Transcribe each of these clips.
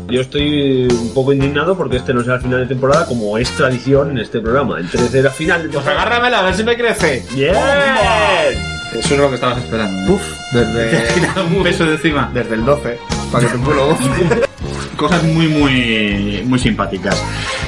Yo estoy un poco indignado porque este no será el final de temporada, como es tradición en este programa. El 13 era final de Pues agárramela, a ver si me crece. ¡Bien! Eso es lo que estabas esperando. Uf, desde Un beso de encima. desde el 12, para que te pulo. Cosas muy simpáticas.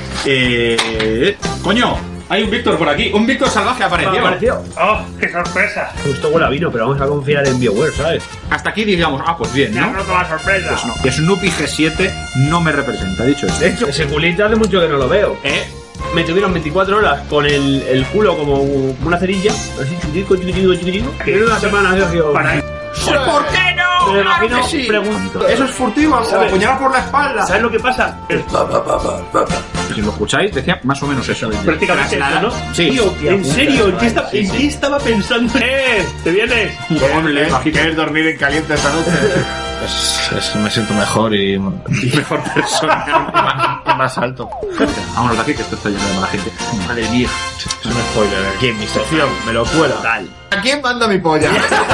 Coño, hay un Víctor por aquí. Un Víctor salvaje apareció. ¡Oh, qué sorpresa! Justo huele a vino, pero vamos a confiar en BioWare, ¿sabes? Hasta aquí digamos, pues bien, ¡Me ¿no? ha roto la sorpresa! Pues no. Snoopy G7 no me representa, dicho esto. De hecho, ese culito hace mucho que no lo veo. Me tuvieron 24 horas con el culo como una cerilla, así chiquitico. En una semana, Sergio. Pues ¿por qué no? Me lo ¡Claro imagino, que sí! pregunto. Eso es furtivo, o ¿Sabes? apuñalar por la espalda. ¿Sabes lo que pasa? Si lo escucháis, decía más o menos eso. Prácticamente Tras eso, nada. ¿no? Sí. Tío, ¿en serio? ¿En qué estaba pensando? ¿Te vienes? ¿Quieres dormir en caliente esta noche? Me siento mejor y Mejor persona. más alto. Vámonos de aquí, que esto está lleno de mala gente. Madre mía. Es un spoiler aquí en mi sección. Me lo puedo. Tal. ¿A quién manda mi polla?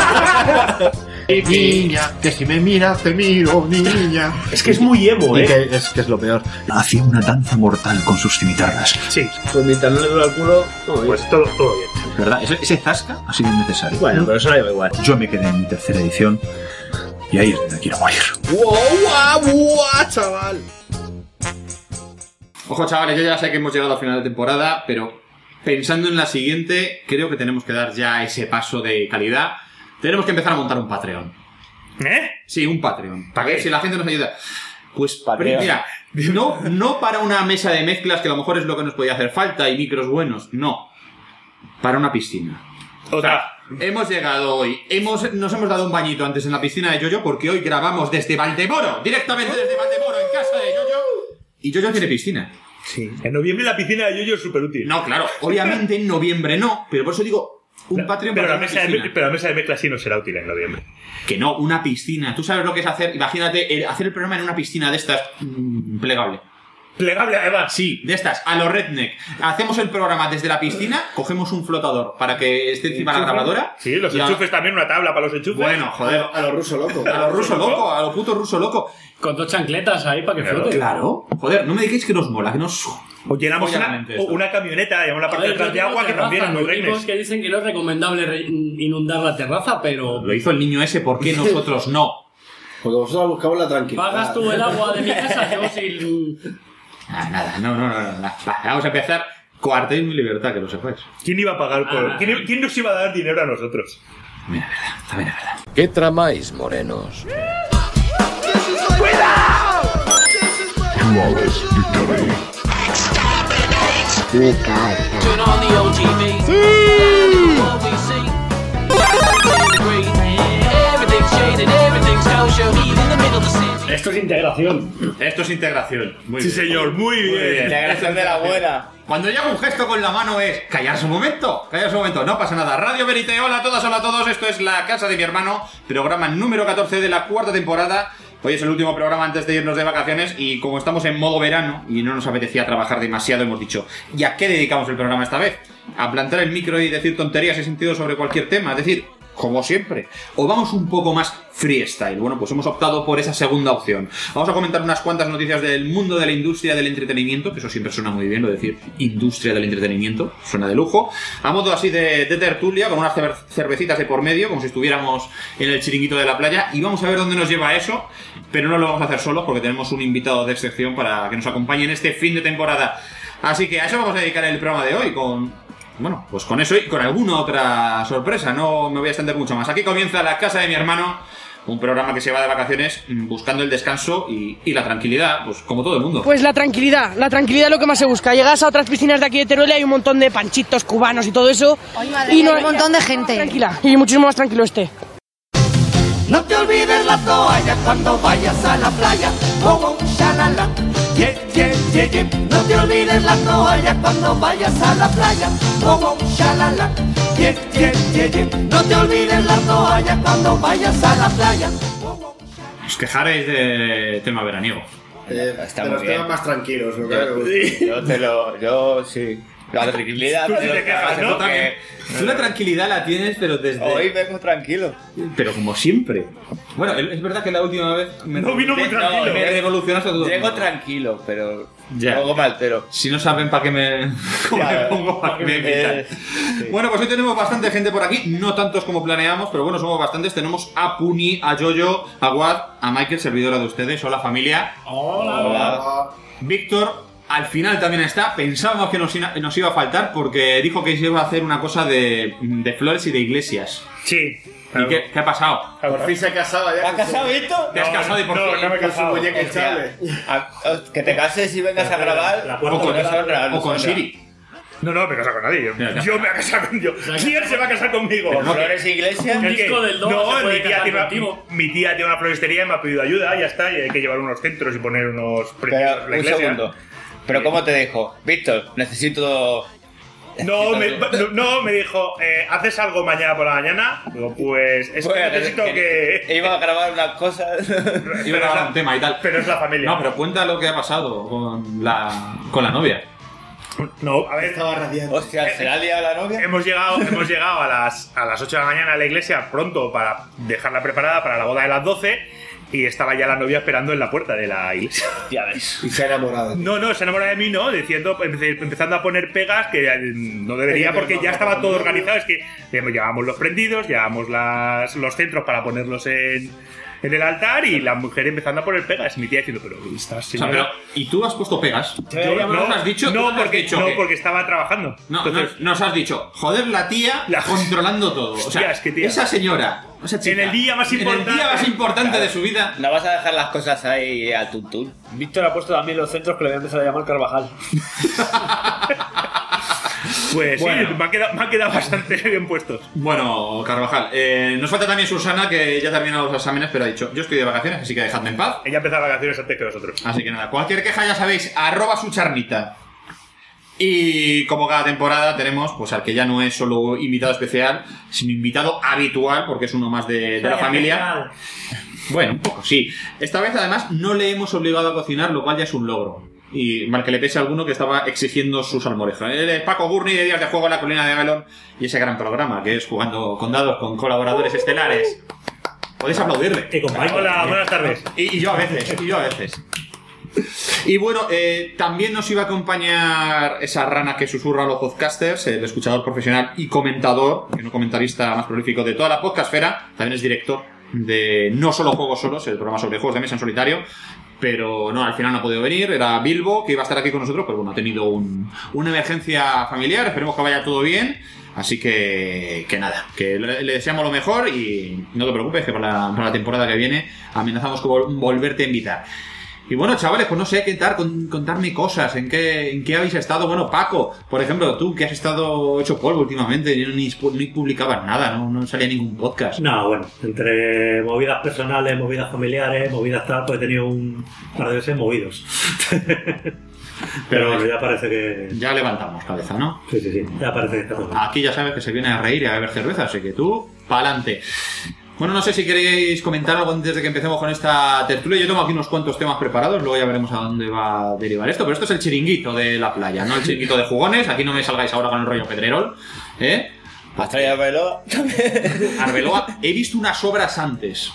Niña, que si me miras te miro, niña. Es que es muy emo, Y ¿eh? que es lo peor. Hacía una danza mortal con sus cimitarras. Sí. Pues mientras no le duele el culo, todo bien. Pues todo bien. ¿Verdad? Ese zasca ha sido innecesario. Bueno, pero eso la lleva igual. Yo me quedé en mi tercera edición y ahí es donde quiero morir. Chaval. Ojo, chavales, yo ya sé que hemos llegado al final de temporada, pero pensando en la siguiente, creo que tenemos que dar ya ese paso de calidad. Tenemos que empezar a montar un Patreon. ¿Eh? Sí, un Patreon. ¿Para qué? Si la gente nos ayuda. Pues, Patreon. mira, no para una mesa de mezclas, que a lo mejor es lo que nos podía hacer falta, y micros buenos, no. Para una piscina. Otra. Hemos llegado hoy, nos hemos dado un bañito antes en la piscina de Yoyo, porque hoy grabamos desde Valdemoro, directamente desde Valdemoro, en casa de Yoyo. Y Yoyo tiene piscina. Sí. En noviembre la piscina de Yoyo es súper útil. No, claro, obviamente en noviembre no, pero por eso digo, un Patreon pero para la una mesa piscina. pero la mesa de mezcla sí no será útil en noviembre. Que no, una piscina. Tú sabes lo que es hacer, imagínate, hacer el programa en una piscina de estas, plegable. Plegable, además. Sí, de estas, a los redneck. Hacemos el programa desde la piscina, cogemos un flotador para que esté encima de la grabadora. Sí, los y enchufes también, una tabla para los enchufes. Bueno, joder. A los rusos locos. A los rusos locos, a los putos rusos locos. Con 2 chancletas ahí para que flote. Claro. Joder, no me digáis que nos mola, que nos... O llenamos Obviamente esto. una camioneta, llevamos la parte de Joder, atrás de agua, que también es muy los tipos regnes. que dicen que no es recomendable inundar la terraza, pero Lo hizo el niño ese, ¿por qué nosotros no? Porque vosotros buscamos la tranquilidad. pagas tú el agua de mi casa, yo sin... Nada, no. Va, vamos a empezar. Coartéis mi libertad, que lo sepáis. ¿Quién iba a pagar por...? ¿Quién nos iba a dar dinero a nosotros? Mira, verdad, está bien, verdad. ¿Qué tramáis, morenos? Esto es integración. Esto es integración. Muy Sí, bien. señor, muy bien. Integración de la buena. Cuando yo hago un gesto con la mano es callarse un momento, no pasa nada. Radio Verité, hola a todas, hola a todos, esto es La Casa de mi Hermano, programa número 14 de la cuarta temporada. Hoy es el último programa antes de irnos de vacaciones y como estamos en modo verano y no nos apetecía trabajar demasiado, hemos dicho, ¿y a qué dedicamos el programa esta vez? ¿A plantar el micro y decir tonterías sin sentido sobre cualquier tema? Es decir, como siempre. ¿O vamos un poco más freestyle? Bueno, pues hemos optado por esa segunda opción. Vamos a comentar unas cuantas noticias del mundo de la industria del entretenimiento, que eso siempre suena muy bien, lo de decir industria del entretenimiento, suena de lujo. A modo así de tertulia, con unas cervecitas de por medio, como si estuviéramos en el chiringuito de la playa, y vamos a ver dónde nos lleva eso, pero no lo vamos a hacer solos porque tenemos un invitado de excepción para que nos acompañe en este fin de temporada. Así que a eso vamos a dedicar el programa de hoy, bueno, pues con eso y con alguna otra sorpresa. No me voy a extender mucho más. Aquí comienza La Casa de mi Hermano, un programa que se va de vacaciones buscando el descanso y la tranquilidad, pues como todo el mundo. Pues la tranquilidad es lo que más se busca. Llegas a otras piscinas de aquí de Teruel y hay un montón de panchitos cubanos y todo eso. Y no hay un montón de gente. Tranquila, y muchísimo más tranquilo este. No te olvides la toalla cuando vayas a la playa. Oh, oh, shalala. Yeah, yeah, yeah, yeah. No te olvides la toalla cuando vayas a la playa. Oh, oh, shalala. Yeah, yeah, yeah, yeah. No te olvides la toalla cuando vayas a la playa. Os quejaréis de tema veraniego. Está muy los bien. temas más tranquilos, yo creo. Yo sí. La tranquilidad. Tú sí te quejas, ¿no? Tú la tranquilidad la tienes, pero desde... Hoy vengo tranquilo. Pero como siempre. Bueno, es verdad que la última vez... No vino muy tranquilo. Me revolucionaste todo. Llego tranquilo, pero Ya. luego me altero. Si no saben para qué me pongo, para qué me invitan. Sí. Bueno, pues hoy tenemos bastante gente por aquí, no tantos como planeamos, pero bueno, somos bastantes. Tenemos a Puni, a Yoyo, a Wad, a Michael, servidora de ustedes. Hola, familia. Hola. Víctor, al final también está. Pensábamos que nos iba a faltar porque dijo que se iba a hacer una cosa de flores y de iglesias. Sí. ¿Y qué ha pasado? Por fin se ha casado ya. ¿Te has casado, Víctor? ¿Te has casado y por fin? No me he Con su casado. muñeca hinchable. Que te cases y vengas a grabar. La puerta O con, deshonra, o con deshonra. Siri. No, me he casado con nadie. Ya. Yo me he casado con yo. ¿Quién se va a casar conmigo? ¿Con flores e iglesias? Un ¿El qué? disco del Do No, se puede mi tía casar tiene contigo. mi tía tiene una floristería y me ha pedido ayuda, ya está, y hay que llevar unos centros y poner unos premios Pero, en la un iglesia. segundo. ¿Pero cómo te dijo? Víctor, necesito... No, me dijo, ¿haces algo mañana por la mañana? Digo, pues es que necesito que... Iba a grabar unas cosas. Iba a grabar un tema y tal. Pero es la familia. No, pero cuenta lo que ha pasado con la novia. No, a ver, Estaba radiante. Hostia, ¿será el día de la novia? hemos llegado a las 8 de la mañana a la iglesia pronto para dejarla preparada para la boda de las 12 y estaba ya la novia esperando en la puerta de la iglesia. Ya ves. Y se ha enamorado. No, se enamora de mí, no, diciendo, empezando a poner pegas que no debería porque ya estaba todo organizado. Es que llevábamos los prendidos, llevábamos los centros para ponerlos en el altar y la mujer empezando a poner pegas. Mi tía diciendo, pero estás O sea, señora. pero, ¿y tú has puesto pegas? Yo ¿No nos has dicho? No, ¿Tú has porque, dicho no que- porque estaba trabajando. No, Entonces, nos has dicho, joder, la tía La- controlando todo. O sea, Hostia, es que tía. esa señora, esa chica, En el día más importante. En el día más importante de su vida. No vas a dejar las cosas ahí al tuntún. Víctor ha puesto también los centros que le voy a empezar a llamar Carvajal. Pues Bueno. sí, me han quedado bastante bien puestos. Bueno, Carvajal, nos falta también Susana, que ya terminado los exámenes, pero ha dicho, yo estoy de vacaciones, así que dejadme en paz. Ella empezó las vacaciones antes que vosotros. Así que nada, cualquier queja ya sabéis, @sucharnita. Y como cada temporada tenemos, pues al que ya no es solo invitado especial, sino invitado habitual, porque es uno más de la familia. Bueno, un poco, sí. Esta vez además no le hemos obligado a cocinar, lo cual ya es un logro. Y mal que le pese a alguno que estaba exigiendo su salmoreja. Él es Paco Gurney de Días de Juego en la Colina de Avalon y ese gran programa que es Jugando con Dados con colaboradores estelares. Podéis aplaudirle. Y con Mike, hola, buenas tardes. Y yo a veces. Y bueno, también nos iba a acompañar esa rana que susurra a los podcasters, el escuchador profesional y comentador, que no comentarista más prolífico de toda la podcastfera, también es director de No Solo Juegos Solos, el programa sobre juegos de mesa en solitario, pero no, al final no ha podido venir, era Bilbo, que iba a estar aquí con nosotros, pero bueno, ha tenido una emergencia familiar, esperemos que vaya todo bien. Así que nada, que le deseamos lo mejor y no te preocupes que para la temporada que viene amenazamos con volverte a invitar. Y bueno, chavales, pues no sé qué tal, contarme cosas, en qué habéis estado. Bueno, Paco, por ejemplo, tú que has estado hecho polvo últimamente, ni publicabas nada, no salía ningún podcast. No, bueno, entre movidas personales, movidas familiares, movidas tal, pues he tenido un par de veces movidos. Pero bueno, ya parece que... Ya levantamos cabeza, ¿no? Sí, ya parece que está todo bien. Aquí ya sabes que se viene a reír y a beber cerveza, así que tú, pa'lante. Bueno, no sé si queréis comentar algo antes de que empecemos con esta tertulia. Yo tengo aquí unos cuantos temas preparados, luego ya veremos a dónde va a derivar esto. Pero esto es el chiringuito de la playa, no el chiringuito de jugones. Aquí no me salgáis ahora con el rollo Pedrerol, ¿eh? ¿Has traído Arbeloa? Arbeloa, he visto unas obras antes.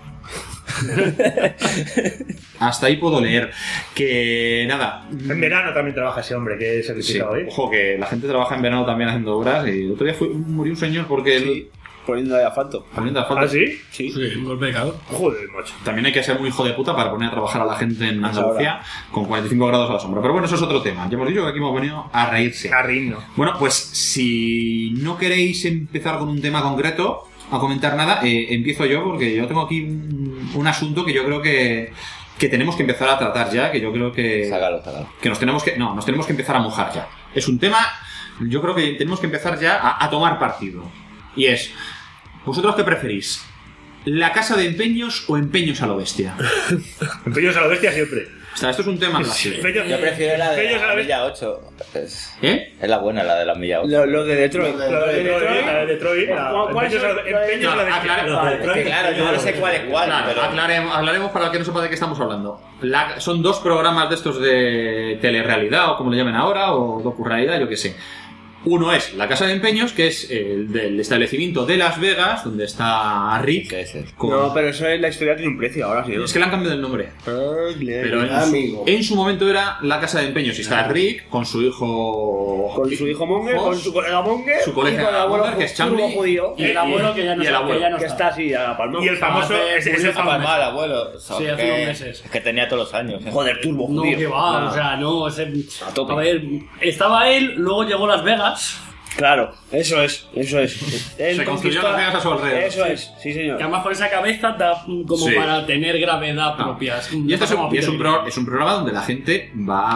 Hasta ahí puedo leer. Que nada. En verano también trabaja ese hombre que es certificado hoy. Ojo, que la gente trabaja en verano también haciendo obras. Y el otro día murió un señor porque... Sí, poniendo de asfalto. Poniendo asfalto. ¿Ah, sí? Sí, un golpe de calor. Joder, macho. También hay que ser muy hijo de puta para poner a trabajar a la gente en Andalucía con 45 grados a la sombra. Pero bueno, eso es otro tema. Ya hemos dicho que aquí hemos venido a reírse. A reírnos. Bueno, pues si no queréis empezar con un tema concreto, a comentar nada, empiezo yo porque yo tengo aquí un asunto que yo creo que tenemos que empezar a tratar ya, que yo creo que... Sácalo. Que nos tenemos que empezar a mojar ya. Es un tema, yo creo que tenemos que empezar ya a tomar partido. Y es, ¿vosotros qué preferís? ¿La casa de empeños o empeños a lo bestia? Empeños a la bestia siempre. O sea, esto es un tema clásico. Yo prefiero la de Fellos a la la vez. milla 8. ¿Eh? Es la buena, la de la milla 8. Lo de Detroit. La de Detroit. ¿Cuál es Empeños a la vez. Es que claro, yo no sé cuál es cuál, Claro, pero... hablaremos para el que no sepa de qué estamos hablando. Son 2 programas de estos de telerrealidad, o como le llamen ahora, o docu-realidad, yo qué sé. Uno es La Casa de Empeños, que es el del establecimiento de Las Vegas, donde está Rick. No, pero eso es la historia, tiene un precio ahora, sí. Es que le han cambiado el nombre. Pero en su momento era La Casa de Empeños. Y está Rick con su hijo... Con su hijo Monger, con su colega Monger, su colega y con el abuelo Monger, que es Chamberlain, judío. Y el abuelo que ya no, y el abuelo, que ya no que está así, a la palma. Y el famoso es el famoso. mal, abuelo. Sí, hace unos meses. Es que tenía todos los años. Joder, turbo No, judío. que va, o sea, no, a ver, estaba él, luego llegó Las Vegas. Claro, eso es. Él Se construyó conquistó Las Vegas a su alrededor. Eso es, sí señor. Que además con esa cabeza da como Sí. para tener gravedad propia. Y este es un programa donde la gente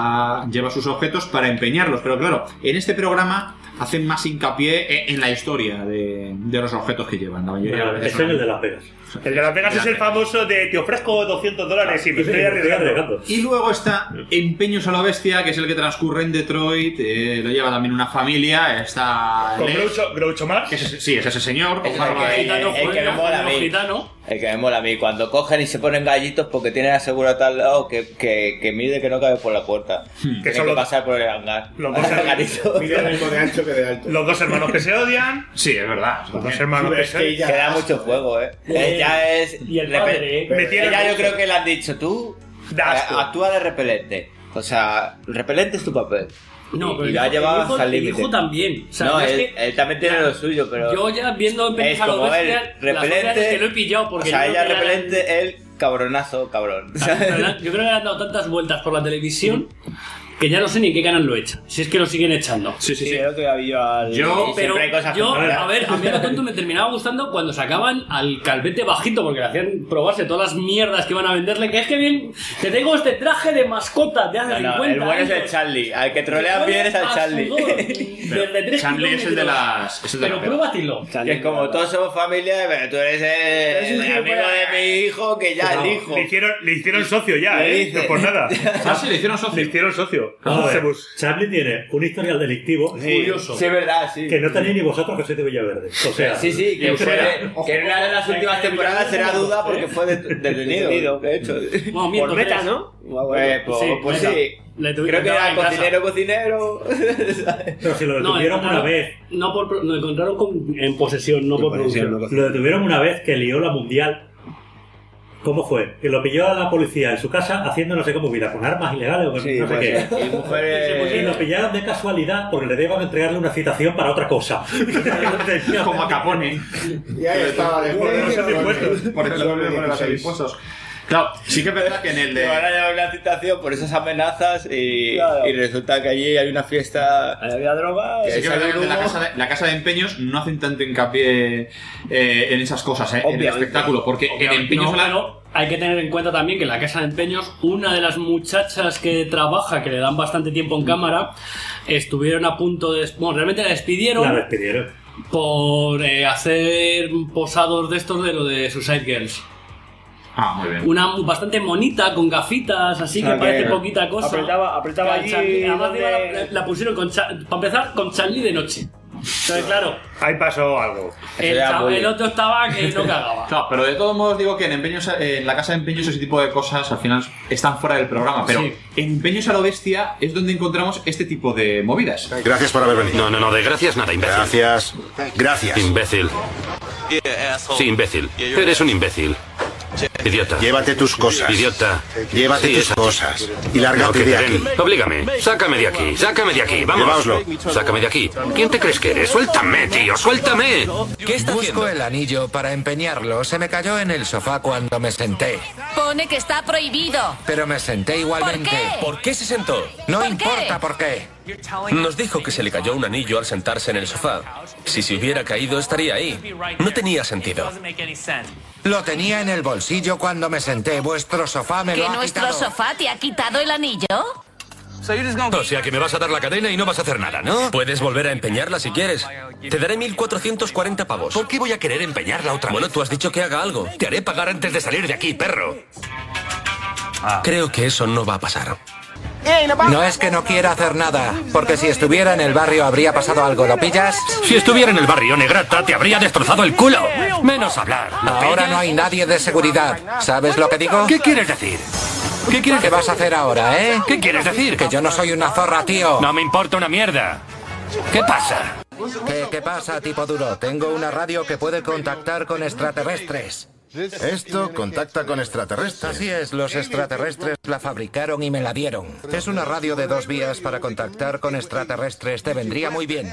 lleva sus objetos para empeñarlos. Pero claro, en este programa hacen más hincapié en la historia de los objetos que llevan. La mayoría de las veces Ese es son- el de Las Vegas. El de Las Vegas es el famoso de te ofrezco $200 y me estoy arriesgando. Y luego está Empeños a la Bestia, que es el que transcurre en Detroit. Lo lleva también una familia. Está Con Lex, Groucho Marx. que sí, es ese señor. Es con barba el de- que- el que me mola a mí. gitano. El que me mola a mí, cuando cogen y se ponen gallitos porque tienen asegurado tal lado que mide que no cabe por la puerta. Tienen son que los- pasar por el hangar. los dos Hangarito. de ancho que de alto. Los 2 hermanos que se odian. Sí, es verdad. Los 2 hermanos que se odian. Que da mucho juego, Ella es... Y el padre, Ella yo creo que le han dicho, tú Da asco. actúa de repelente. O sea, el repelente es tu papel. No, pero y lo ha llevado hasta el el límite. hijo también. O sea, No, es él, que él también tiene lo suyo, pero... yo ya viendo Empeños es a la como él, Bestia, las repelente... veces que lo he pillado porque o sea, yo ella creo que repelente, él cabronazo, cabrón. yo creo que le han dado tantas vueltas por la televisión que ya no sé ni en qué canal lo echan. Si es que lo siguen echando. Sí. Creo que había al... Yo- Pero siempre hay cosas yo, que- a ver, a mí lo tonto me terminaba gustando cuando sacaban al calvete bajito porque le hacían probarse todas las mierdas que iban a venderle. Que es que bien, te tengo este traje de mascota de hace 50 el bueno es el años. Charlie. Al que trolean bien es al Charlie. Desde 3 Charlie es el de las... es el de Pero las- pruébatelo. Que es como todos somos familia, pero tú eres el amigo de mi hijo que ya No, el hijo. Le hicieron socio ya, Le dice. No por nada. Ah, sí, le hicieron Le socio. hicieron socio. Vamos a ver, Pues- Chaplin tiene un historial delictivo Curioso. Sí, es verdad, sí. que no tenéis ni vosotros que sois de Villaverde. O sea, Sí, que en una de las últimas temporadas será duda porque fue detenido. De hecho. Bueno, miento, Por meta, tres. ¿no? Pues meta. sí. Le tuvieron Creo que en era casa. cocinero. pero si lo detuvieron una vez. No, lo encontraron en posesión, no por producción. Lo detuvieron una vez que lió la mundial. ¿Cómo fue? Que lo pilló a la policía en su casa haciendo no sé qué movida, con armas ilegales o con no sé qué. Y mujeres... Y lo pillaron de casualidad porque le debían entregarle una citación para otra cosa. Como a Capone. Y ahí estaba después. Por eso le los impuestos. Claro, sí que es verdad que en el Le van a de... llevar una citación por esas amenazas y Claro. resulta que allí hay una fiesta... Había droga. Que Sí que es verdad que en humo. la casa de empeños no hacen tanto hincapié en esas cosas, en el Obviamente. espectáculo, porque en empeños No, pero hay que tener en cuenta también que en la casa de empeños, una de las muchachas que trabaja, que le dan bastante tiempo en cámara, estuvieron a punto de... Bueno, realmente la despidieron La despidieron. por hacer posados de estos de lo de Suicide Girls. Ah, muy bien. Una bastante monita, con gafitas, así que parece poquita cosa. Apretaba allí Además, donde- la pusieron para empezar con Charlie de noche. Entonces, claro, Ahí pasó algo. el otro estaba que no cagaba. Claro, pero de todos modos digo que en la casa de empeños ese tipo de cosas al final están fuera del programa, pero Sí. en Empeños a lo Bestia es donde encontramos este tipo de movidas. Gracias por haber venido. No, de gracias nada, imbécil. Gracias. Imbécil. Sí, imbécil. Eres un imbécil. Idiota. Llévate tus cosas. Idiota. Llévate Sí, tus esa- cosas. Y No, lárgate que de te aquí. den. Oblígame. Sácame de aquí. Sácame de aquí. Vamos. Lleváoslo. Sácame de aquí. ¿Quién te crees que eres? Suéltame, tío. Suéltame. ¿Qué está Busco el anillo para empeñarlo. Se me cayó en el sofá cuando me senté. Pone que está prohibido. Pero me senté igualmente. ¿Por qué se sentó? No ¿Por importa qué? por qué. Nos dijo que se le cayó un anillo al sentarse en el sofá. Si se hubiera caído, estaría ahí. No tenía sentido. Lo tenía en el bolsillo cuando me senté. Vuestro sofá me ¿Que lo ha nuestro quitado. sofá te ha quitado el anillo? O sea que me vas a dar la cadena y no vas a hacer nada, ¿no? Puedes volver a empeñarla si quieres. Te daré 1.440 pavos. ¿Por qué voy a querer empeñarla otra vez? Bueno, tú has dicho que haga algo. Te haré pagar antes de salir de aquí, perro. Creo que eso no va a pasar. No es que no quiera hacer nada, porque si estuviera en el barrio habría pasado algo, ¿lo pillas? Si estuviera en el barrio, Negrata te habría destrozado el culo. Menos hablar. ¿lo Ahora pillas? no hay nadie de seguridad. ¿Sabes lo que digo? ¿Qué quieres decir? ¿Qué quieres ¿Qué vas a hacer ahora, eh? ¿Qué quieres decir? Que yo no soy una zorra, tío. No me importa una mierda. ¿Qué pasa? ¿Qué pasa, tipo duro? Tengo una radio que puede contactar con extraterrestres. Esto contacta con extraterrestres. Así es, los extraterrestres la fabricaron y me la dieron. Es una radio de 2 vías para contactar con extraterrestres. Te vendría muy bien.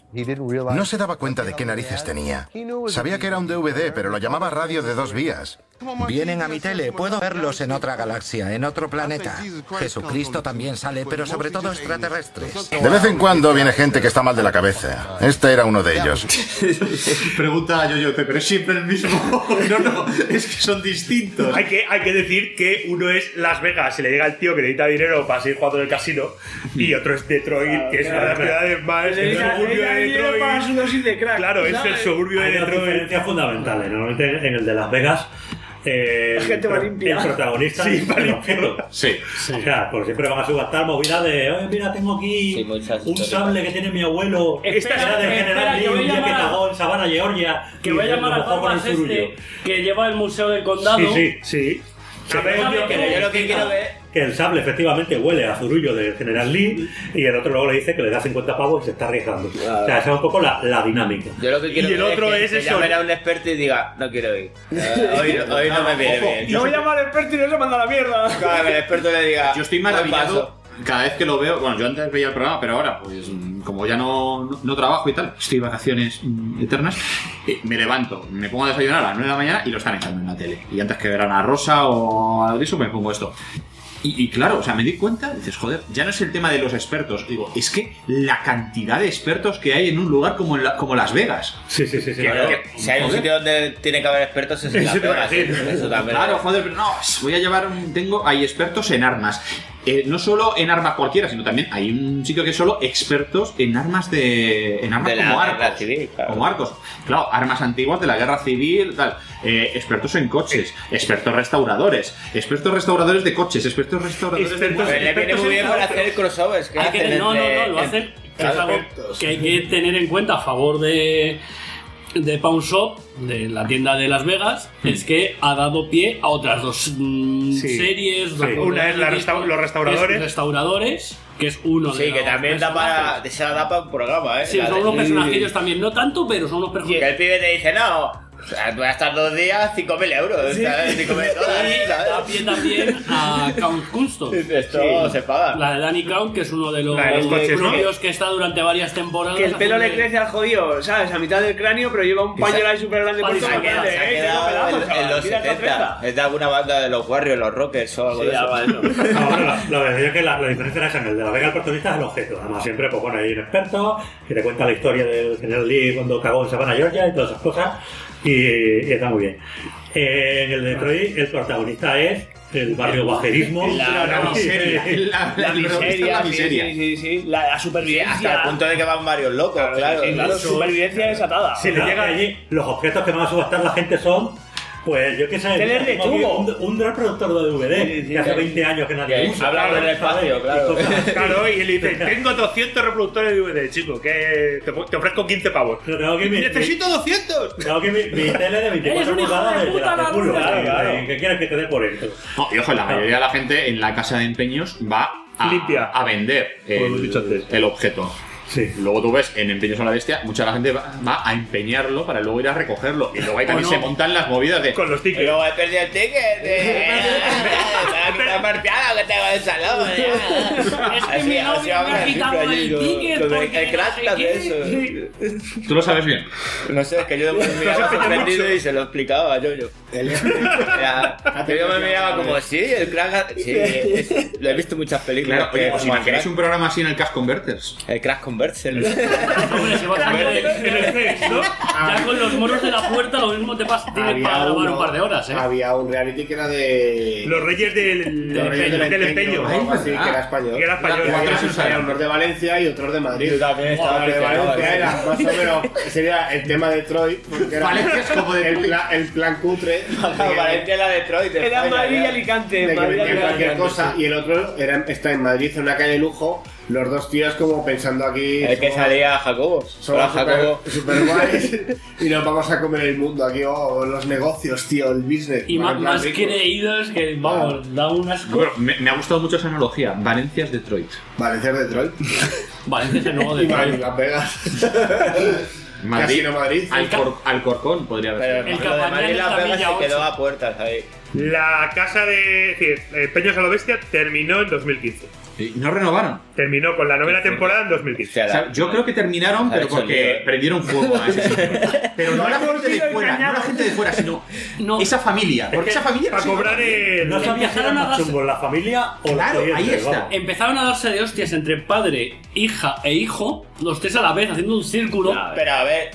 No se daba cuenta de qué narices tenía. Sabía que era un DVD, pero lo llamaba radio de 2 vías. Vienen a mi tele, puedo verlos en otra galaxia, en otro planeta. Jesucristo también sale, pero sobre todo extraterrestres. De vez en cuando viene gente que está mal de la cabeza. Este era uno de ellos. Pregunta a Yoyo, pero es siempre el mismo. No, es que son distintos. Hay que decir que uno es Las Vegas, se le llega al tío que necesita dinero para seguir jugando en el casino, y otro es Detroit, que es una de las ciudades más... el suburbio de Detroit. Para su dosis de crack, claro, es el suburbio de Hay dos Detroit. diferencias fundamentales. Normalmente en el de Las Vegas, gente va limpia. el protagonista Sí, es va el limpio. objeto. Sí. O sea, por siempre van a subastar movidas de, oye, mira, tengo aquí un sable que tiene mi abuelo. Espera, Era del espera, General que Lee, voy a un día que llamar a- cagó en Savannah, Georgia. Que y voy a lo llamar al mojó con el Barbas zurullo. que lleva el Museo del Condado. Sí. ¿Sabes Pero yo lo que quiero ver... Que el sable efectivamente huele a zurullo del General Lee, y el otro luego le dice que le da 50 pavos y se está arriesgando. O sea, esa es un poco la dinámica. Yo lo que quiero Y el ver otro es es que eso. llamen a un experto y diga, no quiero ir. Hoy no me viene bien. Yo voy a llamar al experto y no se manda a la mierda. Claro, que el experto le diga... Yo estoy "Buen maravillado paso". cada vez que lo veo. Bueno, yo antes veía el programa, pero ahora, pues como ya no trabajo y tal, estoy de vacaciones eternas, me levanto, me pongo a desayunar a las 9 de la mañana y lo están echando en la tele. Y antes que ver a Ana Rosa o a eso, me pongo esto. Y claro, o sea, me di cuenta, dices, joder, ya no es el tema de los expertos, digo, es que la cantidad de expertos que hay en un lugar como Las Vegas. Sí. Bueno, si hay un sitio donde tiene que haber expertos es en Las Vegas. Eso también. Claro, joder, pero no, voy a llevar hay expertos en armas. No solo en armas cualquiera, sino también hay un sitio que es solo expertos en armas como arcos. Civil, claro. Como arcos. Claro, armas antiguas de la guerra civil, tal. Expertos en coches, expertos restauradores de coches, expertos restauradores de Pues le viene muy bien para hacer crossovers. ¿Qué hacen No, entre- lo hacen. Claro. Es algo que hay que tener en cuenta a favor de Pawn Shop, de la tienda de Las Vegas, es que ha dado pie a otras dos series. Una es los restauradores. Restauradores, que es uno de Sí, que los también da para un programa, ¿eh? Sí, son unos personajillos también, no tanto, pero son unos Que personajes. el pibe te dice, no, o sea, voy a estar 2 días, 5.000 euros. Sí. ¿sabes? 5.000 dólares, Y da ¿sabes? pie también a Count Custom. Esto se paga. La de Danny Count, que es uno de los La de los coches, ¿no? rubios que está durante varias temporadas. Que el pelo le haciendo- crece al jodido, ¿sabes? A mitad del cráneo, pero lleva un pañuelo ahí súper grande por Se ha todo. quedado, se ha quedado en los 70. Es de alguna banda de los Warriors, los Rockers o algo de eso. No, bueno, lo que decía es que la diferencia era esa, en el de La Vega el protagonista es el objeto. Además, siempre, pues bueno, hay un experto que te cuenta la historia del General Lee cuando cagó en Savannah, Georgia y todas esas cosas. Y está muy bien. En el de Detroit, el protagonista es el barrio bajerismo. La miseria, sí. La supervivencia. Hasta el punto de que van varios locos, claro. Supervivencia desatada. Si le llega allí, los objetos que van a subastar la gente son, pues yo qué sé, Teles de tengo aquí tubo. un reproductor de DVD que hace 20 años que nadie usa. Habla del espacio, claro. Claro, y le dice, tengo 200 reproductores de DVD, chico, que te ofrezco 15 pavos. Pero tengo aquí ¡Necesito 200! Tengo aquí mi tele de 24 pulgadas de la culo. ¿Qué quieres que te dé por esto? No, y ojo, la mayoría de la gente en la casa de empeños va a vender el objeto. Sí. Luego tú ves en Empeños a la Bestia, mucha la gente va a empeñar para luego ir a recogerlo. Y luego ahí también se montan las movidas de. Con los tickets. Luego he perdido el ticket. La marciana que tengo en el salón. Es que mi novio me ha quitado el ticket. El crack hace eso. ¿Tú lo sabes bien? No sé, es que yo me miraba sorprendido y se lo explicaba a Yoyo. Yo me miraba como, sí, el crack. Sí, lo he visto en muchas películas. Claro, oye, ¿os imagináis un programa así en el Cash Converters? El Crash Converters. comérselo. Hombre, se va a salir en el sex, ¿no? Ya con los moros de la puerta lo mismo te pasa, tienes para grabar un par de horas, ¿eh? Había un reality que era de... Los Reyes del Empeño. Así que era español. Que era español. Había unos de Valencia y otros de Madrid. Yo también estaba de Valencia era más o menos, sería el tema de Detroit, porque era Valencia es como de el plan cutre. Valencia era Detroit. Era Madrid y Alicante. De que vendían cualquier cosa, y el otro está en Madrid, en una calle de lujo. Los dos tíos como pensando aquí... El que salía Jacobo. Somos super guays y nos vamos a comer el mundo aquí, los negocios, tío, el business. Y más creídos que, vamos, da un asco. Bueno, me ha gustado mucho esa analogía. Valencia es Detroit. Valencia es Detroit. Valencia es el nuevo Y Detroit. Las Vegas. Madrid, Casi no Madrid. Alcorcón podría haber. El Lo de Madrid y Las Cabañal Vegas está se quedó Villa a puertas ahí. La casa de Peños a lo Bestia terminó en 2015. ¿Y no renovaron? Terminó con la novena temporada en 2015. O sea, yo creo que terminaron, pero porque prendieron fuego a ese sitio. Pero no la gente de fuera, no la gente de fuera, sino esa familia. Porque esa familia para cobrar no sabía si era más chungo la familia o claro, los ahí clientes, está. vamos. Empezaron a darse de hostias entre padre, hija e hijo, los tres a la vez, haciendo un círculo. Pero a ver,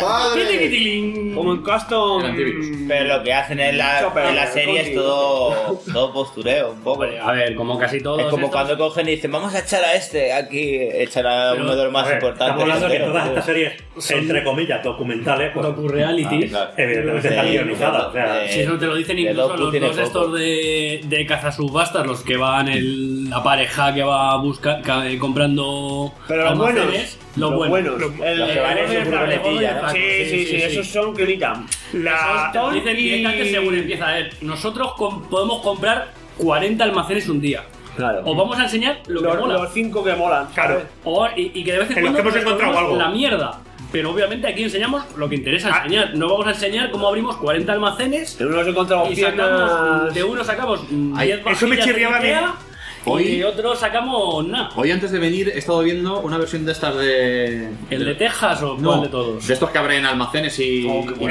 Como en Custom. pero lo que hacen en la serie es todo postureo, un poco. A ver, como casi todos. Es como estos- cuando cogen y dicen, vamos a echar a este aquí, echar a Pero, uno de los más A ver, importantes. estamos hablando que Pero, todas estas series, entre comillas, documentales, pues, docu-reality. evidentemente están guionizadas. O sea, Si eso te lo dicen de incluso docu los tiene dos poco. estos de cazasubastas, los que van la pareja que va a buscar comprando Pero los almacenes, buenos. los buenos. los que van en su furgonetilla, ¿no? Sí, esos son guionita. Esos dicen directamente según empieza a ver. Nosotros podemos comprar 40 almacenes un día. Claro. Os vamos a enseñar lo que mola. Los 5 que molan. Claro. Y que de vez en En los cuando que hemos nos encontrado comemos algo. la mierda. Pero obviamente aquí enseñamos lo que interesa enseñar. No vamos a enseñar cómo abrimos 40 almacenes. De uno nos encontramos Y piernas. sacamos, de uno sacamos 10 eso me vajillas de chirriaba a mí. Ikea, Hoy- y de otro sacamos nada. Hoy antes de venir he estado viendo una versión de estas de... ¿El de Texas o No, cuál de todos? de estos que abren almacenes y...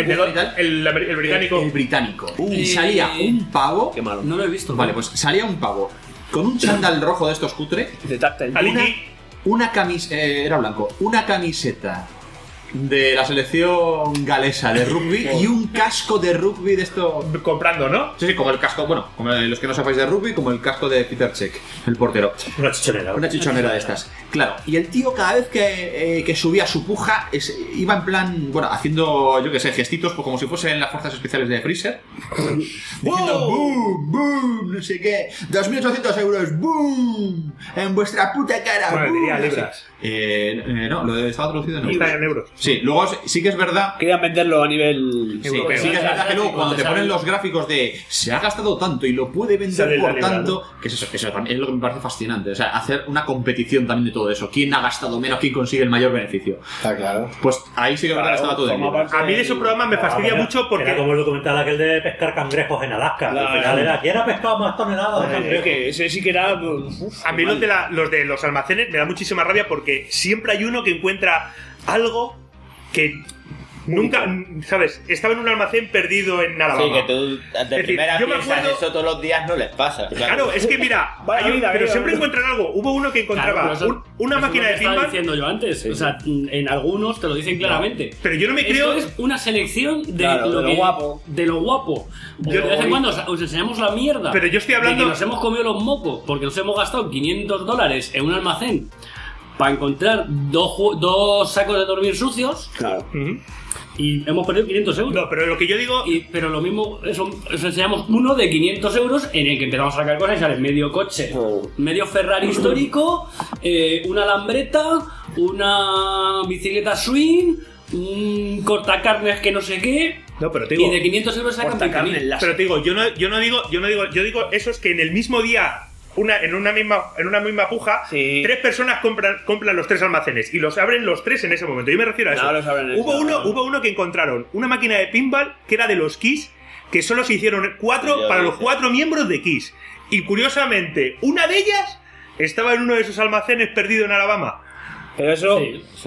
El británico. El británico. Y salía un pavo... Qué malo. No lo he visto. Vale, pues salía un pavo con un chándal rojo de estos cutre, De Tactile. una camiseta... era blanco. Una camiseta de la selección galesa de rugby y un casco de rugby de esto... Comprando, ¿no? Sí, como el casco, bueno, como los que no sepáis de rugby, como el casco de Peter Cech, el portero. una chichonera. Una chichonera de estas. Claro, y el tío cada vez que subía su puja iba en plan, bueno, haciendo, yo que sé, gestitos pues como si fuesen las fuerzas especiales de Freezer. Diciendo boom, boom, no sé qué, 2.800 euros, boom, en vuestra puta cara. Bueno, boom, diría no sé. libras. No, lo estaba traducido en euros. Está en euros. Sí, luego sí que es verdad. Querían venderlo a nivel. Sí, pero sí que es verdad que luego cuando te ponen los gráficos de se ha gastado tanto y lo puede vender Sale la por libra, tanto, que eso también es lo que me parece fascinante. O sea, hacer una competición también de todo eso. ¿Quién ha gastado menos? ¿Quién consigue el mayor beneficio? Está claro. Pues ahí sí que es verdad que estaba todo en libras. A mí de esos programas me fastidia mucho porque... Era como el documental aquel de pescar cangrejos en Alaska. Claro. Al final era, ¿quién ha pescado más toneladas de Es cangrejos? que ese sí que era. A mí los de los almacenes me da muchísima rabia porque siempre hay uno que encuentra algo que nunca, ¿sabes? Estaba en un almacén perdido en Alabama. Sí, que tú de decir, primera yo me piensas acuerdo- eso todos los días, no les pasa. Claro, es que mira, pero siempre encuentran algo. Hubo uno que encontraba una máquina de estaba pinball. diciendo yo antes. O sea, en algunos te lo dicen claramente. Pero yo no me creo. Esto es una selección de, Claro, de lo que- guapo. De lo guapo. Yo- de vez en cuando os enseñamos la mierda. Pero yo estoy hablando- De que nos hemos comido los mocos porque nos hemos gastado $500 en un almacén para encontrar dos sacos de dormir sucios. Claro. Y hemos perdido 500 euros. No, pero lo que yo digo. Pero lo mismo, os enseñamos uno de 500 euros en el que empezamos a sacar cosas y sale medio coche, medio Ferrari histórico, una lambreta, una bicicleta swing, un cortacarnes que no sé qué. No, pero te digo. Y de 500 euros sacan 20.000. Pero te digo, yo digo esos que en el mismo día. En una misma puja, tres personas compran los tres almacenes y los abren los tres en ese momento. Yo me refiero a eso. No, los abren en Hubo uno que encontraron una máquina de pinball que era de los Kiss, que solo se hicieron 4 para los 4 miembros de Kiss. Y curiosamente, una de ellas estaba en uno de esos almacenes perdido en Alabama. Pero eso.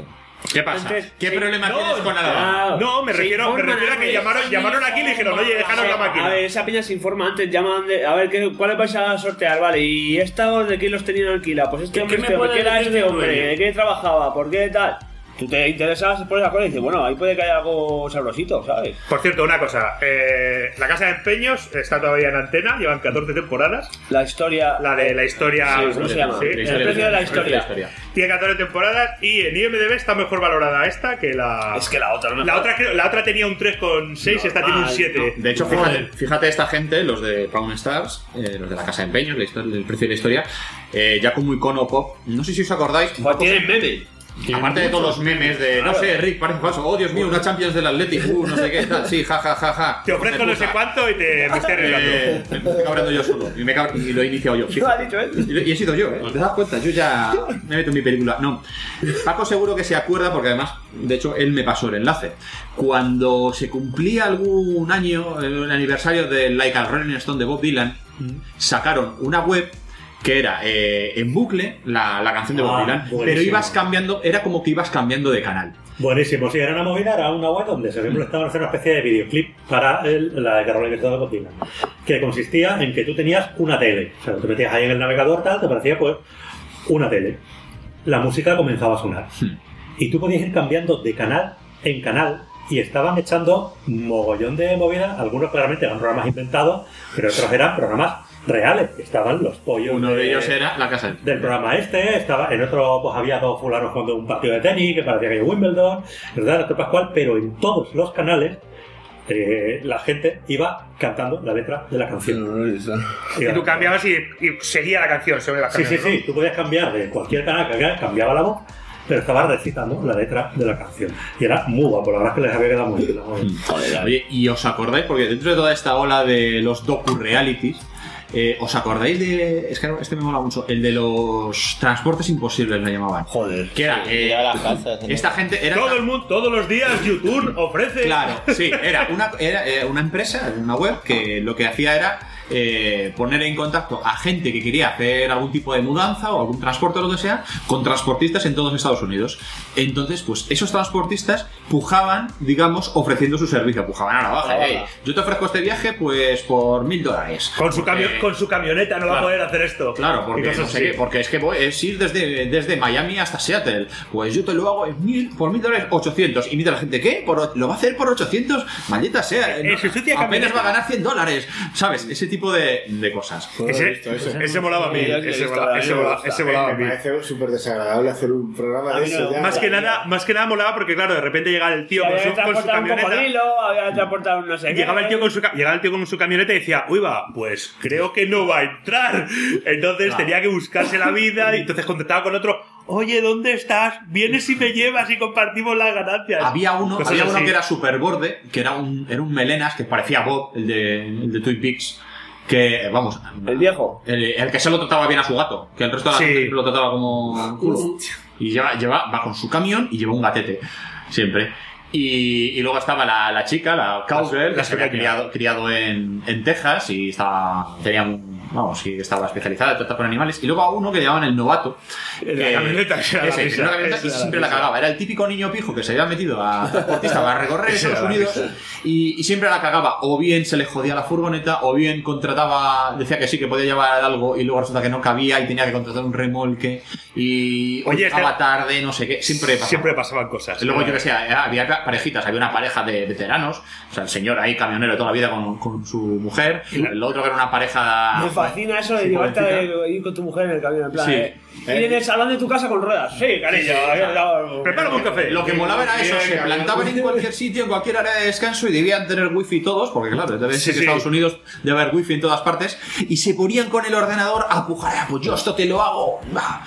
¿Qué pasa? Antes, ¿Qué sí. problema No, tienes con Alabama? No, me refiero a que llamaron aquí y le dijeron, oye, déjanos la máquina. A ver, esa peña se informa antes, llaman a ver ¿cuáles vais a sortear, vale, y estos de quién los tenían alquilados, pues este hombre, ¿Qué me este hombre, puede ¿qué era decir este del hombre? dueño? ¿De qué trabajaba? ¿Por qué tal? Tú te interesas por esa cosa y dices, bueno, ahí puede que haya algo sabrosito, ¿sabes? Por cierto, una cosa, la Casa de Empeños está todavía en antena, llevan 14 temporadas. La historia... La de la historia... Sí, ¿cómo se llama? Sí, El precio de la historia. Tiene 14 temporadas y en IMDb está mejor valorada esta que la... Es que la otra no me la otra tenía un 3,6, esta tiene un 7. De hecho, fíjate esta gente, los de Pawn Stars, los de la Casa de Empeños, el precio de la historia, ya como icono pop, no sé si os acordáis... Tienen meme. Aparte de todos los memes de, no sé, Rick, parece falso, oh Dios mío, una Champions del Athletic, no sé qué, tal, sí, ja. Te ofrezco no sé cuánto y me estoy arreglando. Me estoy cabreando yo solo y lo he iniciado yo. Lo ha dicho él. Y he sido yo, ¿te das cuenta? Yo ya me meto en mi película. No, Paco seguro que se acuerda porque además, de hecho, él me pasó el enlace. Cuando se cumplía algún año, el aniversario del Like a Rolling Stone de Bob Dylan, sacaron una web que era en bucle la canción de Bob Dylan, pero ibas cambiando, era como que ibas cambiando de canal. Buenísimo, sí, era una movida, era una web donde se estaban haciendo una especie de videoclip para la de Carolina de Bob Dylan, que consistía en que tú tenías una tele, o sea, te metías ahí en el navegador tal, te parecía pues una tele, la música comenzaba a sonar y tú podías ir cambiando de canal en canal y estaban echando mogollón de movidas, algunos claramente eran programas inventados, pero otros eran programas reales, estaban los pollos. Uno de ellos era la casa del programa estaba en otro, pues había dos fulanos jugando un partido de tenis que parecía que era Wimbledon, ¿verdad? Otro Pascual, pero en todos los canales la gente iba cantando la letra de la canción. Y tú cambiabas y seguía la canción sobre la canción. Sí, tú podías cambiar de cualquier canal que cambiaba la voz, pero estaba recitando la letra de la canción. Y era muy guapo, la verdad es que les había quedado muy bien. Oye, ¿y os acordáis? Porque dentro de toda esta ola de los docu-realities, ¿os acordáis de...? Es que este me mola mucho. El de los transportes imposibles le llamaban. Joder. Que era... las casas, esta gente era... Todo el mundo, todos los días YouTube ofrece... Claro, sí. Era una empresa, una web, que lo que hacía era poner en contacto a gente que quería hacer algún tipo de mudanza o algún transporte o lo que sea, con transportistas en todos Estados Unidos. Entonces, pues esos transportistas pujaban, digamos, ofreciendo su servicio. Pujaban a la baja. Hey, yo te ofrezco este viaje, pues, por $1,000. Con su camioneta no va a poder hacer esto. Claro, porque no sé qué, porque es que es ir desde Miami hasta Seattle. Pues yo te lo hago por $1,000, 800. Y mira la gente, ¿qué? ¿Lo va a hacer por 800? Maldita sea. Apenas va a ganar $100. ¿Sabes? Ese tipo de cosas. Ese molaba a mí. Ese molaba a mí. Me parece súper desagradable hacer un programa de eso. Más que nada molaba porque, claro, de repente llega el tío con su camioneta. Había transportado no sé qué. Llegaba el tío con su camioneta y decía, uy, va, pues creo que no va a entrar. Entonces tenía que buscarse la vida y entonces contactaba con otro. Oye, ¿dónde estás? Vienes y me llevas y compartimos las ganancias. Había uno que era súper borde, que era un melenas que parecía Bob, el de Twin Peaks. Que, vamos... ¿El viejo? El que se lo trataba bien a su gato. Que el resto de la gente lo trataba como culo. Y va con su camión y lleva un gatete. Siempre. Y luego estaba la chica, la cowgirl, que se había criado en Texas y estaba especializada en tratar con animales. Y luego a uno que llamaban el novato. La camioneta y siempre la cagaba. Era el típico niño pijo que se había metido a transportista para recorrer Estados Unidos y siempre la cagaba. O bien se le jodía la furgoneta, o bien decía que sí, que podía llevar algo y luego resulta que no cabía y tenía que contratar un remolque y llegaba tarde, no sé qué. Siempre pasaban cosas. Y luego yo que sé, había parejitas, había una pareja de veteranos, o sea, el señor ahí camionero toda la vida con su mujer, y el otro que era una pareja... Me fascina eso de llevarte a ir con tu mujer en el camión, en plan, ir en el salón de tu casa con ruedas. Sí, cariño, prepárame un café. Lo que molaba era eso, se plantaban en cualquier sitio, en cualquier área de descanso y debían tener wifi todos, porque claro, debe ser que Estados Unidos debe haber wifi en todas partes, y se ponían con el ordenador a pujar, pues yo esto te lo hago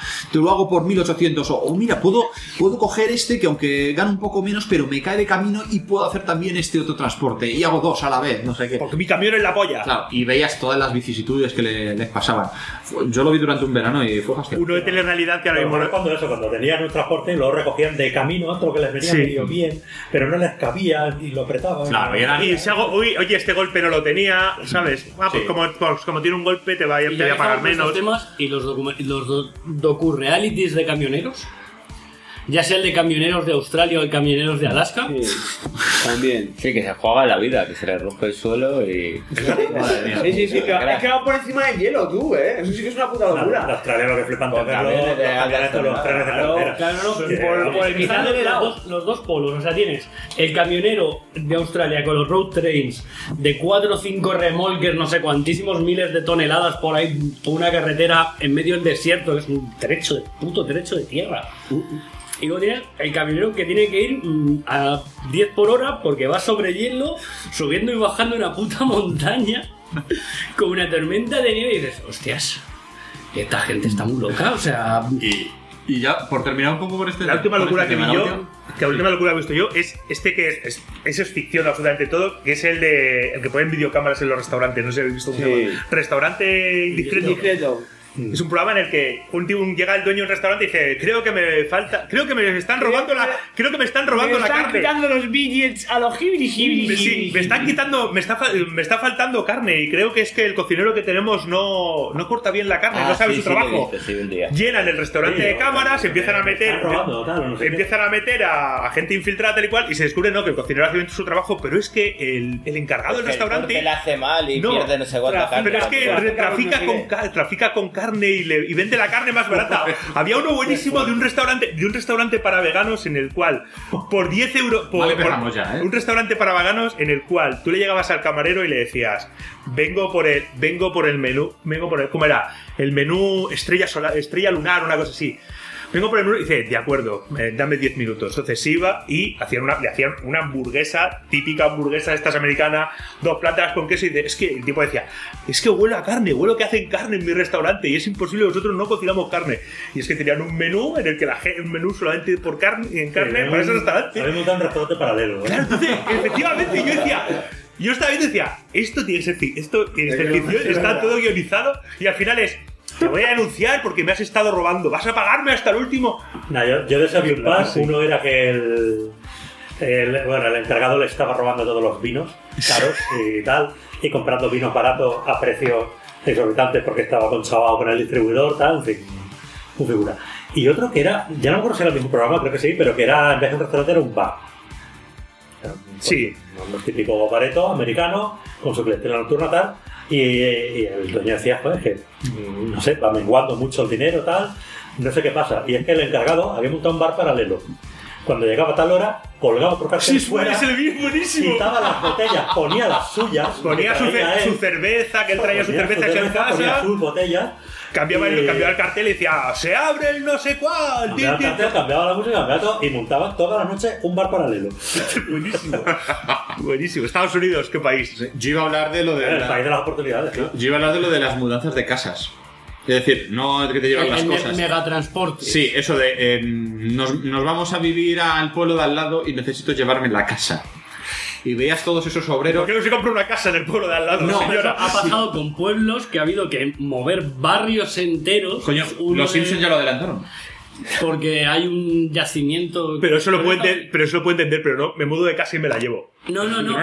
por 1.800, o mira, puedo coger este que aunque gana un poco menos, pero me cae de camino y puedo hacer también este otro transporte, y hago dos a la vez, no sé qué. Porque mi camión es la polla. Claro, y veías todas las vicisitudes que les pasaban. Yo lo vi durante un verano y fue fastidioso. Uno de telerrealidad que ahora mismo... Cuando tenían un transporte y lo recogían de camino a otro que les venía medio bien, pero no les cabía y lo apretaban. Claro, y si hago, oye, este golpe no lo tenía, ¿sabes? Pues como tiene un golpe te voy a pagar menos. Temas y los docu-realities de camioneros. ya sea el de camioneros de Australia o el camioneros de Alaska. También. Sí, que se juega la vida, que se le rompe el suelo y... Sí, pero es que va por encima del hielo, tú, Eso sí que es una puta locura. Los australianos que flipan de verlo, camiones de los trenes de carretera. Claro, pero por el mitad de los dos polos. O sea, tienes el camionero de Australia con los road trains de 4 o 5 remolques, no sé cuantísimos miles de toneladas por ahí, por una carretera en medio del desierto, que es un puto trecho de tierra. Y luego tienes el camionero que tiene que ir a 10 por hora porque va sobre hielo, subiendo y bajando una puta montaña con una tormenta de nieve y dices, hostias, esta gente está muy loca, o sea... Y ya, por terminar un poco por este... La última locura que vi tema, yo, que la última locura que he visto yo es este que es ficción absolutamente todo, que es el que ponen videocámaras en los restaurantes, no sé si habéis visto cómo se llama. Restaurante Indiscreto. Es un programa en el que llega el dueño de un restaurante y dice, creo que me están robando la carne. Me están quitando los billets a los jibri. Sí, me está faltando carne y creo que es que el cocinero que tenemos no corta bien la carne, no sabe su trabajo. Llenan el restaurante de cámaras, empiezan a meter a gente infiltrada tal y cual y se descubre que el cocinero hace bien su trabajo, pero es que el encargado del restaurante le hace mal y pierde no sé cuánta carne. Pero es que trafica con carne y vende la carne más barata. Había uno buenísimo de un restaurante para veganos en el cual por 10 euros un restaurante para veganos en el cual tú le llegabas al camarero y le decías, vengo por el menú, ¿cómo era? El menú estrella lunar, una cosa así. Vengo por el menú y dice, de acuerdo, dame 10 minutos. Entonces iba y le hacían una hamburguesa, típica hamburguesa de estas americanas, 2 platas con queso y el tipo decía, es que huele a carne, huele que hacen carne en mi restaurante y es imposible, nosotros no cocinamos carne. Y es que tenían un menú en el que un menú solamente por carne para ese restaurante. A mí me gusta un restaurante paralelo. Claro, entonces, efectivamente, yo estaba viendo y decía, esto tiene que ser ficción, está todo guionizado y al final es... Te voy a denunciar porque me has estado robando. ¿Vas a pagarme hasta el último? Yo de ese vi un par. Uno era que el encargado le estaba robando todos los vinos caros y tal, y comprando vinos baratos a precios exorbitantes porque estaba conchavado con el distribuidor, tal, en fin, un figura. Y otro que era, ya no me acuerdo si era el mismo programa, creo que sí, pero que era, en vez de un restaurante, era un bar. Sí. Un típico bareto americano, con su clientela nocturna, tal. Y el dueño decía, joder, que no sé, va menguando mucho el dinero, tal, no sé qué pasa. Y es que el encargado había montado un bar paralelo. Cuando llegaba a tal hora, colgaba por cartel fuera, quitaba las botellas, ponía las suyas, ponía su cerveza, que él traía su cerveza en casa, ponía sus botellas. Cambiaba el cartel y decía, se abre el no sé cuál. Cambiaba el cartel, cambiaba la música, cambiaba todo y montaban toda la noche un bar paralelo. Buenísimo. Estados Unidos, ¿qué país? Yo iba a hablar de lo de... El país de las oportunidades. ¿No? Yo iba a hablar de lo de las mudanzas de casas. Es decir, no que te llevan las cosas. El megatransporte. Sí, eso de nos vamos a vivir al pueblo de al lado y necesito llevarme la casa. Y veías todos esos obreros. ¿Por qué no se compra una casa en el pueblo de al lado? No, señora? Ha pasado con pueblos que ha habido que mover barrios enteros. Coño, los Simpsons ya lo adelantaron. Porque hay un yacimiento. Pero eso lo puedo entender, pero no, me mudo de casa y me la llevo. No. No,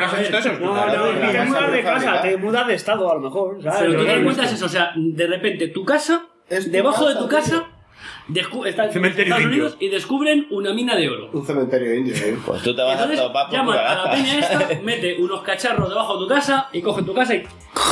te mudas de casa, te mudas de estado a lo mejor. ¿Sabes? Pero tú te das cuenta es eso, o sea, de repente tu casa, debajo de tu casa. Está en Estados Unidos y descubren una mina de oro. Un cementerio indio, Pues tú te vas entonces, a topar por llaman tu a la peña esta, mete unos cacharros debajo de tu casa y coge tu casa y...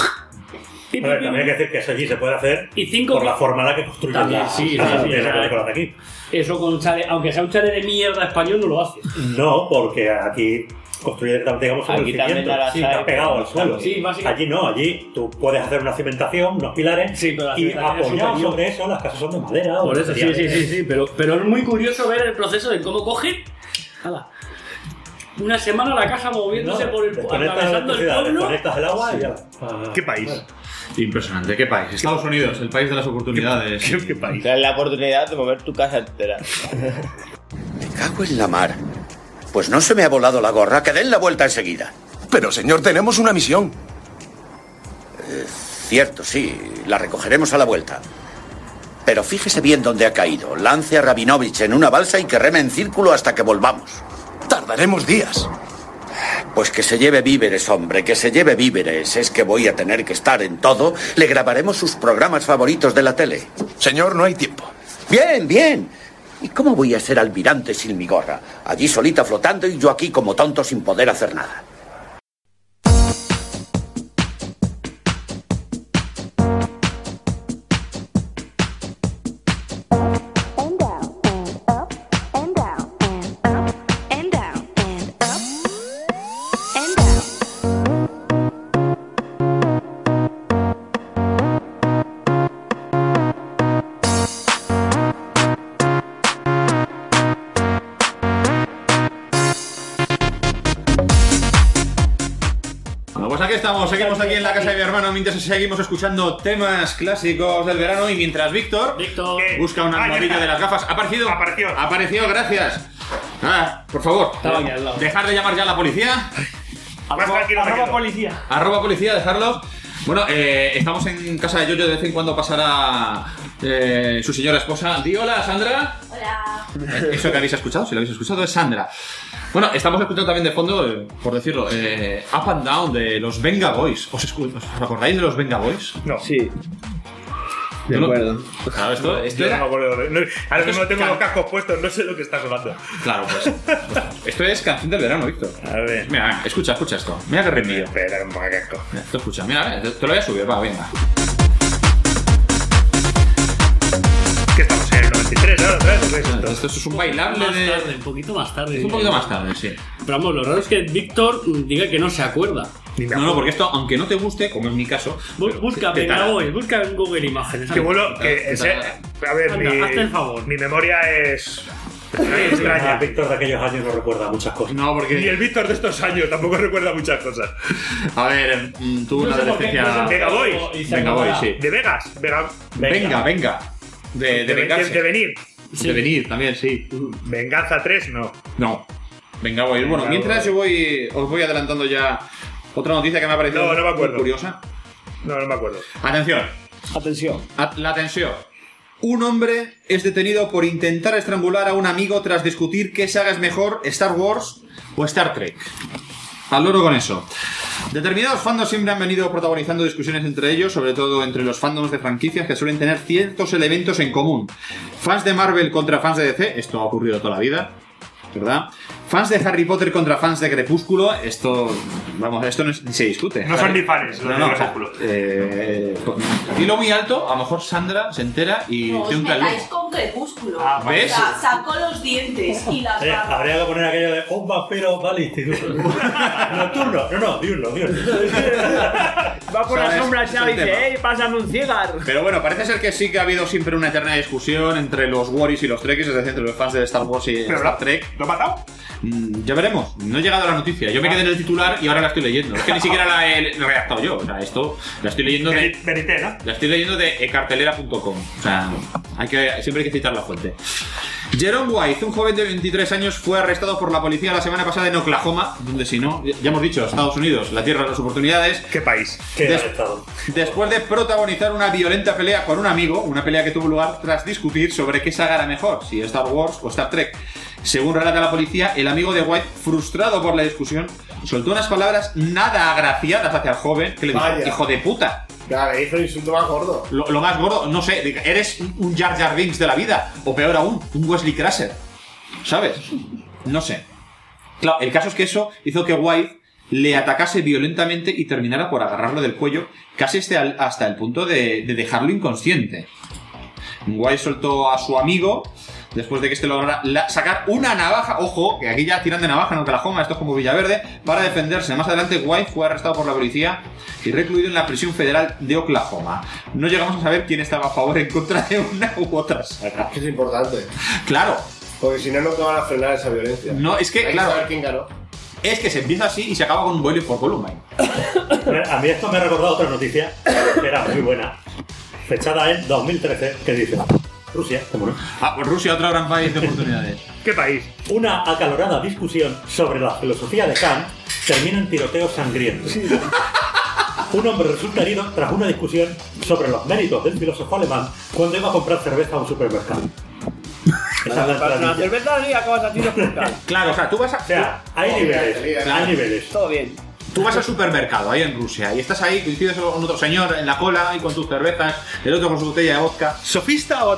A ver, también hay que decir que eso allí se puede hacer por la forma en la que construyen las casas aquí. Eso con un chale, aunque sea un chale de mierda español, no lo haces. No, porque aquí construye directamente, digamos, sobre el cimiento. Está pegado al suelo. Sí, allí no, allí tú puedes hacer una cimentación, unos pilares, y apoyado sobre eso las casas son de madera. Por eso, sí, pero es muy curioso ver el proceso de cómo cogen una semana la casa moviéndose por el atravesando el pueblo. Conectas el agua y ya. ¿Qué país? Impresionante, ¿qué país? Estados Unidos, el país de las oportunidades. ¿Qué país? Tienes la oportunidad de mover tu casa entera. Me cago en la mar. Pues no se me ha volado la gorra, que den la vuelta enseguida. Pero señor, tenemos una misión. Cierto, sí, la recogeremos a la vuelta. Pero fíjese bien dónde ha caído. Lance a Rabinovich en una balsa y que reme en círculo hasta que volvamos. Tardaremos días. Pues que se lleve víveres, hombre, que se lleve víveres. Es que voy a tener que estar en todo. Le grabaremos sus programas favoritos de la tele. Señor, no hay tiempo. Bien. ¿Y cómo voy a ser almirante sin mi gorra? Allí solita flotando y yo aquí como tonto sin poder hacer nada. Seguimos aquí en la casa de mi hermano mientras seguimos escuchando temas clásicos del verano y mientras Víctor busca una almohadilla de las gafas. Apareció, gracias. Por favor, dejar de llamar ya a la policía. Arroba policía, dejarlo. Bueno, estamos en casa de Yoyo, de vez en cuando pasará su señora esposa. Di hola, Sandra. Hola. Eso que habéis escuchado, si lo habéis escuchado, es Sandra. Bueno, estamos escuchando también de fondo, por decirlo, Up and Down de los Venga Boys. ¿Os acordáis de los Venga Boys? No. Sí. De acuerdo. Claro, esto era... no me acuerdo. Ahora mismo tengo los cascos puestos, no sé lo que está sonando. Claro, pues esto es canción del verano, Víctor. A ver. Mira, escucha esto. Mira qué ritmo. Espera, un poco casco. Esto escucha, mira, te lo voy a subir, va, venga. Que estamos en el 93, ¿no? Esto es un bailable un poquito más tarde. Es un poquito más tarde, sí. Pero vamos, lo raro es que Víctor diga que no se acuerda. No, porque esto, aunque no te guste, como en mi caso... Busca en Google Imágenes. Que bueno, que a ver, hazte el favor. Mi memoria es... extraña. El Víctor de aquellos años no recuerda muchas cosas. No, porque... Ni el Víctor de estos años tampoco recuerda muchas cosas. A ver, tuvo una adolescencia... Venga Boys. Venga Boys, sí. De Vegas. Venga. De vengarse. De venir. Sí. De venir, también, sí. Venganza 3, no. No. Venga Boys. Bueno, mientras yo os voy adelantando ya otra noticia que me ha parecido muy curiosa. No me acuerdo. Atención. La tensión. Un hombre es detenido por intentar estrangular a un amigo tras discutir qué saga es mejor, Star Wars o Star Trek. Al loro con eso. Determinados fandoms siempre han venido protagonizando discusiones entre ellos, sobre todo entre los fandoms de franquicias que suelen tener ciertos elementos en común. Fans de Marvel contra fans de DC, esto ha ocurrido toda la vida, ¿verdad? Fans de Harry Potter contra fans de Crepúsculo, esto no se discute. No son ni fans, los de Crepúsculo. Dilo muy alto, a lo mejor Sandra se entera y no te os unta el metáis con Crepúsculo. ¿Ves? O sea, sacó los dientes y las garras. Habría que poner aquello de un vampiro va al instituto. Nocturno, diurno. Va por la sombra y dice, pásame un cigarro. Pero bueno, parece ser que sí que ha habido siempre una eterna discusión entre los Warriors y los Trekkies, es decir, entre los fans de Star Wars y Star Trek. ¿Lo ha matado? Ya veremos, no he llegado a la noticia. Yo me quedé en el titular y ahora la estoy leyendo. Es que ni siquiera la he redactado yo. O sea, esto la estoy leyendo de. Verité, ¿no? La estoy leyendo de cartelera.com. O sea, siempre hay que citar la fuente. Jerome White, un joven de 23 años, fue arrestado por la policía la semana pasada en Oklahoma, donde si no, ya hemos dicho, Estados Unidos, la tierra de las oportunidades. ¿Qué país? Después de protagonizar una violenta pelea con un amigo, una pelea que tuvo lugar tras discutir sobre qué saga era mejor, si Star Wars o Star Trek. Según relata la policía, el amigo de White, frustrado por la discusión, soltó unas palabras nada agraciadas hacia el joven, que le dijo, hijo de puta. Ya, le hizo el insulto más gordo. Lo más gordo, no sé, eres un Jar Jar Binks de la vida, o peor aún, un Wesley Crusher, ¿sabes? No sé. Claro, el caso es que eso hizo que White le atacase violentamente y terminara por agarrarlo del cuello, casi hasta el punto de dejarlo inconsciente. White soltó a su amigo después de que este lograra sacar una navaja, ojo, que aquí ya tiran de navaja en Oklahoma, esto es como Villaverde, para defenderse. Más adelante, White fue arrestado por la policía y recluido en la prisión federal de Oklahoma. No llegamos a saber quién estaba a favor o en contra de una u otra saga. Es importante. Claro. Porque si no, no te van a frenar esa violencia. No, es que, hay claro. Que saber quién ganó. Es que se empieza así y se acaba con un Boiling for Columbine. A mí esto me ha recordado otra noticia que era muy buena, fechada en 2013, que dice: Rusia, ¿cómo no? Pues Rusia, otro gran país de oportunidades. ¿Qué país? Una acalorada discusión sobre la filosofía de Kant termina en tiroteos sangrientos. Un hombre resulta herido tras una discusión sobre los méritos del filósofo alemán cuando iba a comprar cerveza a un supermercado. La cerveza sí acabas a tiros por Kant. Claro, o sea, tú vas a... O sea, hay niveles. Todo bien. Tú vas al supermercado ahí en Rusia y estás ahí, coincides con otro señor en la cola y con tus cervezas, el otro con su botella de vodka. ¿Sofista o...?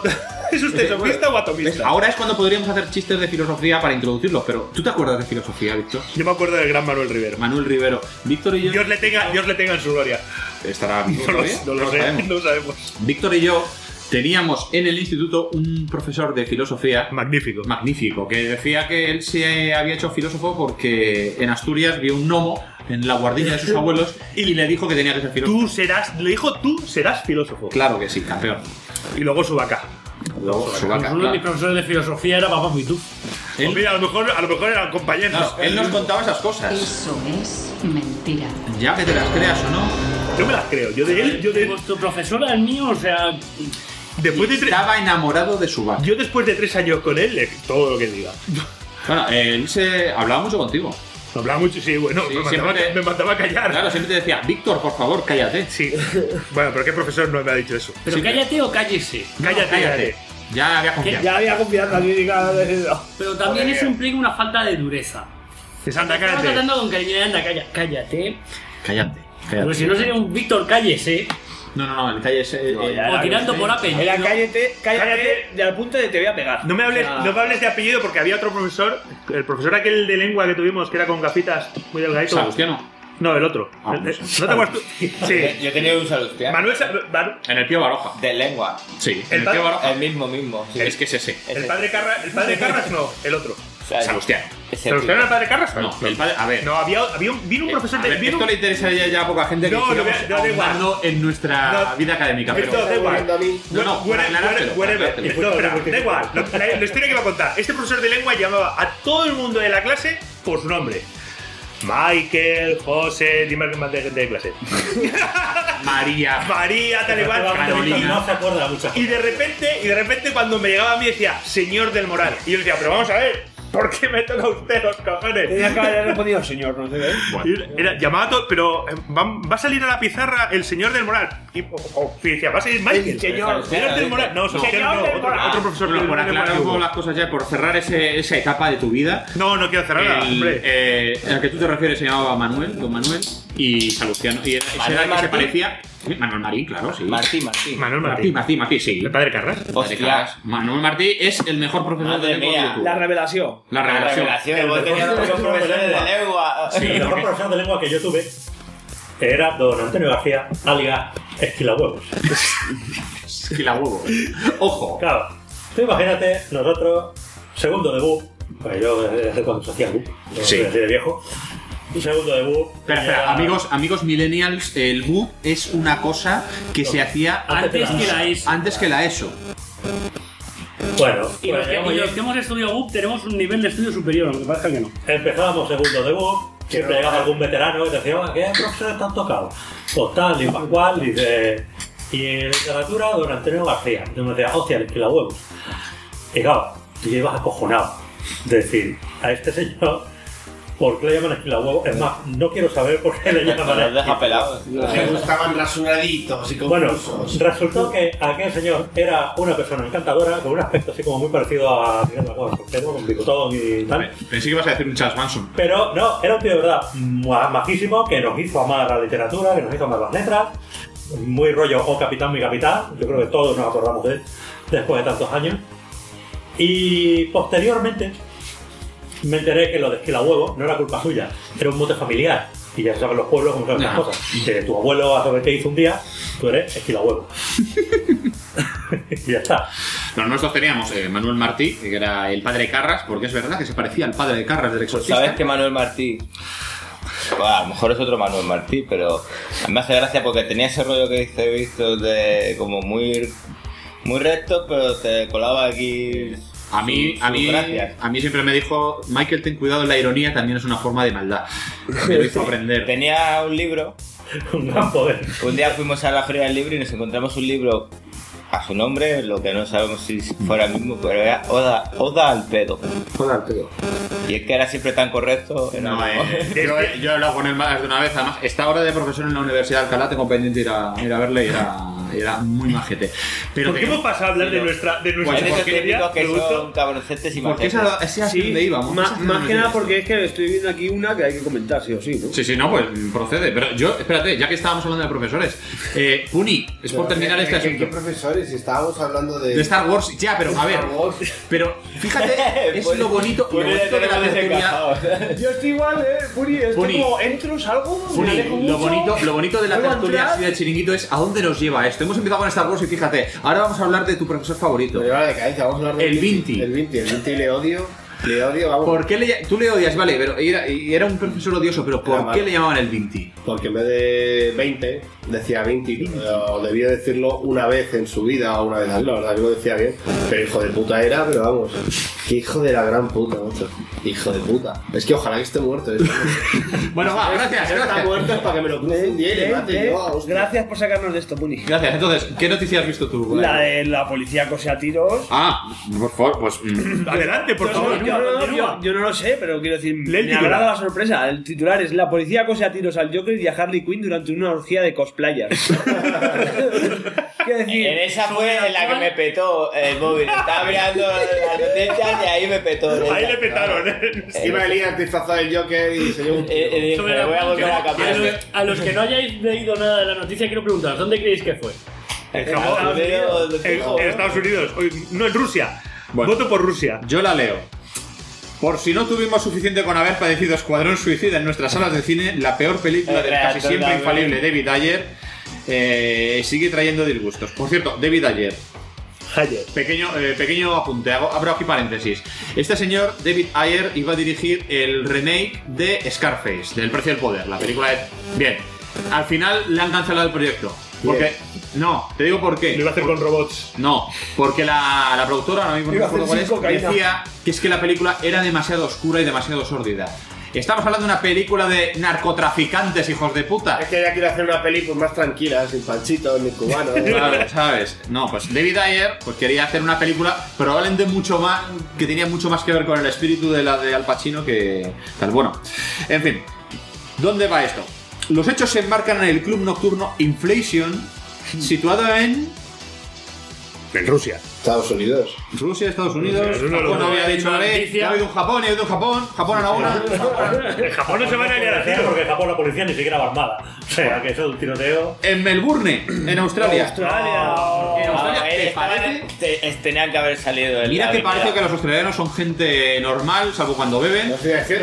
¿Es usted sofista o atomista? Ahora es cuando podríamos hacer chistes de filosofía para introducirlos, pero ¿tú te acuerdas de filosofía, Víctor? Yo me acuerdo del gran Manuel Rivero. Manuel Rivero. Víctor y yo... Dios le tenga en su gloria. Estará vivo No todavía, lo sé, no sabemos. Víctor y yo teníamos en el instituto un profesor de filosofía magnífico, que decía que él se había hecho filósofo porque en Asturias vio un gnomo en la guardilla de sus abuelos y le dijo que tenía que ser filósofo. Tú serás filósofo. Claro que sí, campeón. Y luego su vaca. Uno de mis profesores de filosofía era Papá Pitú. Mira, a lo mejor eran compañeros. Él nos contaba esas cosas. Eso es mentira. Ya que te las creas o no. Yo me las creo. Yo de Vuestro profesor al mío, o sea... Estaba enamorado de su vaca. Yo después de 3 años con él, todo lo que diga. Bueno, él hablaba mucho contigo. Hablaba mucho, sí, bueno, Sí, me mandaba a callar. Claro, siempre te decía, Víctor, por favor, cállate. Sí. Bueno, pero ¿qué profesor no me ha dicho eso? Pero Sí, cállate o cállese. Cállate. Ya había confianza. Ya había confianza aquí. Pero también eso implica una falta de dureza. Anda, Estamos cállate. tratando con cariño, anda, cállate. Cállate. Porque si no sería un Víctor cállese. No, el calle ese. O tirando por apellido. Era cállate de al punto de te voy a pegar. No me hables de apellido porque había otro profesor, el profesor aquel de lengua que tuvimos, que era con gafitas muy delgadito. Salustiano. No, el otro. ¿No te acuerdas tú? Sí. Yo he tenido un salustiano. En el Pío Baroja. De lengua. Sí, El en el Pío Baroja. El mismo. Sí. Es que es ese. El padre Carras no, el otro. Salustiano. ¿Salustiano era el padre Carras? No, el padre. A ver. No, vino un profesor de. Esto le interesaría ya a poca gente que No, sigamos da igual. ahondando en nuestra vida académica. Pero Esto da igual. para aclarártelo. Espera, da igual. La historia que va a contar. Este profesor de lengua llamaba a todo el mundo de la clase por su nombre. Michael, José, dime alguien más de clase. María, tal igual. No se acuerda mucha Y de repente cuando me llegaba a mí decía, señor del Moral. Y yo decía, pero vamos a ver, ¿por qué me toca a usted los cojones? Tenía que haber respondido señor, no sé qué. Llamaba todo, pero va a salir a la pizarra el señor del Moral. Y decía, va a salir Michael. Señor del Moral. No, otro profesor. Bueno, por aclarar un poco las cosas ya, por cerrar esa etapa de tu vida. No quiero cerrarla, hombre. Al que tú te refieres se llamaba Manuel, don Manuel, y Salustiano. Y ese era el que se parecía. Manuel Marín, claro, sí. Manuel Martí, sí. El padre Carras. Hostia. Manuel Martí es el mejor profesor de lengua que tuvo. La revelación. La revelación. Hemos tenido los profesores de lengua. Sí, el mejor profesor de lengua que yo tuve era don Antonio García, alias Esquilahuevos. Esquilahuevos. Ojo. Claro. Tú imagínate, nosotros, segundo debut, pues yo desde cuando se hacía BUP, de viejo. Un segundo de BUP. Espera, amigos millennials, el BUP es una cosa que se hacía antes que la ESO. Bueno, y los que hemos estudiado BUP tenemos un nivel de estudio superior, aunque parezca que no. Empezábamos segundo de BUP, siempre llegaba algún veterano y decía, ¿qué profesores te han tocado? Pues tal y cual, dice. Y en literatura, don Antonio García. Yo me decía, hostia, el huevos. Y claro, tú ibas acojonado de decir, a este señor, ¿por qué le llaman esquilahuevo? Es más, no quiero saber por qué le llaman Los deja pelados. Me gustaban rasuraditos y Bueno, confusos. resultó que aquel señor era una persona encantadora, con un aspecto así como muy parecido a Miguel Bacón, con bigotón y tal. Pensé que ibas a decir un Charles Manson. Pero no, era un tío de verdad majísimo, que nos hizo amar la literatura, que nos hizo amar las letras. Muy rollo, oh capitán, mi capitán. Yo creo que todos nos acordamos de él después de tantos años. Y posteriormente me enteré que lo de esquilahuevo no era culpa suya, era un mote familiar. Y ya se saben los pueblos cómo son estas cosas. Que tu abuelo a saber qué hizo un día, tú eres esquilahuevo. Y ya está. No, nosotros teníamos Manuel Martí, que era el padre de Carras, porque es verdad que se parecía al padre de Carras del Exorcista. ¿Sabes que Manuel Martí? Bueno, a lo mejor es otro Manuel Martí, pero a mí me hace gracia porque tenía ese rollo que dice Víctor de como muy recto, pero te colaba aquí. A mí siempre me dijo, Michael, ten cuidado, la ironía también es una forma de maldad. Me lo hizo aprender. Tenía un libro. Un gran poder. Un día fuimos a la feria del libro y nos encontramos un libro a su nombre, lo que no sabemos si fuera el mismo, pero era Oda al pedo. Oda al pedo. Y es que era siempre tan correcto. No, yo lo hago con él más de una vez. Además, esta hora de profesor en la Universidad de Alcalá tengo pendiente ir a verle y era era muy majete. Pero ¿Por qué hemos pasado a hablar de nuestra Pues historia? esos típicos que son cabroncetes y Porque majetes. ese es así donde íbamos. Más que nada porque es que estoy viendo aquí una que hay que comentar, sí o sí, ¿no? Sí, no, pues procede. Pero yo, espérate, ya que estábamos hablando de profesores, Puni, es por terminar este asunto. ¿Qué profesores? Si estábamos hablando De Star Wars, ya, pero a ver. Pero fíjate, es lo bonito de la tertulia. Yo estoy igual, Puri, es como entro, salgo, Puni, me alejo lo mucho, bonito de la vuelvo a tertulia entrar. así del chiringuito es a dónde nos lleva esto. Hemos empezado con Star Wars y fíjate, ahora vamos a hablar de tu profesor favorito. Pero vale, vamos a hablar del El Vinti. El Vinti le odio. Le odio, vamos. ¿Por qué tú le odias? Vale, pero era un profesor odioso, pero ¿por qué le llamaban el Vinti? Porque en vez de 20, decía 20. O debía decirlo una vez en su vida o una vez al la verdad que lo decía bien. Pero hijo de puta era, pero vamos. Qué hijo de la gran puta, macho. Hijo de puta. Es que ojalá que esté muerto. Bueno, va, gracias. Está muerto es para que me lo cruce un día y le mate. Gracias por sacarnos de esto, Puni. Gracias. Entonces, ¿qué noticia has visto tú? La de la policía cose a tiros. Por favor, pues. Adelante, por favor. Yo no lo sé, pero quiero decir, Lee el me titular. agrada la sorpresa. El titular es: la policía cose a tiros al Joker y a Harley Quinn durante una orgía de cosplayers. Quiero decir, En esa fue en la que me petó el móvil. Estaba mirando las noticias y ahí me petó. Ahí le petaron. Iba Elías disfrazado del Joker y se llevó un tiro. Me voy a volver a cambiar. A los que no hayáis leído nada de la noticia, quiero preguntaros, ¿dónde creéis que fue? En Estados Unidos. No, en Rusia. Bueno. Voto por Rusia. Yo la leo. Por si no tuvimos suficiente con haber padecido Escuadrón Suicida en nuestras salas de cine, la peor película del casi siempre infalible David Ayer sigue trayendo disgustos. Por cierto, David Ayer. Pequeño apunte, abro aquí paréntesis. Este señor, David Ayer, iba a dirigir el remake de Scarface, del Precio del Poder, la película de... Bien, al final le han cancelado el proyecto. Porque... No, te digo por qué. Lo iba a hacer con robots. No, porque la productora, ahora mismo no me acuerdo cuál es, decía que es que la película era demasiado oscura y demasiado sórdida. Estamos hablando de una película de narcotraficantes, hijos de puta. Es que ella quiere hacer una película más tranquila, sin panchitos ni cubanos. Claro, ¿sabes? No, pues David Ayer pues quería hacer una película probablemente mucho más, que tenía mucho más que ver con el espíritu de la de Al Pacino que tal. Bueno, en fin, ¿dónde va esto? Los hechos se enmarcan en el club nocturno Inflation, situado en Rusia. Estados Unidos. Rusia, Estados Unidos. Japón había dicho, vale, ya ha habido un Japón, Japón a la una. En Japón no se van a ir a tiro. Porque en Japón la policía ni siquiera va armada. O sea, que eso es un tiroteo. En Melbourne, en Australia. Tenían que haber salido del. Mira que parece que los australianos son gente normal, salvo cuando beben.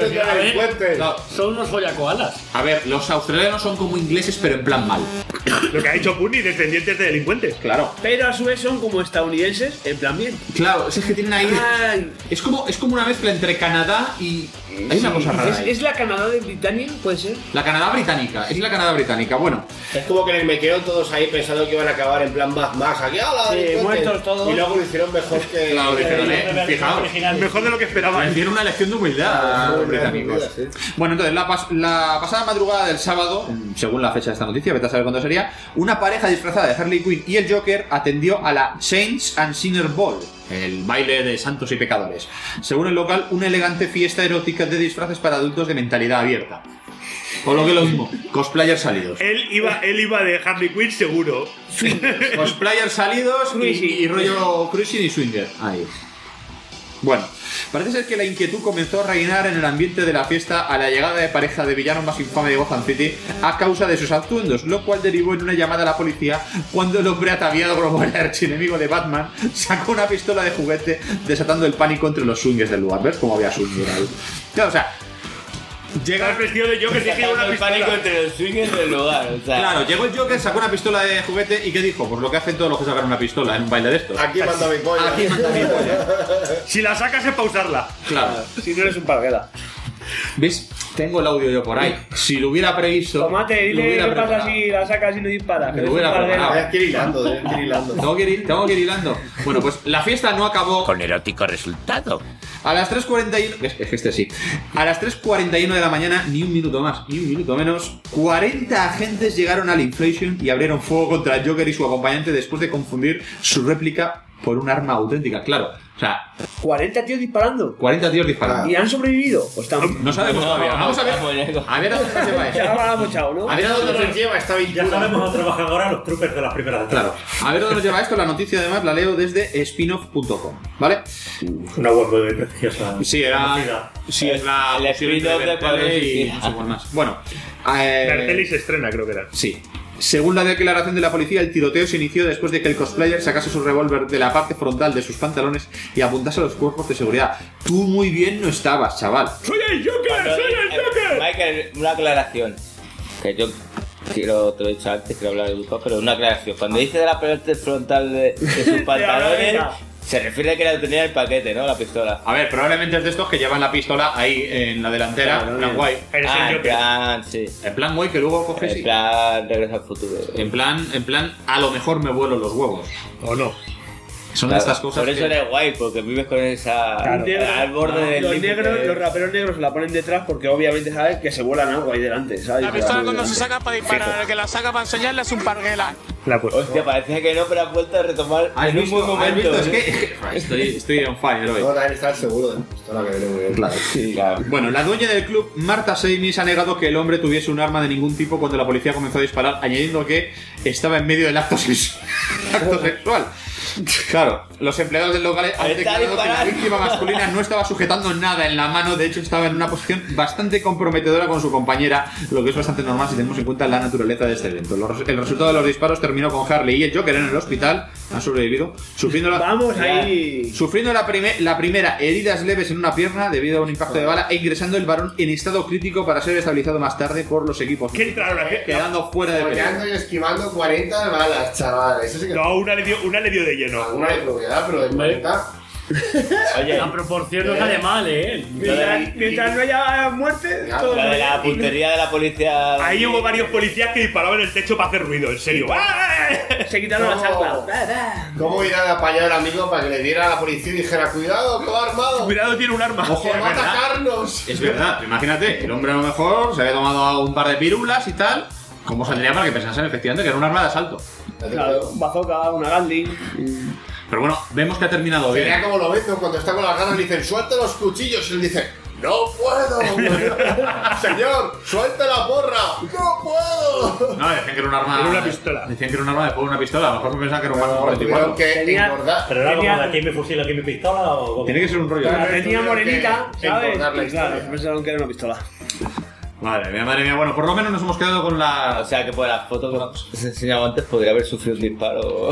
Son unos follacoalas. A ver, los australianos son como ingleses, pero en plan mal. Lo que ha dicho Puni, descendientes de delincuentes. Claro. Pero a su vez son como estadounidenses, en plan bien. Claro, es que tienen ahí. Es como una mezcla entre Canadá y. Hay una cosa rara. ¿Es la Canadá de Britannia? ¿Puede ser? La Canadá británica, es la Canadá británica. Bueno, es como que les metieron todos ahí pensando que iban a acabar en plan Mad Max. Aquí, muertos todos. Y luego lo hicieron mejor que. Claro, dijeron, fijaos. Mejor de lo que esperaban. Hicieron una lección de humildad a los británicos. Bueno, entonces, la pasada madrugada del sábado, según la fecha de esta noticia, vete a saber cuándo sería, una pareja disfrazada de Harley Quinn y el Joker atendió a la Saints and Sinners Ball, el baile de santos y pecadores. Según el local, una elegante fiesta erótica de disfraces para adultos de mentalidad abierta. O lo que es lo mismo, cosplayers salidos. Él iba de Harley Quinn seguro. Cosplayers salidos y rollo cruising y swinger. Ahí. Bueno, parece ser que la inquietud comenzó a reinar en el ambiente de la fiesta a la llegada de pareja de villano más infame de Gotham City a causa de sus atuendos, lo cual derivó en una llamada a la policía cuando el hombre ataviado como el archienemigo de Batman sacó una pistola de juguete desatando el pánico entre los swingers del lugar. ¿Ves cómo había swinger ahí? Claro, o sea, Llegas vestido de Joker y tiene una pistola. Pánico entre los swingers del lugar. O sea. Claro, llegó el Joker, sacó una pistola de juguete y ¿qué dijo? Pues lo que hacen todos los que sacan una pistola en un baile de estos. Aquí manda mi polla. Aquí manda mi polla. Si la sacas es pausarla. Claro. Si no eres un parguela. ¿Ves? Tengo el audio yo por ahí. Si lo hubiera previsto. Tomate, dile qué pasa si la sacas y no disparas. Me lo hubiera preparado. Tienes que ir hilando, Tengo que ir hilando. Bueno, pues la fiesta no acabó. Con erótico resultado. A las 3:41. Es que este sí. A las 3:41 de la mañana, ni un minuto más, ni un minuto menos, 40 agentes llegaron al Inflation y abrieron fuego contra el Joker y su acompañante después de confundir su réplica por un arma auténtica, claro. O sea, 40 tíos disparando. 40 tíos disparando. ¿Y han sobrevivido? ¿O están... No sabemos todavía. Vamos a ver. A ver a dónde nos lleva esto. Ahora la hemos echado, ¿no? A ver a dónde nos lleva esta aventura. Ya sabemos dónde trabajan ahora los troopers de las primeras etapas. Claro. A ver dónde nos lleva esto. La noticia además la leo desde spinoff.com, ¿vale? Una web muy prestigiosa. Sí, era... Sí, es la... El spin-off de Bertele y no sé cuál más. Bueno. Bertele se estrena, creo que era. Sí. Según la declaración de la policía, el tiroteo se inició después de que el cosplayer sacase su revólver de la parte frontal de sus pantalones y apuntase a los cuerpos de seguridad. Tú muy bien no estabas, chaval. ¡Soy el Joker! ¡Soy el Joker! Michael, una aclaración. Que yo quiero, te lo he dicho antes, quiero hablar de Lucas, pero una aclaración. Cuando dice de la parte frontal de sus pantalones, se refiere a que la tenía el paquete, ¿no? La pistola. A ver, probablemente es de estos que llevan la pistola ahí en la delantera, en plan guay. En plan, sí. En plan guay que luego coges En plan, regresa al futuro. En plan, a lo mejor me vuelo los huevos. ¿O no? Son de estas cosas por eso eres guay, porque vives con esa... Claro. al borde del Los límite. negros, los raperos negros se la ponen detrás porque obviamente saben que se vuelan algo ahí delante, ¿sabes? La pistola cuando se saca para disparar, el que la saca para enseñarle es un parguela. Hostia, parecía que no, pero has vuelto a retomar en un buen momento. Es que estoy on fire hoy. No, también está el seguro de pistola que viene muy bien. Claro. Sí, claro. Bueno, la dueña del club, Marta Seimis, ha negado que el hombre tuviese un arma de ningún tipo cuando la policía comenzó a disparar, añadiendo que estaba en medio del acto sexual. Claro, los empleados del local han declarado que la víctima masculina no estaba sujetando nada en la mano, de hecho estaba en una posición bastante comprometedora con su compañera, lo que es bastante normal si tenemos en cuenta la naturaleza de este evento. El resultado de los disparos terminó con Harley y el Joker en el hospital, han sobrevivido, sufriendo la primera heridas leves en una pierna debido a un impacto de bala e ingresando el varón en estado crítico para ser estabilizado más tarde por los equipos. ¿Qué entraron aquí? Quedando fuera de peligro. Y esquivando 40 balas, chaval. Eso sí que... No, una le dio de lleno. Alguna de propiedad, pero de 40. Oye, la proporción no sale mal, Mientras no haya muerte, todo La de la puntería de la policía. Ahí hubo varios policías que disparaban en el techo para hacer ruido, en serio. Se quitaron la chancla. ¿Cómo ir a apañar al amigo para que le diera a la policía y dijera, cuidado, que va armado? Cuidado, tiene un arma. Ojo, va a atacarnos. Es verdad, imagínate, el hombre a lo mejor se había tomado un par de pirulas y tal. ¿Cómo saldría para que pensasen efectivamente que era un arma de asalto? Claro, un bazooka, una Gatling. Pero bueno, vemos que ha terminado bien. Sería como lo ven, ¿no? Cuando está con las ganas le dicen, suelta los cuchillos. Y él dice, no puedo. Señor, suelta la porra. No puedo. No, decían que era un arma. Era una pistola. Decían que era un arma de fuego, una pistola. A lo mejor pensaban que era un arma No, 44. Pero era como de aquí mi fusil, aquí mi pistola o... Tiene que ser un rollo. La tenía morenita, que ¿sabes? engordar la Y claro, historia. pensaron que era una pistola. Madre mía. Bueno, por lo menos nos hemos quedado con la... O sea que por las fotos que os he enseñado antes podría haber sufrido un disparo.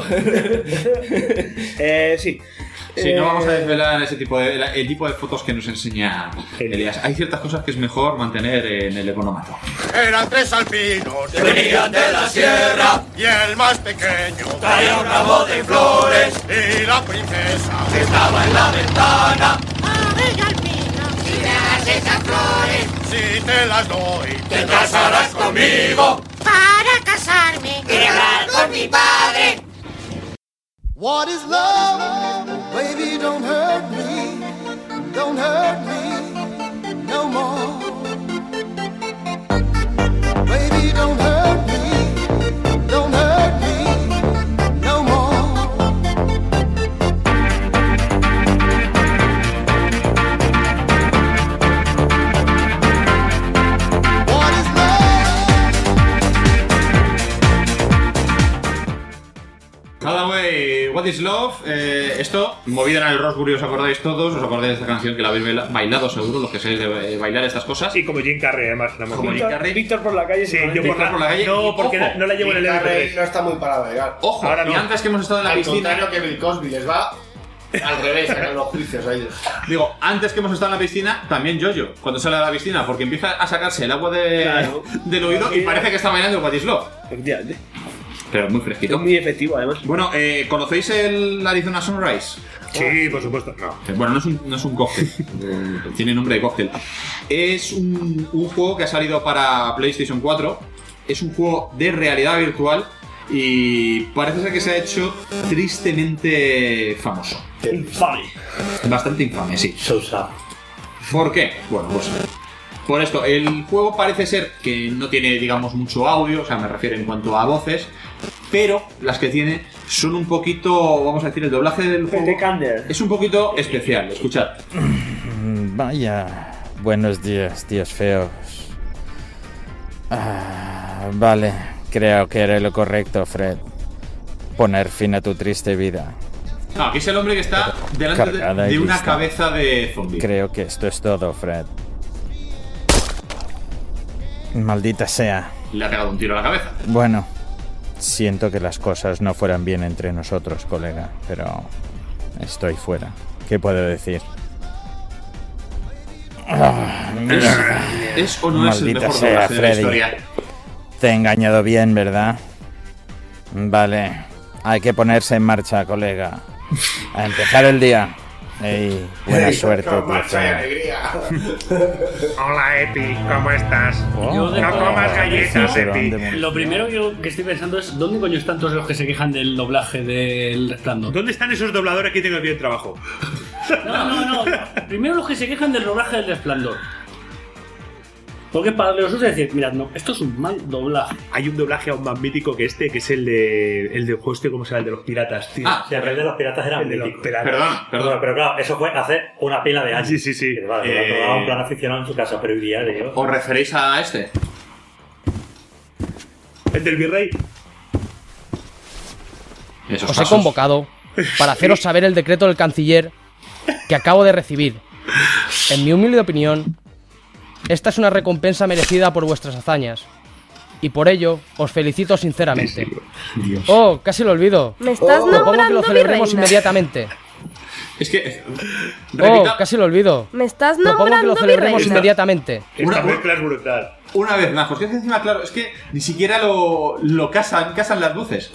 Sí. Sí, no vamos a desvelar ese tipo el tipo de fotos que nos enseña Elías. Hay ciertas cosas que es mejor mantener en el economato. Eran tres alpinos que venían de la sierra y el más pequeño traía un ramo de flores y la princesa que estaba en la ventana. ¡Ave alpino! Si me das esas flores, Si te las doy, te casarás conmigo. para casarme, quiero hablar con mi padre. What is love? Baby, don't hurt me. Don't hurt me no more. Baby, don't hurt me. Don't hurt me no more. What is Hathaway, What is Love? Esto, movido en el Rosebury, ¿os acordáis todos? ¿Os acordáis de esta canción que la habéis bailado seguro, los que seáis de bailar estas cosas? Y como Jim Carrey, además. Como Jim Carrey. Víctor por la calle. Sí, yo por la calle. No, porque Ojo, no la llevo en el MP3. No está muy para bailar. Ojo, Ahora no. y antes que hemos estado en la Al piscina... contrario que Bill Cosby, les va al revés, sacan los juicios a ellos. Digo, antes que hemos estado en la piscina, también Jojo, cuando sale de la piscina, porque empieza a sacarse el agua del oído y parece que está bailando What is Love. Efectivamente. Pero muy fresquito. Es muy efectivo, además. Bueno, ¿conocéis el Arizona Sunrise? Sí, por supuesto. No. Bueno, no es un cóctel. Tiene nombre de cóctel. Es un juego que ha salido para PlayStation 4. Es un juego de realidad virtual y parece ser que se ha hecho tristemente famoso. Infame. Bastante infame, sí. Sousa. ¿Por qué? Bueno, pues por esto. El juego parece ser que no tiene, digamos, mucho audio, o sea, me refiero en cuanto a voces, pero las que tiene son un poquito, vamos a decir, el doblaje del juego es un poquito especial. Escuchad. Vaya, buenos días, tíos feos. Vale, creo que era lo correcto, Fred. Poner fin a tu triste vida. No, aquí es el hombre que está delante de una cabeza de zombie. Creo que esto es todo, Fred. Maldita sea. Le ha pegado un tiro a la cabeza. Bueno, siento que las cosas no fueran bien entre nosotros, colega, pero estoy fuera. ¿Qué puedo decir? ¿Es o no es el Maldita mejor sea, doblaje de la Freddy. historia? Te he engañado bien, ¿verdad? Vale, hay que ponerse en marcha, colega. A empezar el día. Ey, buena suerte, tío. Hola, Epi, ¿cómo estás? Yo de- No comas galletas, Epi. Lo primero que estoy pensando es ¿dónde coño están todos los que se quejan del doblaje del Resplandor? ¿Dónde están esos dobladores que tienen bien trabajo? No. Primero los que se quejan del doblaje del Resplandor. Porque para los otros es decir, mirad, no, esto es un mal doblaje. Hay un doblaje aún más mítico que este, que es el del juego este, ¿cómo se llama? El de los piratas, tío. Sí, el de los piratas era El de los mítico. piratas. Perdón. Pero claro, eso fue hace una pila de años. Sí. Vale, lo probaba un plan aficionado en su casa, pero hoy día, tío. ¿Os referéis a este? El del virrey. Os he convocado para haceros saber el decreto del canciller que acabo de recibir. En mi humilde opinión, esta es una recompensa merecida por vuestras hazañas. Y por ello, os felicito sinceramente. Oh, casi lo olvido. Me estás Propongo que nombrando lo celebremos virreina. inmediatamente. Es que... Oh, casi lo olvido. Me estás Propongo que nombrando lo celebremos virreina. inmediatamente. Esta mezcla es brutal. Una vez más, porque es que encima, claro, es que ni siquiera lo casan las voces.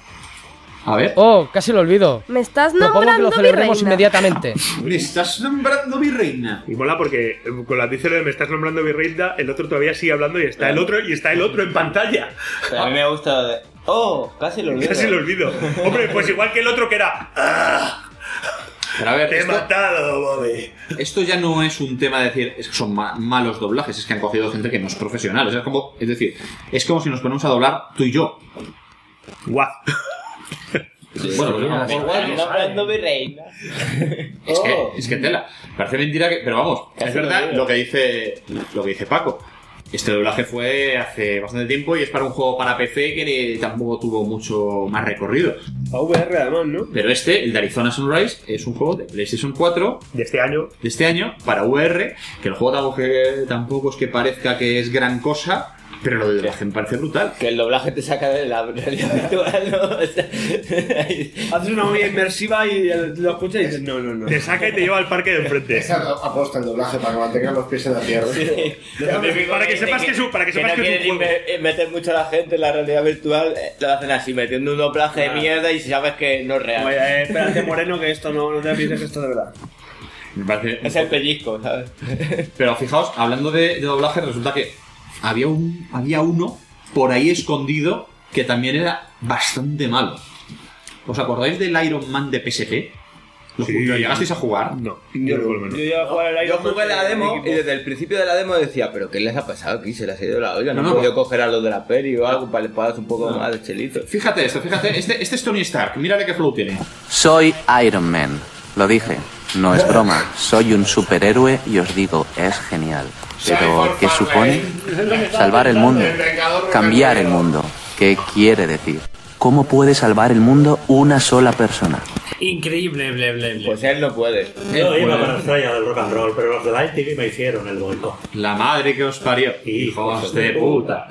A ver. Oh, casi lo olvido. Me estás Propongo que lo nombrando celebremos virreina. inmediatamente. Me estás nombrando virreina. Y mola porque con la dice de me estás nombrando virreina, el otro todavía sigue hablando y está el otro en pantalla. Pero a mí me gusta de... Oh, casi lo olvido. Casi lo olvido. Hombre, pues igual que el otro que era... Pero a ver, Te he matado, Bobby. Esto ya no es un tema de decir es que son malos doblajes, es que han cogido gente que no es profesional. Es decir, es como si nos ponemos a doblar tú y yo. Guau. Bueno, pues Nombrando virreina. es que tela. Parece mentira que. Pero vamos, es verdad lo que dice Paco. Este doblaje fue hace bastante tiempo y es para un juego para PC que tampoco tuvo mucho más recorrido. A VR además, ¿no? Pero el de Arizona Sunrise, es un juego de PlayStation 4 de este año para VR, que el juego tampoco es que parezca que es gran cosa, pero lo del doblaje me parece brutal. Que el doblaje te saca de la realidad virtual, ¿no? O sea, Haces una movida inmersiva y lo escuchas y dices, no. Te saca y te lleva al parque de enfrente. Esa aposta el doblaje para que mantengan los pies en la tierra. Para que sepas que es un juego. Meter mucho a la gente en la realidad virtual, lo hacen así, metiendo un doblaje de mierda y sabes que no es real. Oye, espérate, Moreno, que esto no te pienses que esto es de verdad. Me parece... Es el pellizco, ¿sabes? Pero fijaos, hablando de doblaje, resulta que había uno por ahí escondido que también era bastante malo. ¿Os acordáis del Iron Man de PSP? ¿Lo llegasteis a jugar? No, yo llegué a jugar el Yo Iron Man jugué la demo equipo. y desde el principio de la demo decía, ¿pero qué les ha pasado aquí? Se les ha ido la olla, no, No, han no, podido coger a los de la peli o algo para darse un poco más de chelito. Fíjate, este es Tony Stark, mírale qué flow tiene. Soy Iron Man, lo dije, no es broma, soy un superhéroe y os digo, es genial. Pero, ¿qué supone? Salvar el mundo, cambiar el mundo. ¿Qué quiere decir? ¿Cómo puede salvar el mundo una sola persona? Increíble, Pues él no puede. Yo iba con la estrella del rock and roll, pero los de la MTV me hicieron el boicot. La madre que os parió. Hijos de puta.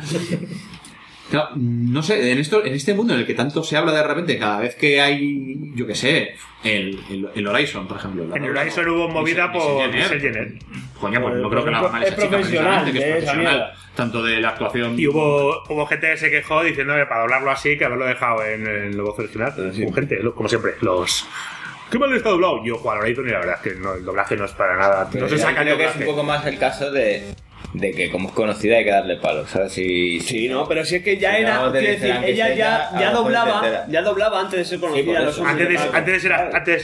Claro, no sé, en este mundo en el que tanto se habla de repente, cada vez que hay, yo qué sé, el Horizon, por ejemplo. En Horizon hubo movida por Michelle Jenner. Coño, pues no creo que la haga mal esa chica, precisamente, que es profesional, tanto de la actuación. Y hubo gente que se quejó diciendo que para doblarlo así, que haberlo dejado en la voz original. Hubo gente, como siempre, ¿qué mal está doblado? Yo juego al Horizon y la verdad es que no, el doblaje no es para nada. Pero no se saca el creo que es doblaje. un poco más el caso de de que como es conocida hay que darle palo, ¿sabes? Sí, no, pero si es que ya si era, no te quiero dicen decir, que ella sea, a ya lo mejor doblaba, te ya doblaba antes de ser conocida. por los eso. hombres Antes de ser actriz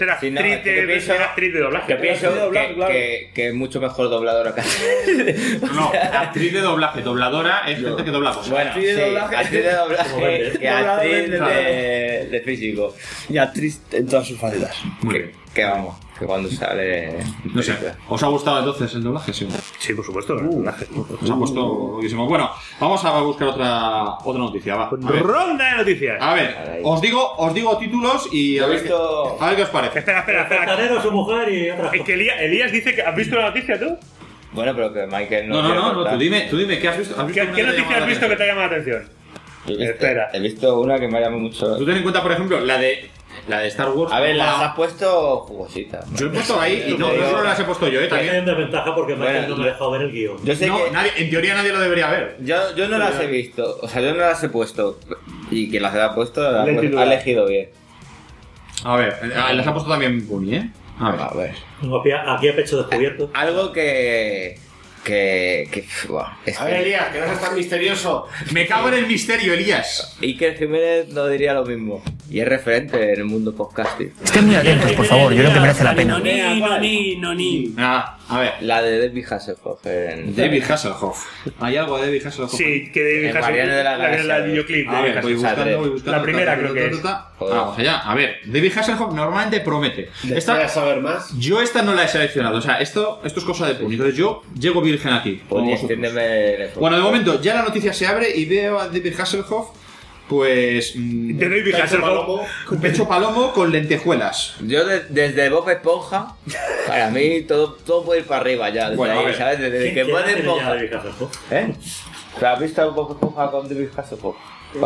de doblaje. Yo pienso doblaje, claro. que es mucho mejor dobladora que No, actriz de doblaje, dobladora es gente que dobla cosas. Bueno, Actriz de doblaje. actriz de doblaje que actriz Doblador de físico. Y actriz en todas sus facetas. Muy bien. Que vamos, que cuando sale... No sé, ¿os ha gustado entonces el doblaje? Sí, Sí, por supuesto, el doblaje. Os ha puesto buenísimo. Bueno, vamos a buscar otra noticia, va. A ver. Ronda de noticias. A ver, os digo títulos y a ver qué os parece. Espera. Fontanero, su mujer y otra cosa. Es que Elías dice que... ¿Has visto la noticia tú? Bueno, pero que Michael no... No, tú dime, ¿qué has visto? ¿Qué noticia has visto que te ha llamado la atención? Espera. He visto una que me ha llamado mucho... Tú ten en cuenta, por ejemplo, la de Star Wars. A ver, las has puesto jugositas. Yo he puesto ahí y no solo las he puesto yo, También hay también. una desventaja porque Michael no me ha dejado ver el guión. Yo sé No, que... en teoría nadie lo debería ver. Yo no las he visto, o sea, yo no las he puesto. Y quien las ha puesto ha elegido bien. A ver, las ha puesto también Bunny, ¿eh? A ver. Tengo aquí a pecho descubierto. Algo que buah, es A ver, Elías, que no seas tan misterioso. Me cago en el misterio, Elías. Iker Jiménez no diría lo mismo. Y es referente en el mundo podcasting. Estén muy atentos, por favor, yo creo que merece la pena. No ni. A ver. La de David Hasselhoff. David Hasselhoff. ¿Hay algo de David Hasselhoff? Sí, que David Hasselhoff. Guardianes de la Galaxia. El videoclip. A ver, voy buscando. La primera creo que es. Vamos allá. A ver, David Hasselhoff normalmente promete. ¿Deseas saber más? Yo esta no la he seleccionado. O sea, esto es cosa de Puni. Entonces yo llego virgen aquí. Puni, extiéndeme. Bueno, de momento ya la noticia se abre y veo a David Hasselhoff. Pues. De David Hasselhoff. Pecho palomo con lentejuelas. Yo desde Bob Esponja, para mí todo puede ir para arriba ya. Desde Bueno, ahí, a ver. ¿sabes? Desde que Bob Esponja. ¿Eh? ¿Has visto Bob Esponja con David Hasselhoff?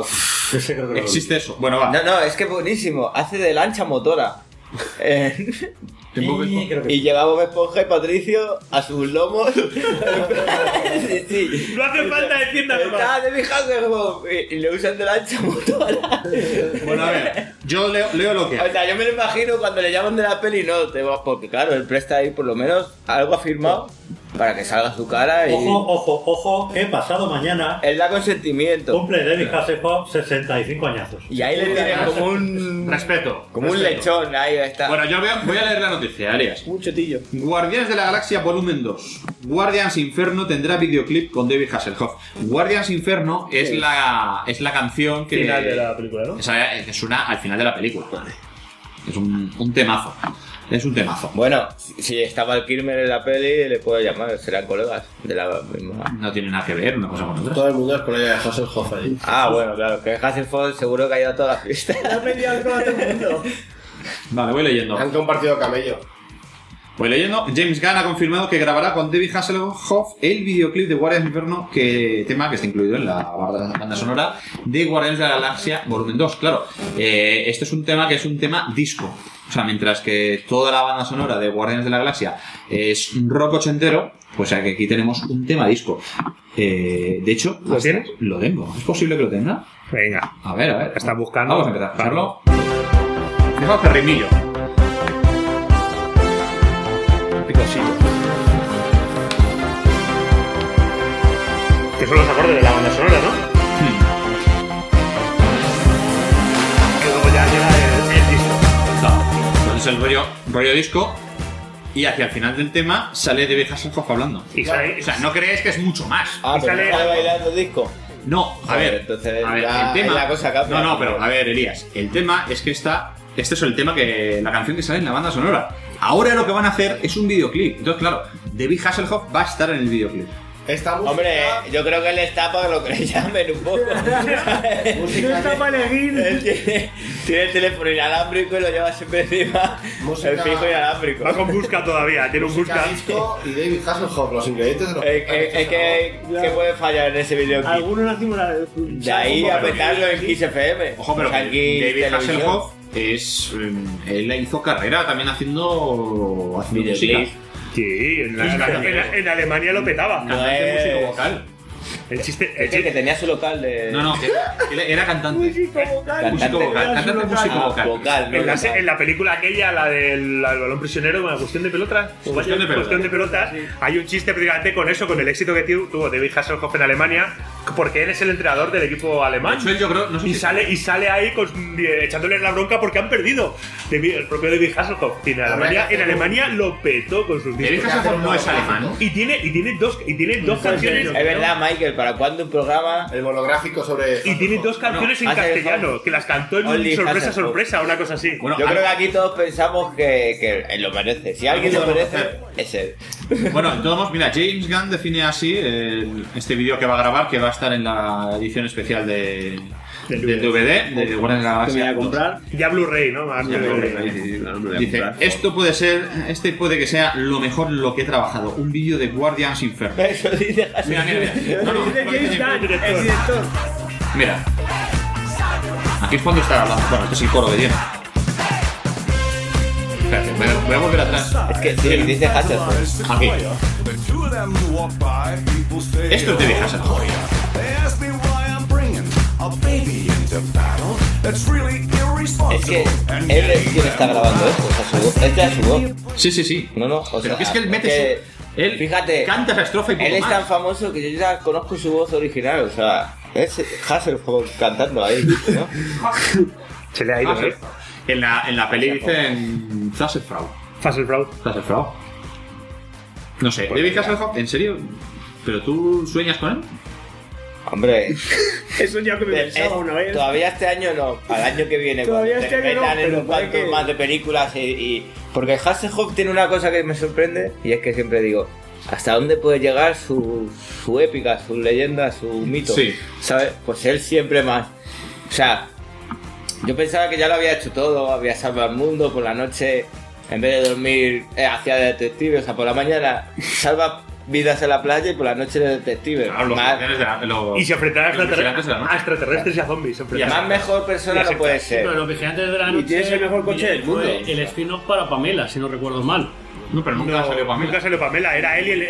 Existe eso. Bueno, va. No, es que buenísimo. Hace de lancha motora. Y llega Bob Esponja y Patricio a sus lomos. sí. No hace falta decir nada más. Está David Hasselhoff y le usan de lancha motora. Bueno, a ver, yo leo lo que hay. O sea, yo me lo imagino cuando le llaman de la peli, no, porque claro, él presta ahí por lo menos algo afirmado para que salga su cara y... Ojo, que pasado mañana... Él da consentimiento. Cumple David Hasselhoff 65 añazos. Y ahí le tienen como un... Respeto. Como un lechón, ahí está. Bueno, yo voy a leer la noticia, Arias. Un chotillo. Guardianes de la Galaxia Volumen 2. Guardians Inferno tendrá videoclip con David Hasselhoff. Guardians Inferno es la canción que... Final de la película, ¿no? Esa que suena al final de la película. Es un temazo. Es un temazo. Bueno, si estaba el Kilmer en la peli, le puedo llamar, serán colegas de la misma. No tiene nada que ver una cosa con otra. Todo el mundo es colega de Hasselhoff ahí. Ah, bueno, claro, que Hasselhoff seguro que ha ido a toda la fiesta. Ha peleado con todo el mundo. Vale, voy leyendo. Han compartido camello. Voy leyendo. James Gunn ha confirmado que grabará con David Hasselhoff el videoclip de Guardians Inferno, tema que está incluido en la banda sonora de Guardianes de la Galaxia Volumen 2. Claro, este es un tema que es un tema disco. O sea, mientras que toda la banda sonora de Guardianes de la Galaxia es rock ochentero, pues aquí tenemos un tema disco. De hecho, ¿lo tienes? Lo tengo. ¿Es posible que lo tenga? Venga. A ver. Está buscando. Vamos a empezar a escucharlo. Fijaos que ritmillo. Picosito. Que son los acordes de la banda sonora, ¿no? Que luego ya llega el disco. Entonces el rollo disco. Y hacia el final del tema sale David Hasselhoff hablando. Y sale, o sea, no crees que es mucho más. Ah, y pero sale bailando disco. No, a ver, entonces el tema. La cosa cambia. No, pero a ver, Elías, el tema es que este es el tema la canción que sale en la banda sonora. Ahora lo que van a hacer es un videoclip. Entonces, claro, David Hasselhoff va a estar en el videoclip. Esta música... Hombre, yo creo que él está para lo que le llamen un poco. No está para elegir. Él tiene el teléfono inalámbrico y lo lleva siempre encima. Música... El fijo inalámbrico. Va con busca todavía, tiene un busca. Disco y David Hasselhoff, los ingredientes de los... ¿Qué puede fallar en ese videoclip? Algunos nacimos de ahí a petarlo en Kiss FM. Ojo, pero David Hasselhoff él hizo carrera también haciendo música. Sí, en Alemania lo petaba. Cantante músico vocal. El chiste... Es que tenía su local de... No, era cantante. Músico vocal. Músico vocal. En la película aquella, la del balón prisionero, con la cuestión de pelotas, cuestión de pelotas, hay un chiste precisamente con eso, con el éxito que tuvo David Hasselhoff en Alemania, porque él es el entrenador del equipo alemán. De hecho, yo creo, no sé y sale ahí echándole la bronca porque han perdido. El propio David Hasselhoff. En Alemania lo petó con sus discos. David Hasselhoff no es alemán. Y tiene dos canciones. Es verdad, Michael, ¿para cuándo un programa? El monográfico sobre... Y tiene dos canciones en castellano, que las cantó en sorpresa, una cosa así. Bueno, yo creo que aquí todos pensamos que él lo merece. Si alguien lo merece, es él. Bueno, de todos modos, mira, James Gunn define así este vídeo que va a grabar, que va a estar en la edición especial del DVD de Guardianes de la Galaxia. Que me voy a comprar. Ya Blu-ray, ¿no? Más Dice, este puede que sea lo mejor lo que he trabajado. Un vídeo de Guardians Inferno. Eso dice. Mira. El director. Mira. Aquí es cuando está hablando. Bueno, este es el coro de Jenna. Espérate, voy a volver atrás. Es que sí, dice Hasselhoff. Aquí. Esto es de Hasselhoff. Es que él es quien está grabando esto, o sea, su voz. Este es su voz. Sí. No, o sea, pero es que él mete él fíjate, canta esa estrofa y poco él es más. tan famoso que yo ya conozco su voz original, o sea, es Hasselhoff cantando ahí, ¿no? Se le ha ido, ¿eh? En la peli dicen Hasselhoff. No sé, David Hasselhoff, ¿en serio? ¿Pero tú sueñas con él? Hombre, eso ya que me pensaba una vez. Todavía este año no, al año que viene. Todavía este año no, pero un cuanto más de películas y porque Hasselhoff tiene una cosa que me sorprende y es que siempre digo, ¿hasta dónde puede llegar su épica, su leyenda, su mito? Sí. ¿Sabes? Pues él siempre más. O sea, yo pensaba que ya lo había hecho todo, había salvado al mundo por la noche, en vez de dormir hacía de detective, o sea, por la mañana salva vidas en la playa y por la noche de detective. Y se enfrentará a extraterrestres y a zombies. Y más mejor persona no puede ser. Pero los vigilantes de la noche. Y tienes el mejor coche del mundo. El spin-off para Pamela, si no recuerdo mal. No, pero nunca salió Pamela. Nunca salió Pamela, era él y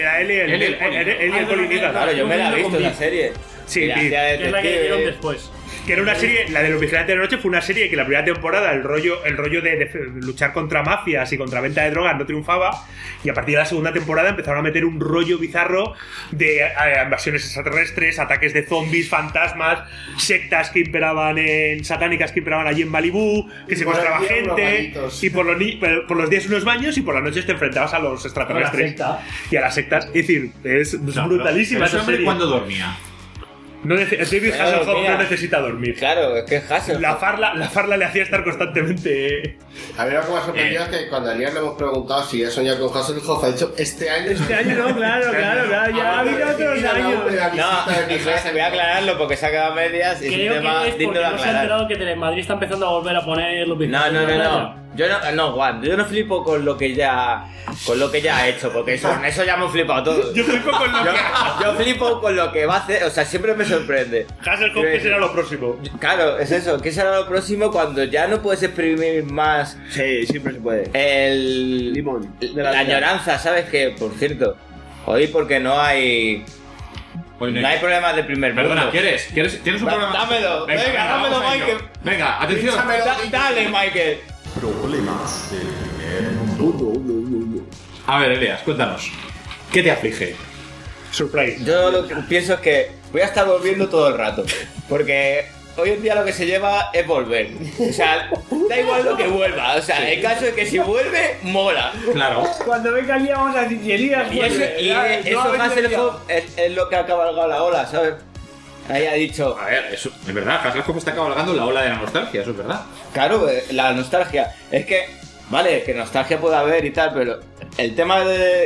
el Polinita. Claro, yo me la he visto en la serie. Sí, es la que dieron después. Que era una serie, la de los vigilantes de la noche fue una serie que la primera temporada el rollo de luchar contra mafias y contra venta de drogas no triunfaba, y a partir de la segunda temporada empezaron a meter un rollo bizarro de invasiones extraterrestres, ataques de zombies, fantasmas, sectas que imperaban satánicas que imperaban allí en Malibú, que secuestraba gente, y por los días unos baños y por las noches te enfrentabas a los extraterrestres y a las sectas. Es decir, es brutalísima esa serie. ¿Cuándo dormía? David Hasselhoff no necesita dormir. Claro, es que Hasselhoff. La farla le hacía estar constantemente. A mí lo que me ha sorprendido es que cuando a Elías le hemos preguntado si he soñado con Hasselhoff, ha dicho este año. Este año no, claro, ya ha habido otros años. No, voy a aclararlo porque se ha quedado a medias y es un tema digno de aclarar. No se ha enterado que Telemadrid está empezando a volver a poner los vídeos. No. Yo no flipo con lo que ya ha hecho, porque eso ya hemos flipado todos. Yo flipo con lo que yo flipo con lo que va a hacer, o sea, siempre me sorprende. Hasselhoff, ¿qué será lo próximo? Claro, es eso, ¿qué será lo próximo cuando ya no puedes exprimir más? Sí, siempre se puede. El limón. La añoranza, ¿sabes qué? Por cierto, hoy porque no hay... No hay problemas de primer mundo. Perdona, ¿tienes un problema? Dámelo, venga, dámelo, Michael. Venga, atención. Dale, Michael. Problemas del primer mundo. A ver, Elías, cuéntanos. ¿Qué te aflige? Surprise. Yo lo que pienso es que voy a estar volviendo todo el rato. Porque hoy en día lo que se lleva es volver. O sea, da igual lo que vuelva. O sea, el caso es que si vuelve, mola. Claro. Cuando venga el día vamos a decir, Elías, y eso Hasselhoff es lo que ha cabalgado la ola, ¿sabes? Ahí ha dicho... A ver, eso es verdad, Hasselhoff está cabalgando la ola de la nostalgia, eso es verdad. Claro, la nostalgia. Es que, vale, que nostalgia puede haber y tal, pero el tema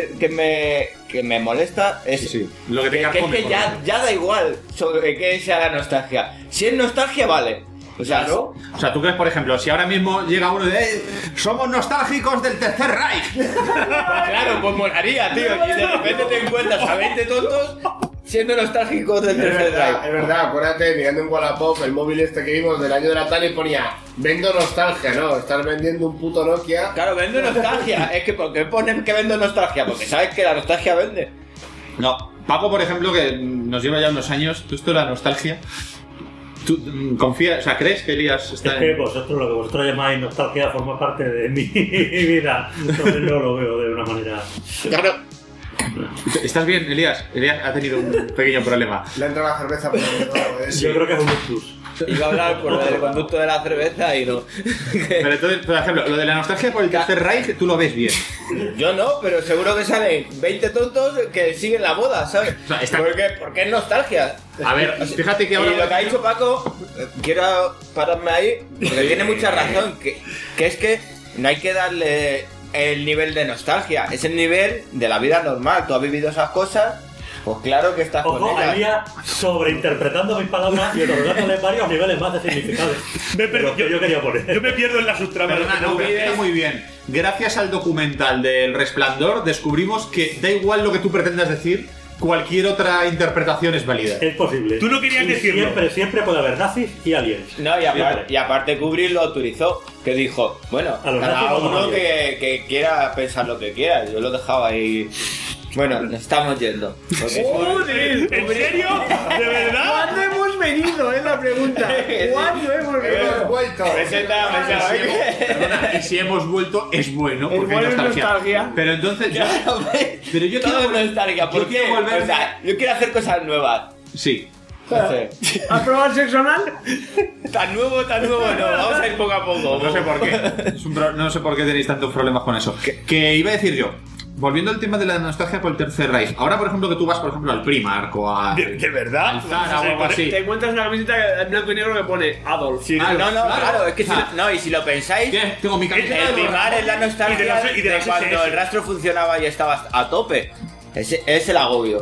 que me molesta es Lo que te es que ya da igual sobre qué sea la nostalgia. Si es nostalgia, vale. O sea, claro. O sea, tú crees, por ejemplo, si ahora mismo llega uno de somos nostálgicos del Tercer Reich. Claro, pues molaría, tío. Y de repente te encuentras a 20 tontos siendo nostálgicos del Tercer Reich. Es verdad, acuérdate, mirando en Wallapop el móvil este que vimos del año de la Tali ponía vendo nostalgia, ¿no? Estás vendiendo un puto Nokia. Claro, vendo nostalgia. Es que ¿por qué ponen que vendo nostalgia? Porque sabes que la nostalgia vende. No, Paco, por ejemplo, que nos lleva ya unos años, tú esto de la nostalgia, ¿tú confías, o sea, crees que Elías está Es que vosotros, lo que vosotros llamáis nostalgia forma parte de mi vida. Entonces no lo veo de una manera... Claro. ¿Estás bien, Elías? Elías ha tenido un pequeño problema. Le entra la cerveza, pero no, Yo creo que es un plus. Iba a hablar por el conducto de la cerveza y no. Pero entonces, por ejemplo, lo de la nostalgia por el Tercer Reich, tú lo ves bien. Yo no, pero seguro que salen 20 tontos que siguen la moda, ¿sabes? O sea, porque es nostalgia. A ver, fíjate que ahora... Y lo que ha dicho Paco, quiero pararme ahí, porque tiene mucha razón, que es que no hay que darle el nivel de nostalgia, es el nivel de la vida normal. Tú has vivido esas cosas, pues claro que estás con Ojo, ellas. Elías sobreinterpretando mis palabras y otorgándole varios niveles más de significado. Yo quería poner. Yo me pierdo en la subtrama. Perdona, no, pero está muy bien. Gracias al documental del Resplandor descubrimos que da igual lo que tú pretendas decir, cualquier otra interpretación es válida. Es posible. Tú no querías decirlo. Siempre puede haber nazis y aliens. No, y aparte Kubrick lo autorizó, que dijo, bueno, cada uno que quiera pensar lo que quiera. Yo lo dejaba ahí. Bueno, nos estamos yendo. ¡Joder! ¿En serio? ¿De verdad? ¿Cuándo hemos venido? Es la pregunta. ¿Cuándo hemos vuelto? Perdona, y si hemos vuelto, es bueno, porque bueno, hay es nostalgia. Pero entonces pero yo Todo quiero es nostalgia. ¿Por qué? O sea, yo quiero hacer cosas nuevas. Sí. ¿Has probado el sexo anal? Tan nuevo no. Vamos a ir poco a poco. No sé por qué. No sé por qué tenéis tantos problemas con eso. Que iba a decir yo. Volviendo al tema de la nostalgia por el Tercer Reich. Ahora, por ejemplo, que tú vas, por ejemplo, al Primark o a... ¿De verdad? Al Zara o algo así. Te encuentras una camiseta en blanco y negro que pone Adolf. Sí, claro, es que y si lo pensáis, ¿Qué? Tengo mi camiseta. el Primark es la nostalgia de cuando el rastro funcionaba y estaba a tope. Es el agobio.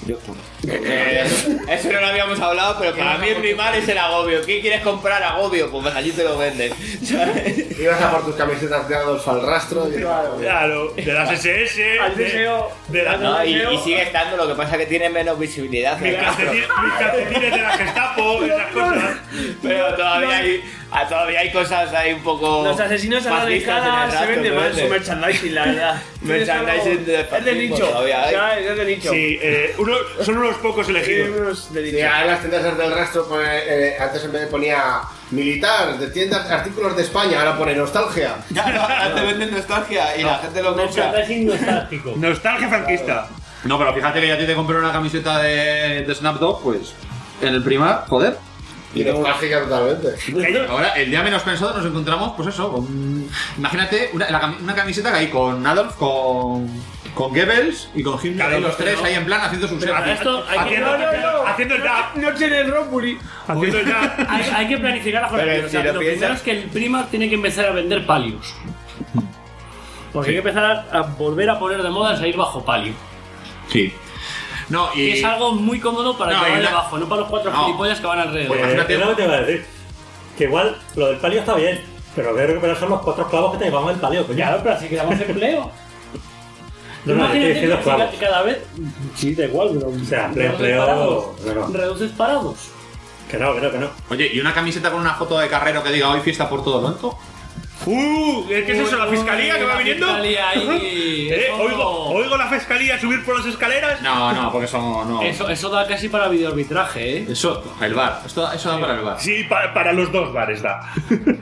Eso no lo habíamos hablado, pero para mí el Primark es el agobio. ¿Qué quieres comprar? Agobio, pues allí te lo venden. Ibas a por tus camisetas de Adolf al rastro. Claro, de las SS, al deseo. Y sigue estando, lo que pasa es que tiene menos visibilidad. Mis calcetines de la Gestapo, esas cosas. Pero todavía hay cosas ahí un poco. Los asesinos a la delicada se vende mal su merchandising, la verdad. Merchandising es de nicho. Es de nicho. Sí, son unos pocos elegidos. Sí, a las tiendas del rastro antes en vez de ponía militar, de tiendas, artículos de España, ahora pone nostalgia. Antes venden nostalgia y la gente lo compra. Nostálgico. Nostalgia franquista. No, pero fíjate que ya te compré una camiseta de Snapdog, pues en el Primark, joder. Y nostálgica totalmente. Ahora, el día menos pensado nos encontramos, pues eso, imagínate una camiseta que hay con Adolf, con Goebbels y con Himmler, Claro, los tres ahí en plan haciendo sus haciendo el dab. Noche en el Rómpuli. Haciendo el dab. Hay que planificar la jornada. Pero O sea, si lo lo primero piensas- es que el Primark tiene que empezar a vender palios. Porque hay que empezar a volver a poner de moda el salir bajo palio. Sí. No, Que es algo muy cómodo para el que va y debajo, no para los cuatro gilipollas que van alrededor. Es lo que te iba a decir. Que igual lo del palio está bien, pero lo que hay que recuperar son los 4 clavos que te llevamos el palio, coño. Claro, pero así que damos empleo. No, Imagínate estoy diciendo que clavos. cada vez. Sí, da igual, pero. O sea, empleo. Reduces parados. Que no. Oye, ¿y una camiseta con una foto de Carrero que diga hoy fiesta por todo lo alto? ¿Qué es eso? ¿La fiscalía que va viniendo? Fiscalía ahí, ¿Oigo la fiscalía subir por las escaleras? No, porque eso no. Eso da casi para videoarbitraje, ¿eh? Eso, el bar. Eso da para el bar. Sí, para los dos bares da.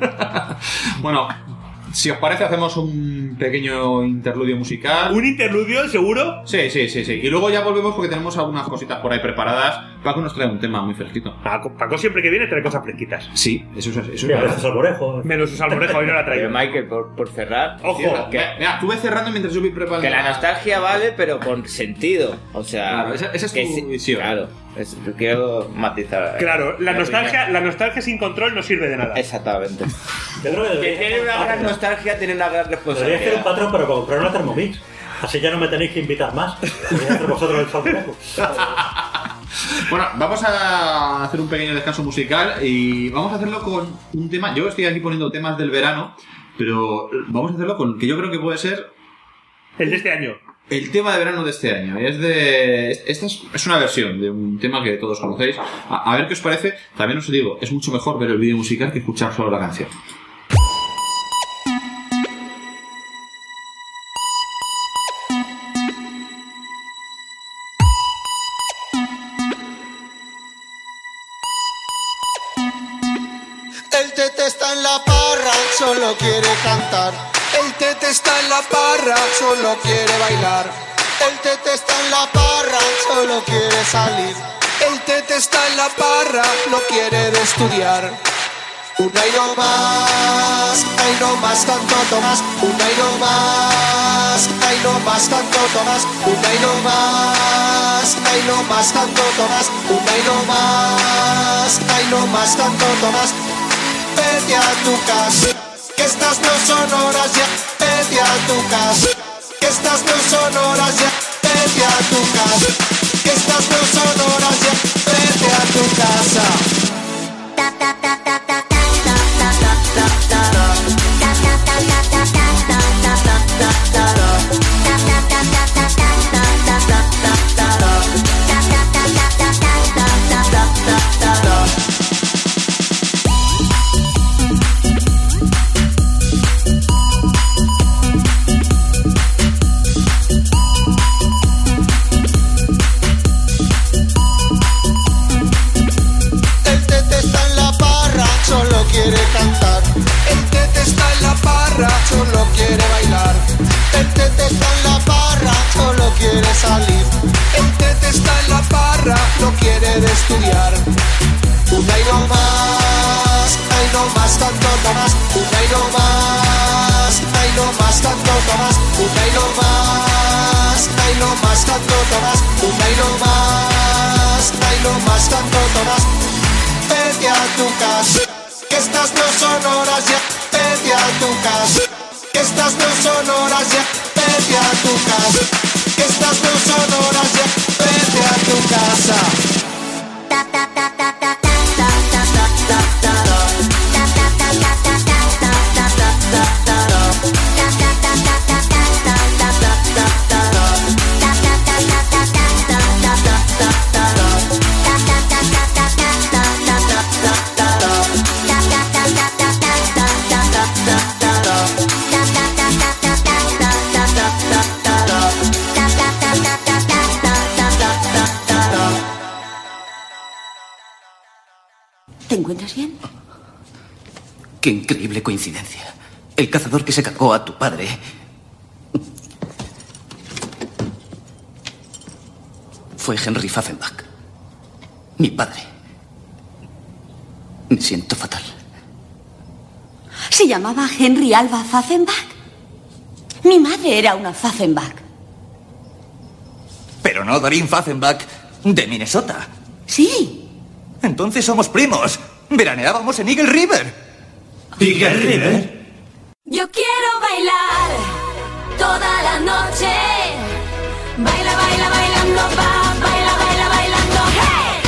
Bueno, si os parece, hacemos un pequeño interludio musical. ¿Un interludio, seguro? Sí. Y luego ya volvemos porque tenemos algunas cositas por ahí preparadas. Paco nos trae un tema muy fresquito. Paco siempre que viene trae cosas fresquitas. Sí, eso es. Menos salmorejo. Menos su salmorejo, hoy no la traigo. Pero Michael, por cerrar. Ojo, Mira, estuve cerrando mientras yo voy preparando. Que la nostalgia vale, pero con sentido. O sea, Claro, esa es que tu visión. Claro, quiero matizar. Claro, la nostalgia sin control no sirve de nada. Exactamente. Yo creo que Que tiene una gran nostalgia, tiene una gran Debería hacer un responsabilidad. patrón, pero para comprar una Thermomix. Así ya no me tenéis que invitar más. Podría hacer vosotros el salmorejo. Bueno, vamos a hacer un pequeño descanso musical y vamos a hacerlo con un tema. Yo estoy aquí poniendo temas del verano, pero vamos a hacerlo con que yo creo que puede ser el de este año. El tema de verano de este año. Esta es una versión de un tema que todos conocéis. A ver qué os parece. También os digo, es mucho mejor ver el vídeo musical que escuchar solo la canción. solo quiere cantar. El tete está en la parra, solo quiere bailar. El tete está en la parra, solo quiere salir. El tete está en la parra, no quiere de estudiar. Una y no más, ay no más tanto Tomás. Una y no más, ay no más tanto Tomás. Una y no más, ay no más tanto Tomás. Una y no más, ay no más tanto Tomás. Vete a tu casa, que estas no son horas ya. Vete a tu casa, que estas no son horas ya. Vete a tu casa, que estas no son horas ya. Vete a tu casa. Solo quiere cantar. El tete está en la parra, solo quiere bailar. El tete está en la parra, solo quiere salir. El tete está en la parra, no quiere de estudiar. Una y no más, ay no más tanto Tomás. Una y no más, ay no más tanto Tomás. Una y no más, ay no más tanto Tomás. Una y no más, ay no más tanto Tomás. Vete a tu casa, que estas no son horas ya. Vete a tu casa, que estas no son horas ya. Vete a tu casa, que estas no son horas ya. Vete a tu casa. ¿Te encuentras bien? Qué increíble coincidencia. El cazador que se cargó a tu padre fue Henry Pfaffenbach, mi padre. Me siento fatal. ¿Se llamaba Henry Alva Pfaffenbach? Mi madre era una Pfaffenbach. Pero no Doreen Pfaffenbach de Minnesota. Sí. Entonces somos primos. Veraneábamos en Eagle River. ¿Eagle River? Yo quiero bailar toda la noche. Baila, baila, bailando, va, baila, baila, bailando, hey.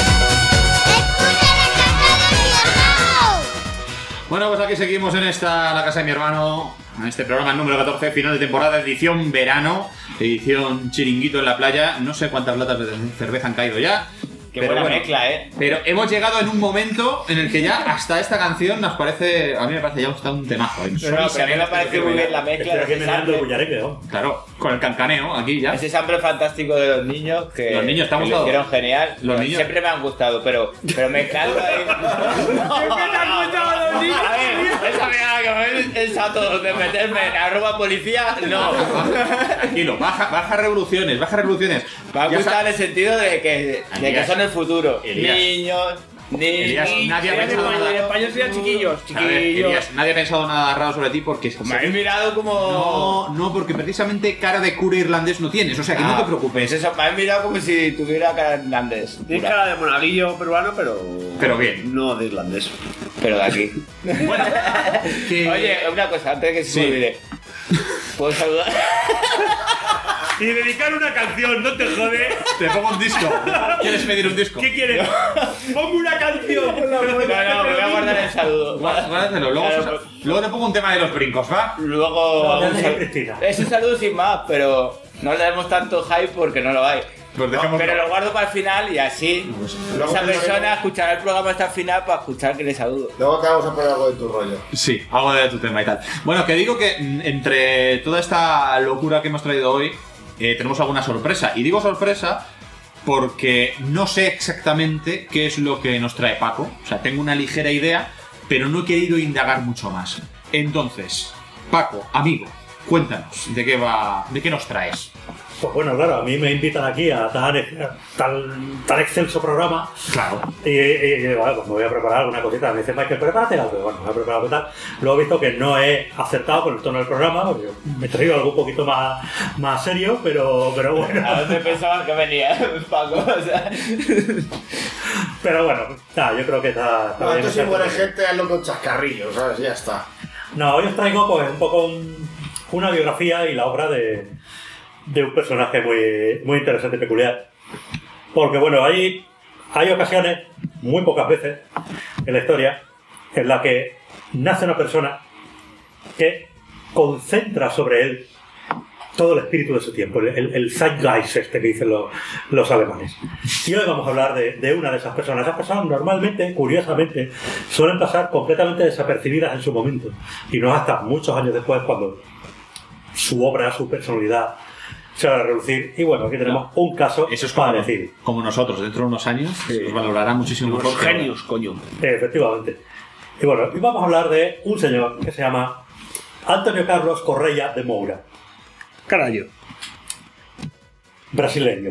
Bueno, pues aquí seguimos en la casa de mi hermano, en este programa número 14, final de temporada, edición verano, edición chiringuito en la playa. No sé cuántas latas de cerveza han caído ya. Qué buena mezcla, Pero hemos llegado en un momento en el que ya hasta esta canción nos parece, a mí me parece ya un temazo. Pero a mí me parece muy bien la mezcla de ese sample. Claro, con el cancaneo aquí ya. Ese sample fantástico de los niños que los niños estamos lo hicieron genial. Los niños siempre me han gustado, pero mezclarlo ahí. ¿Siempre te han gustado los niños? A ver, esa mirada que el sato de meterme en @policía, no. Tranquilo, baja revoluciones. Me ha gustado en el sentido de que son el futuro. Elías, nadie ha pensado nada. En español serían chiquillos. Elías, nadie ha pensado nada raro sobre ti porque me habéis mirado como. No, porque precisamente cara de cura irlandés no tienes, o sea que no te preocupes. Eso, me habéis mirado como si tuviera cara de irlandés. Tienes cara de monaguillo peruano, pero bien. No de irlandés. Pero de aquí. Bueno, Oye, una cosa, antes de que se me olvide. ¿Puedo saludar? Y dedicar una canción, no te jode. Te pongo un disco. ¿Quieres pedir un disco? ¿Qué quieres? Pongo una canción. No, me voy a guardar el saludo. Guárdatelo, luego te pongo un tema de los brincos, ¿va? Luego. Es un saludo sin más, pero no le demos tanto hype porque no lo hay. Pues pero lo guardo para el final y así esa persona escuchará el programa hasta el final para escuchar que le saludo. Luego te vamos a poner algo de tu rollo. Sí, algo de tu tema y tal. Bueno, que digo que entre toda esta locura que hemos traído hoy, tenemos alguna sorpresa. Y digo sorpresa porque no sé exactamente qué es lo que nos trae Paco. O sea, tengo una ligera idea, pero no he querido indagar mucho más. Entonces, Paco, amigo, cuéntanos, ¿de qué nos traes? Pues bueno, claro, a mí me invitan aquí a tan excelso programa. Claro. Y bueno, pues me voy a preparar alguna cosita. Me dice Michael, prepárate algo. Bueno, me voy a preparar algo tal. Luego he visto que no he acertado con el tono del programa, porque me he traído algo un poquito más serio, pero bueno. A veces pensaba que venía Paco, o sea. Pero bueno, yo creo que está No, bien. tú si muere gente, hazlo con chascarrillos, ¿sabes? Ya está. No, hoy os traigo pues un poco una biografía y la obra de un personaje muy interesante y peculiar. Porque bueno, hay ocasiones, muy pocas veces, en la historia, en la que nace una persona que concentra sobre él todo el espíritu de su tiempo, el Zeitgeist que dicen los alemanes. Y hoy vamos a hablar de una de esas personas. Esas personas normalmente, curiosamente, suelen pasar completamente desapercibidas en su momento. Y no hasta muchos años después cuando su obra, su personalidad se va a reducir. Y bueno, aquí tenemos un caso. Eso es parecido. como nosotros, dentro de unos años, nos valorará muchísimo mejor. Genios, coño. Efectivamente. Y bueno, y vamos a hablar de un señor que se llama Antonio Carlos Correia de Moura. Carallo. Brasileño.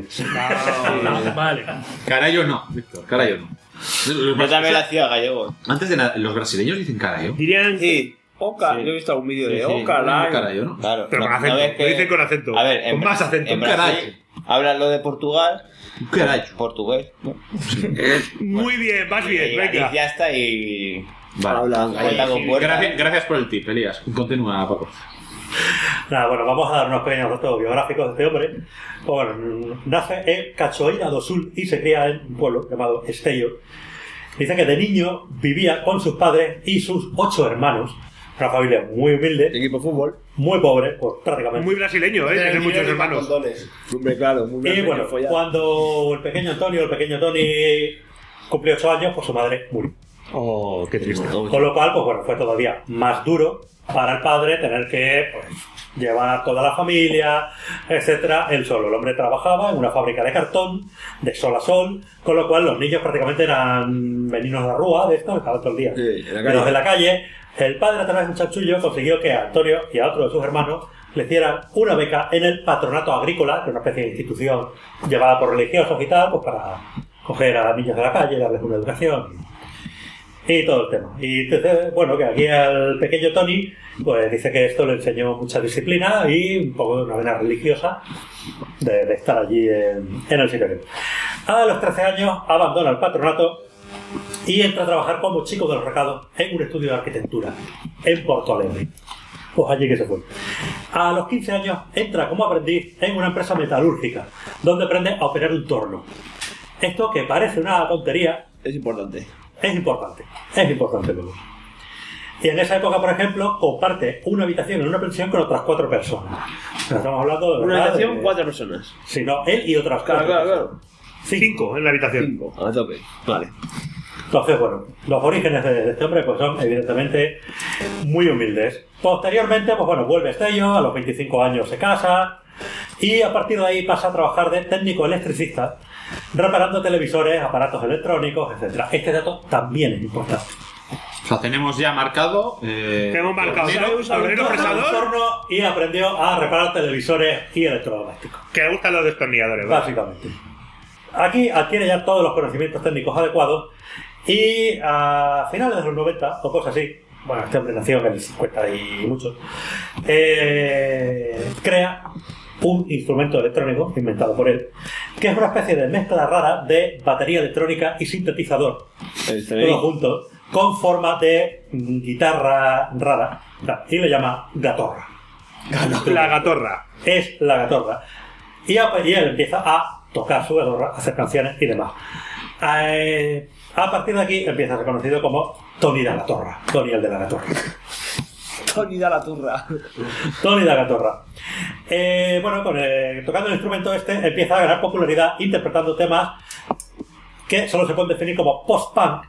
No, vale. Carallo no, Víctor, carallo no. Yo también lo hacía gallego. Antes de nada, los brasileños dicen carallo. Dirían Sí. Oca, yo he visto algún vídeo de Sí, Oca, Live. Carallo, ¿no? Claro. pero con acento. ves Lo dicen con acento. A ver, con más acento. En Brasil hablan lo de Portugal. Carallo. Portugués, ¿no? Muy bien, más bien, Y venga. ya está y... Vale. Cuenta con puerta. Gracias por el tip, Elías. Continúa, Paco. Nada, bueno, vamos a dar unos pequeños datos biográficos de este hombre. Bueno, nace en Cachoeira do Sul y se cría en un pueblo llamado Esteio. Dice que de niño vivía con sus padres y sus 8 hermanos. Una familia muy humilde. Equipo de fútbol. Muy pobre, pues prácticamente. Muy brasileño, tener muchos hermanos. Hombre, claro, muy Y brasileño, bueno, follar. cuando el pequeño Tony cumplió 8 años, pues su madre murió. Oh, qué triste. Con lo cual, pues bueno, fue todavía más duro para el padre tener que pues, llevar toda la familia, etcétera, él solo. El hombre trabajaba en una fábrica de cartón, de sol a sol, con lo cual los niños prácticamente eran meninos de rúa, de esto, estaban todo el día. Sí, en la Los calle. de la calle. El padre, a través de un chanchullo, consiguió que a Antonio y a otro de sus hermanos le hicieran una beca en el patronato agrícola, que es una especie de institución llevada por religiosos y tal, pues para coger a niños de la calle, darles una educación y todo el tema. Y entonces, bueno, que aquí al pequeño Tony, pues dice que esto le enseñó mucha disciplina y un poco de una vena religiosa de estar allí en el sitio. A los 13 años abandona el patronato y entra a trabajar como chico de los recados en un estudio de arquitectura en Porto Alegre. Pues allí que se fue. A los 15 años entra como aprendiz en una empresa metalúrgica, donde aprende a operar un torno. Esto que parece una tontería, Es importante. es importante luego. Y en esa época, por ejemplo, comparte una habitación en una pensión con otras 4 personas. Pero estamos hablando de Una verdad habitación, de- 4 personas. Sí, no, él y otras 4 Claro, personas. claro. 5 en la habitación. 5, a tope. Vale. Entonces, bueno, los orígenes de este hombre pues son evidentemente muy humildes. Posteriormente, pues bueno, vuelve a Estello, a los 25 años se casa y a partir de ahí pasa a trabajar de técnico electricista, reparando televisores, aparatos electrónicos, etc. Este dato también es importante. O sea, tenemos ya marcado. Tenemos marcado Tornero tornero fresador. torno y aprendió a reparar televisores y electrodomésticos. Que le gustan los destornilladores, ¿vale? Básicamente. Aquí adquiere ya todos los conocimientos técnicos adecuados y a finales de los 90 o cosas así, bueno, este hombre nació en el 50 y mucho, crea un instrumento electrónico inventado por él, que es una especie de mezcla rara de batería electrónica y sintetizador, todo junto, con forma de guitarra rara, y le llama gatorra. La gatorra. Es la gatorra. Y él empieza a tocar su gatorra, a hacer canciones y demás. A partir de aquí empieza a ser conocido como Tony da Gatorra. Tony el de la Gatorra. Tony da la turra. Tony da Gatorra. Bueno, tocando el instrumento este empieza a ganar popularidad interpretando temas que solo se pueden definir como post-punk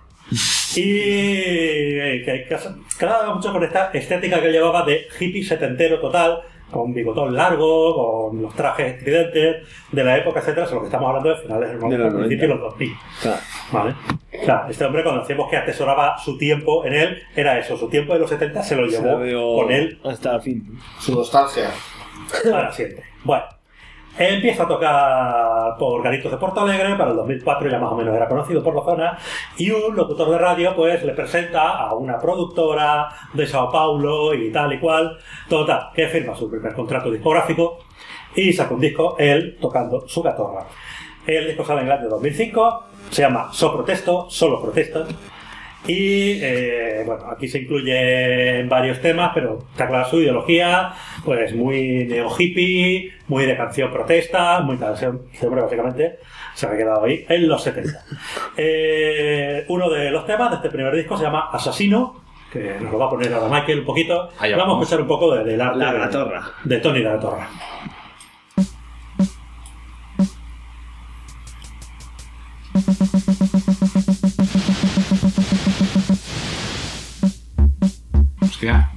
y que quedaba mucho con esta estética que llevaba de hippie setentero total, con bigotón largo, con los trajes estridentes de la época, etcétera, sobre lo que estamos hablando de finales del 90, principios de los 2000. Claro. ¿Vale? Claro, este hombre cuando decíamos que atesoraba su tiempo en él, era eso, su tiempo de los 70 se lo llevó con él hasta el fin. Su nostalgia. Para siempre. Bueno, empieza a tocar por garitos de Porto Alegre, para el 2004 ya más o menos era conocido por la zona, y un locutor de radio pues le presenta a una productora de Sao Paulo y tal y cual, total, que firma su primer contrato discográfico y saca un disco, él tocando su gatorra. El disco sale en el año 2005, se llama Solo Protestas, y bueno, aquí se incluyen varios temas, pero está clara su ideología, pues muy neo-hippie, muy de canción protesta, muy canción, siempre básicamente se ha quedado ahí en los 70. Uno de los temas de este primer disco se llama Asesino, que nos lo va a poner ahora Michael un poquito. Vamos a escuchar un poco del arte La Gatorra. de Tony La Gatorra. Hostia.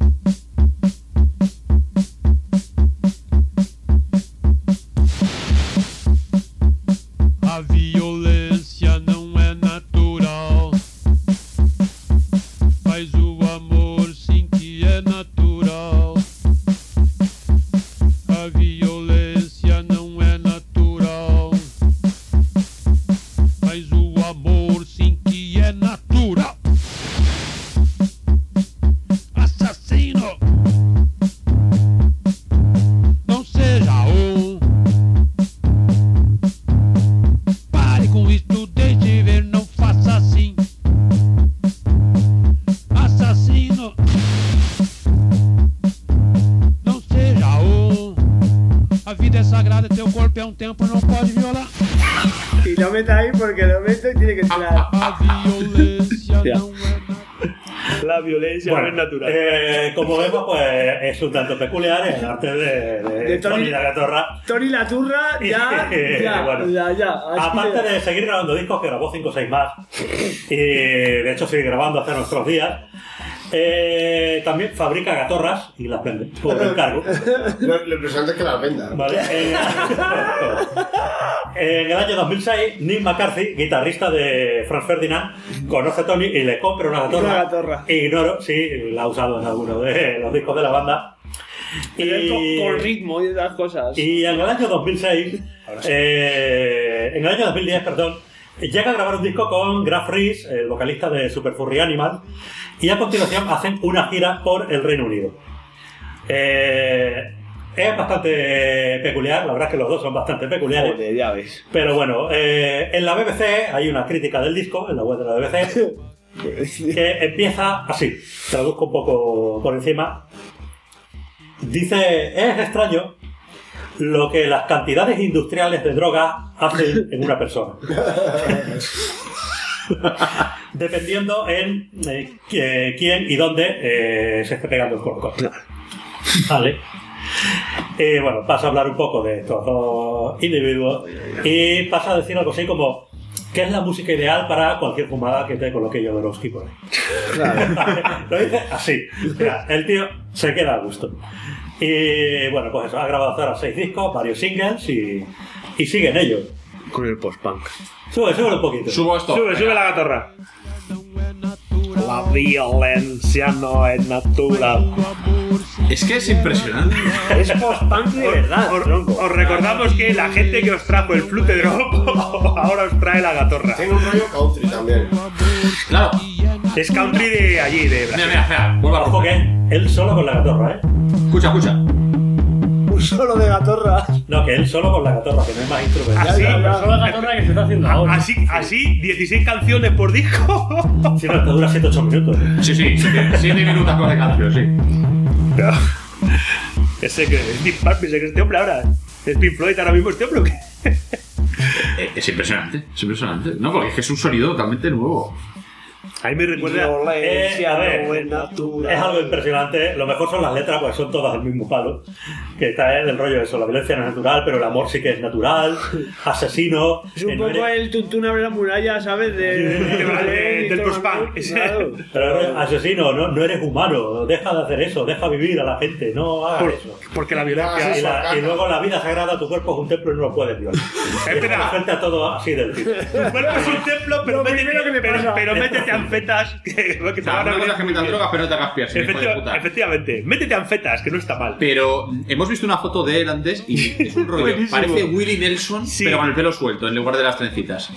A violência não é natural, mas o amor sim que é natural. A violência não é natural, mas o amor sim que é natural. Assassino, não seja um. Pare com isto, deixe ver, não faça assim. Assassino, não seja um. A vida é sagrada, teu corpo é templo, não pode violar. Y lo mete ahí porque lo meto y tiene que entrar. A violência não é La violencia Bueno, no es natural. como vemos, pues es un tanto peculiar el arte de Tony La Gatorra. Tony La Turra, ya, Bueno, ya. Aparte de seguir grabando discos, que grabó 5 o 6 más, y de hecho sigue grabando hasta nuestros días, también fabrica gatorras y las vende por encargo. Lo impresionante es que las venda. Vale. En el año 2006, Nick McCarthy, guitarrista de Franz Ferdinand, conoce a Tony y le compra una gatorra. Ignoro si la ha usado en alguno de los discos de la banda. Con ritmo y esas cosas. Y en el año 2006, en el año 2010, perdón, llega a grabar un disco con Graf Rees, el vocalista de Super Furry Animal, y a continuación hacen una gira por el Reino Unido. Es bastante peculiar, la verdad es que los dos son bastante peculiares. Joder, ya ves. Pero bueno, en la BBC hay una crítica del disco, en la web de la BBC, que empieza así, traduzco un poco por encima. Dice, es extraño lo que las cantidades industriales de droga hacen en una persona. Dependiendo en quién y dónde se esté pegando el colocón. Vale. Bueno, pasa a hablar un poco de estos dos individuos y pasa a decir algo así como ¿qué es la música ideal para cualquier fumada que te coloque yo de los tipos? Lo dice así. Mira, el tío se queda a gusto. Y bueno, pues eso, ha grabado hasta ahora 6 discos, varios singles y sigue en ello. Con el post-punk. Sube un poquito. Subo esto. Sube la gatorra. La violencia no es natural. Es que es impresionante. Es post-punk de verdad. Os recordamos que la gente que os trajo el flute drop ahora os trae la gatorra. Tiene un rollo country también. Claro. Es country de allí, de Brasil. Mira, vuelva a Ojo que él solo con la gatorra, Escucha. Un solo de gatorra. No, que él solo con la gatorra, que no hay más instrumentos. Así, Solo la gatorra que se está haciendo ahora. Así, 16 canciones por disco. Si no, te dura 7-8 minutos. Sí, 7 minutos con el canción, sí. No. Ese que es Deep Purple, ese que este hombre ahora. ¿Es Pink Floyd ahora mismo este hombre o qué? Es impresionante. No, porque es que es un sonido totalmente nuevo. A mí me recuerda. Violencia a ver, no es natural. es algo impresionante. Lo mejor son las letras, pues son todas del mismo palo. Que está del rollo de eso. La violencia no es natural, pero el amor sí que es natural. Asesino. Es un poco el tuntún abre la muralla, ¿sabes? Del post-punk. Claro. Pero asesino, no eres humano. Deja de hacer eso. Deja vivir a la gente. No hagas eso. Porque la violencia. Y luego la vida sagrada, tu cuerpo es un templo y no lo puedes violar. Espera. Frente a todo así del tipo. Tu cuerpo es un templo, pero métete anfetas. Una cosa es que metas drogas, pero no te hagas pias. Efectivamente, métete anfetas, que no está mal. Pero hemos visto una foto de él antes y es un rollo. Buenísimo. Parece Willie Nelson, pero con el pelo suelto en lugar de las trencitas.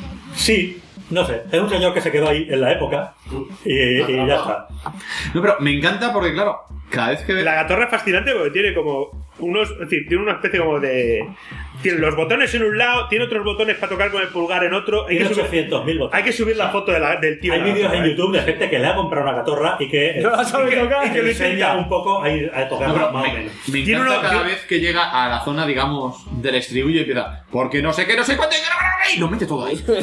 Sí, no sé. Es un señor que se quedó ahí en la época y ya está. No, pero me encanta porque, claro, cada vez que... La gatorra es fascinante porque tiene como unos... Es decir, tiene una especie como de... Tiene los botones en un lado, tiene otros botones para tocar con el pulgar en otro. Tiene 800.000 botones. Hay que subir la foto del tío. Hay vídeos en YouTube de gente que le ha comprado una gatorra y que no la sabe tocar. Y que le enseña un poco a tocar más o menos. Me encanta cada vez que llega a la zona, digamos, del estribillo y empieza porque no sé qué, no sé cuánto, y lo mete todo ahí. Sí.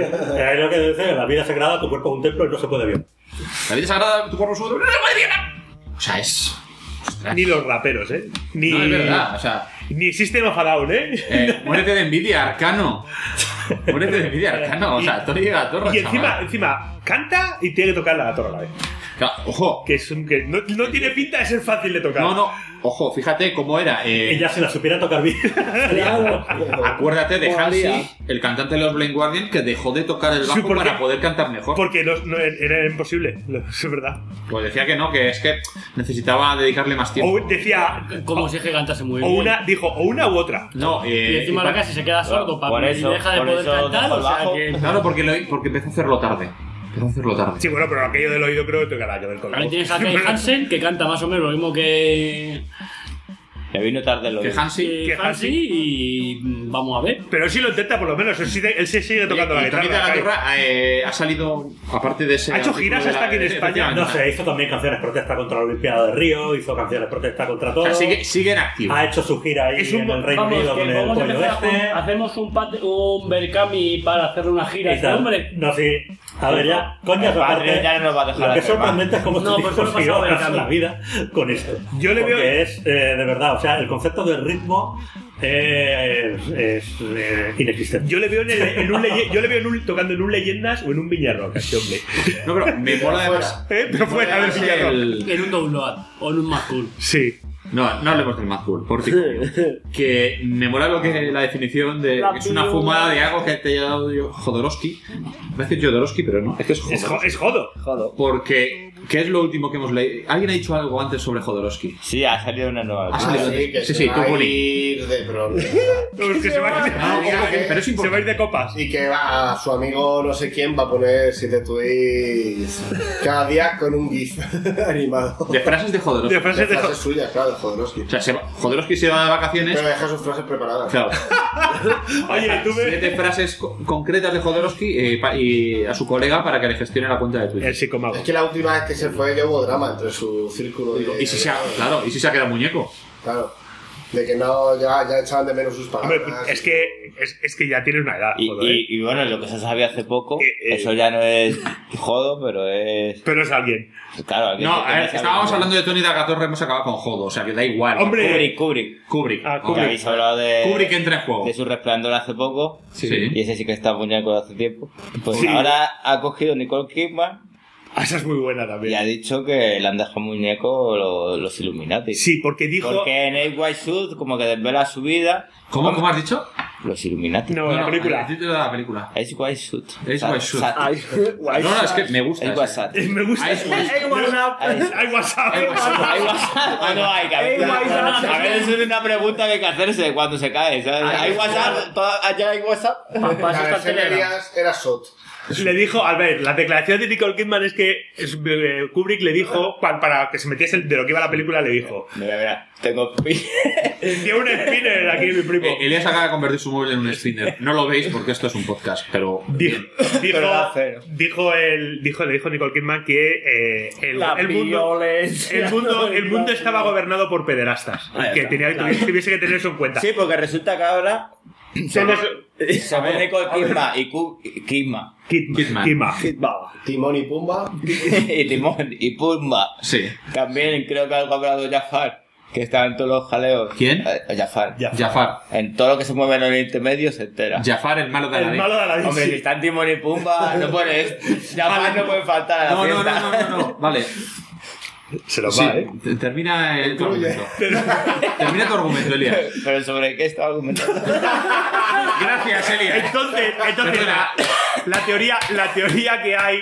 Es lo que dice, la vida sagrada, tu cuerpo es un templo y no se puede ver. La vida sagrada, tu cuerpo es un templo y no se puede ver. O sea, es... Ni los raperos, Ni... No, es verdad, o sea... Ni System of a Down, Muérete de envidia, Arcano. Muérete de envidia, Arcano. O sea, Tony Gatorra, y encima canta y tiene que tocar la gatorra a la vez. Claro, ojo. Que no tiene pinta de ser fácil de tocar. No. Ojo, fíjate cómo era. Ella se la supiera tocar bien. Claro. Acuérdate de Halsey, el cantante de los Blind Guardian, que dejó de tocar el bajo para poder cantar mejor. Porque era imposible, es verdad. Pues decía que no, que es que necesitaba dedicarle más tiempo. O decía... Como si es que cantase muy bien. Dijo, o una u otra. No, y encima la casi se queda sordo por eso, y deja de poder cantar, o sea que... Claro, porque empezó a hacerlo tarde. Sí, bueno, pero aquello del oído creo que tenga nada que ver con ahí tienes a Kai Hansen, que canta más o menos lo mismo que... Que vino tarde lo que Hansi y vamos a ver. Pero sí lo intenta por lo menos, él se sigue tocando la guitarra. Tony Gatorra ha salido, aparte de ese... Ha hecho giras hasta aquí en España. No sé, hizo también canciones protesta contra la Olimpiada de Río, hizo canciones protesta contra todo. O sea, sigue en activo. Ha hecho su gira ahí en el Reino Unido con el pollo este. Hacemos un Berkami para hacerle una gira a este hombre. No, sí. A ver, ya, coñas aparte, ya no nos va a dejar. Lo que es sorprendente es cómo no, este tipo siguió ganando la vida con esto. Yo le veo... Porque es, de verdad, o sea, el concepto del ritmo es inexistente. Yo le veo tocando en un Leyendas o en un Viñarrock, este hombre. No, pero me mola además... Pero fuera del Viñarrock. En un download o en un Mad Cool. Sí. No hablemos del Mad Cool, porque que me mola lo que la definición de es una fumada de algo que te haya dado Jodorowsky. Voy a decir Jodorowsky, pero no, es que es Jodo. Porque ¿qué es lo último que hemos leído? ¿Alguien ha dicho algo antes sobre Jodorowsky? Sí, ha salido una nueva. Sí, tú Poli. Pero se va a ir de copas. Y que va su amigo no sé quién va a poner 7 tweets cada día con un GIF animado. De frases de Jodorowsky. De frases suyas, claro, de Jodorowsky. O sea, Jodorowsky se va de vacaciones. Pero deja sus frases preparadas. Claro. Oye, tú 7 frases concretas de Jodorowsky y a su colega para que le gestione la cuenta de Twitter. El psicomago. Es que la última vez que se fue ya hubo drama entre su círculo y si se ha quedado muñeco. Claro. De que no, ya echaban de menos sus palabras. Hombre, es que ya tiene una edad. Y bueno, lo que se sabía hace poco, eso ya no es Jodo, pero es... Pero es alguien. Claro, alguien. No, a ver, estábamos hablando de Tony Gatorra, hemos acabado con Jodo, o sea que da igual. Hombre, Kubrick. Kubrick. Habéis hablado de... Kubrick entra en juego. De su Resplandor hace poco. Sí. Y ese sí que está muñeco hace tiempo. Pues sí. Ahora ha cogido Nicole Kidman. Esa es muy buena también. Y ha dicho que le han dejado muñeco los Illuminati. Sí, porque dijo... Porque en Eight White Suit como que desvela su vida. ¿Cómo has dicho? Los Illuminati. No, la película. El título de la película. Eight White Suit. Eight White Suit. No, es que me gusta. Eight WhatsApp. Me gusta. Hay WhatsApp. No hay que a ver, eso es una pregunta que hay que hacerse cuando se cae. ¿Hay WhatsApp? ¿Allá hay WhatsApp? Era SOT. Le dijo, a ver, la declaración de Nicole Kidman es que Kubrick le dijo, para que se metiese de lo que iba la película, le dijo: Mira, tengo tiene un spinner aquí, mi primo. Elías acaba de convertir su móvil en un spinner. No lo veis porque esto es un podcast, pero... Le dijo Nicole Kidman que el mundo estaba gobernado por pederastas. Que tuviese que tener eso en cuenta. Sí, porque resulta que ahora Según Nicole Kidman Timón y Pumba. y Timón y Pumba. Sí. También creo que algo ha hablado Jafar, que está en todos los jaleos. ¿Quién? Jafar. Jafar. En todo lo que se mueve en Oriente Medio se entera. Jafar, el malo de Aladdin. Hombre, si está en Timón y Pumba, no pones. Jafar no puede faltar a la fiesta. No. Vale. Se lo va, Termina tu argumento. Termina tu argumento, Elías. Pero ¿sobre qué está argumentando? Gracias, Elías. Entonces la teoría que hay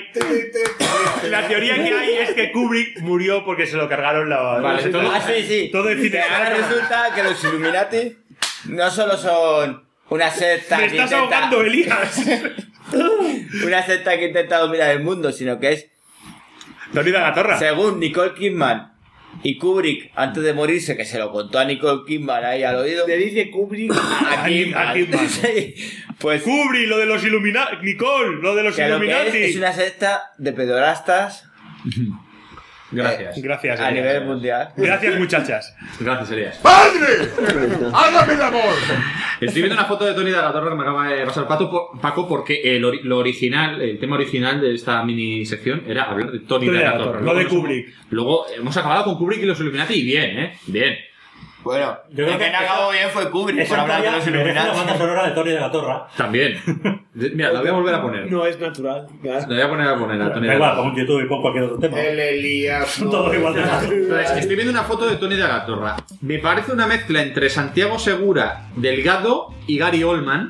es que Kubrick murió porque se lo cargaron la... Vale, sí. Todo el cine. Ahora resulta que los Illuminati no solo son una secta ¡Me estás ahogando, Elías! una secta que intenta dominar el mundo, sino que es Tony de la Torre. Según Nicole Kidman y Kubrick, antes de morirse, que se lo contó a Nicole Kidman ahí al oído. Le dice Kubrick a Kidman. Sí. Pues Kubrick, lo de los Illuminati. Nicole, lo de los Illuminati. Es una secta de pedorastas. Gracias. A nivel mundial. Gracias, muchachas. Gracias, Elías. ¡Padre! ¡Hágame el amor! Estoy viendo una foto de Tony de la Torre que me acaba de pasar Paco, porque el tema original de esta mini sección era hablar de Tony de la Torre. No de Kubrick. Luego hemos acabado con Kubrick y los Illuminati y bien, Bien. Bueno, yo creo que no acabó bien fue Kubrick por hablar de los Illuminati. La banda sonora de Tony de la Torre. También. Mira, la voy a volver a poner. No es natural. La voy a poner a Tony de la Torre. Igual, pon YouTube y pon cualquier otro tema. El Elías. Son todos igual. Estoy viendo una foto de Tony de la Torre. Me parece una mezcla entre Santiago Segura, Delgado y Gary Oldman.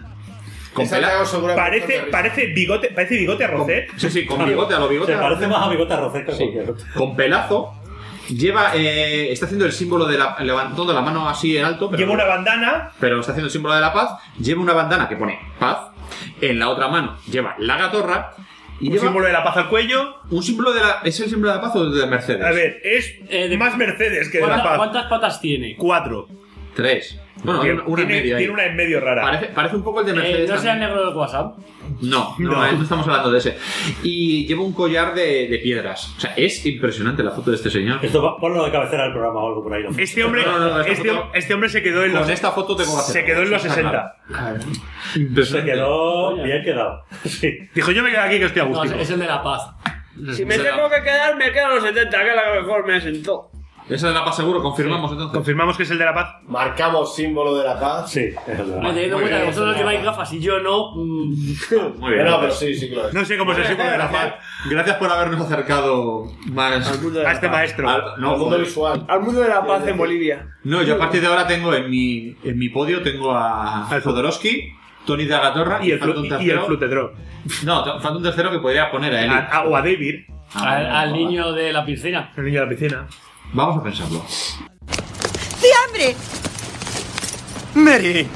Parece bigote a Roset. Sí, con bigote a lo bigote. Se parece más a bigote a Roset que cualquier otro. Con pelazo. Está haciendo el símbolo de levantando la mano así en alto. Lleva una bandana. Pero está haciendo el símbolo de la paz. Lleva una bandana que pone paz. En la otra mano lleva la gatorra. Y un símbolo de la paz al cuello. Un símbolo de la... ¿Es el símbolo de la paz o de Mercedes? A ver, es más Mercedes que de la paz. ¿Cuántas patas tiene? 4. 3. Bueno, una en medio ahí. Tiene una en medio rara. Parece un poco el de Mercedes. ¿No sea el negro del WhatsApp? No estamos hablando de ese. Y lleva un collar de piedras. O sea, es impresionante la foto de este señor. Esto ponlo de cabecera del programa o algo por ahí. ¿No? Este hombre se quedó en los... Con esta foto tengo que hacer. Se quedó en los 60. Se quedó bien quedado. Sí. Dijo, yo me quedo aquí que estoy a gusto. No, es el de la paz. Si me tengo que quedar, me quedo en los 70, que es la que mejor me sentó. Ese de la paz seguro, confirmamos entonces. Confirmamos que es el de la paz. Marcamos símbolo de la paz. Sí, es el de la paz. Teniendo en cuenta que vosotros lleváis gafas y yo no. Muy bien. No, pero sí, claro. No sé cómo es el símbolo de la paz. Gracias por habernos acercado más a este maestro. Al mundo visual. Al mundo de la paz en Bolivia. No, yo a partir de ahora tengo en mi podio tengo a Jodorowsky, Tony de la Torre y el Flutedrop. No, falta un tercero que podría poner a él. O a David. Al niño de la piscina. El niño de la piscina. Vamos a pensarlo. ¡Fiambre! ¡Mary!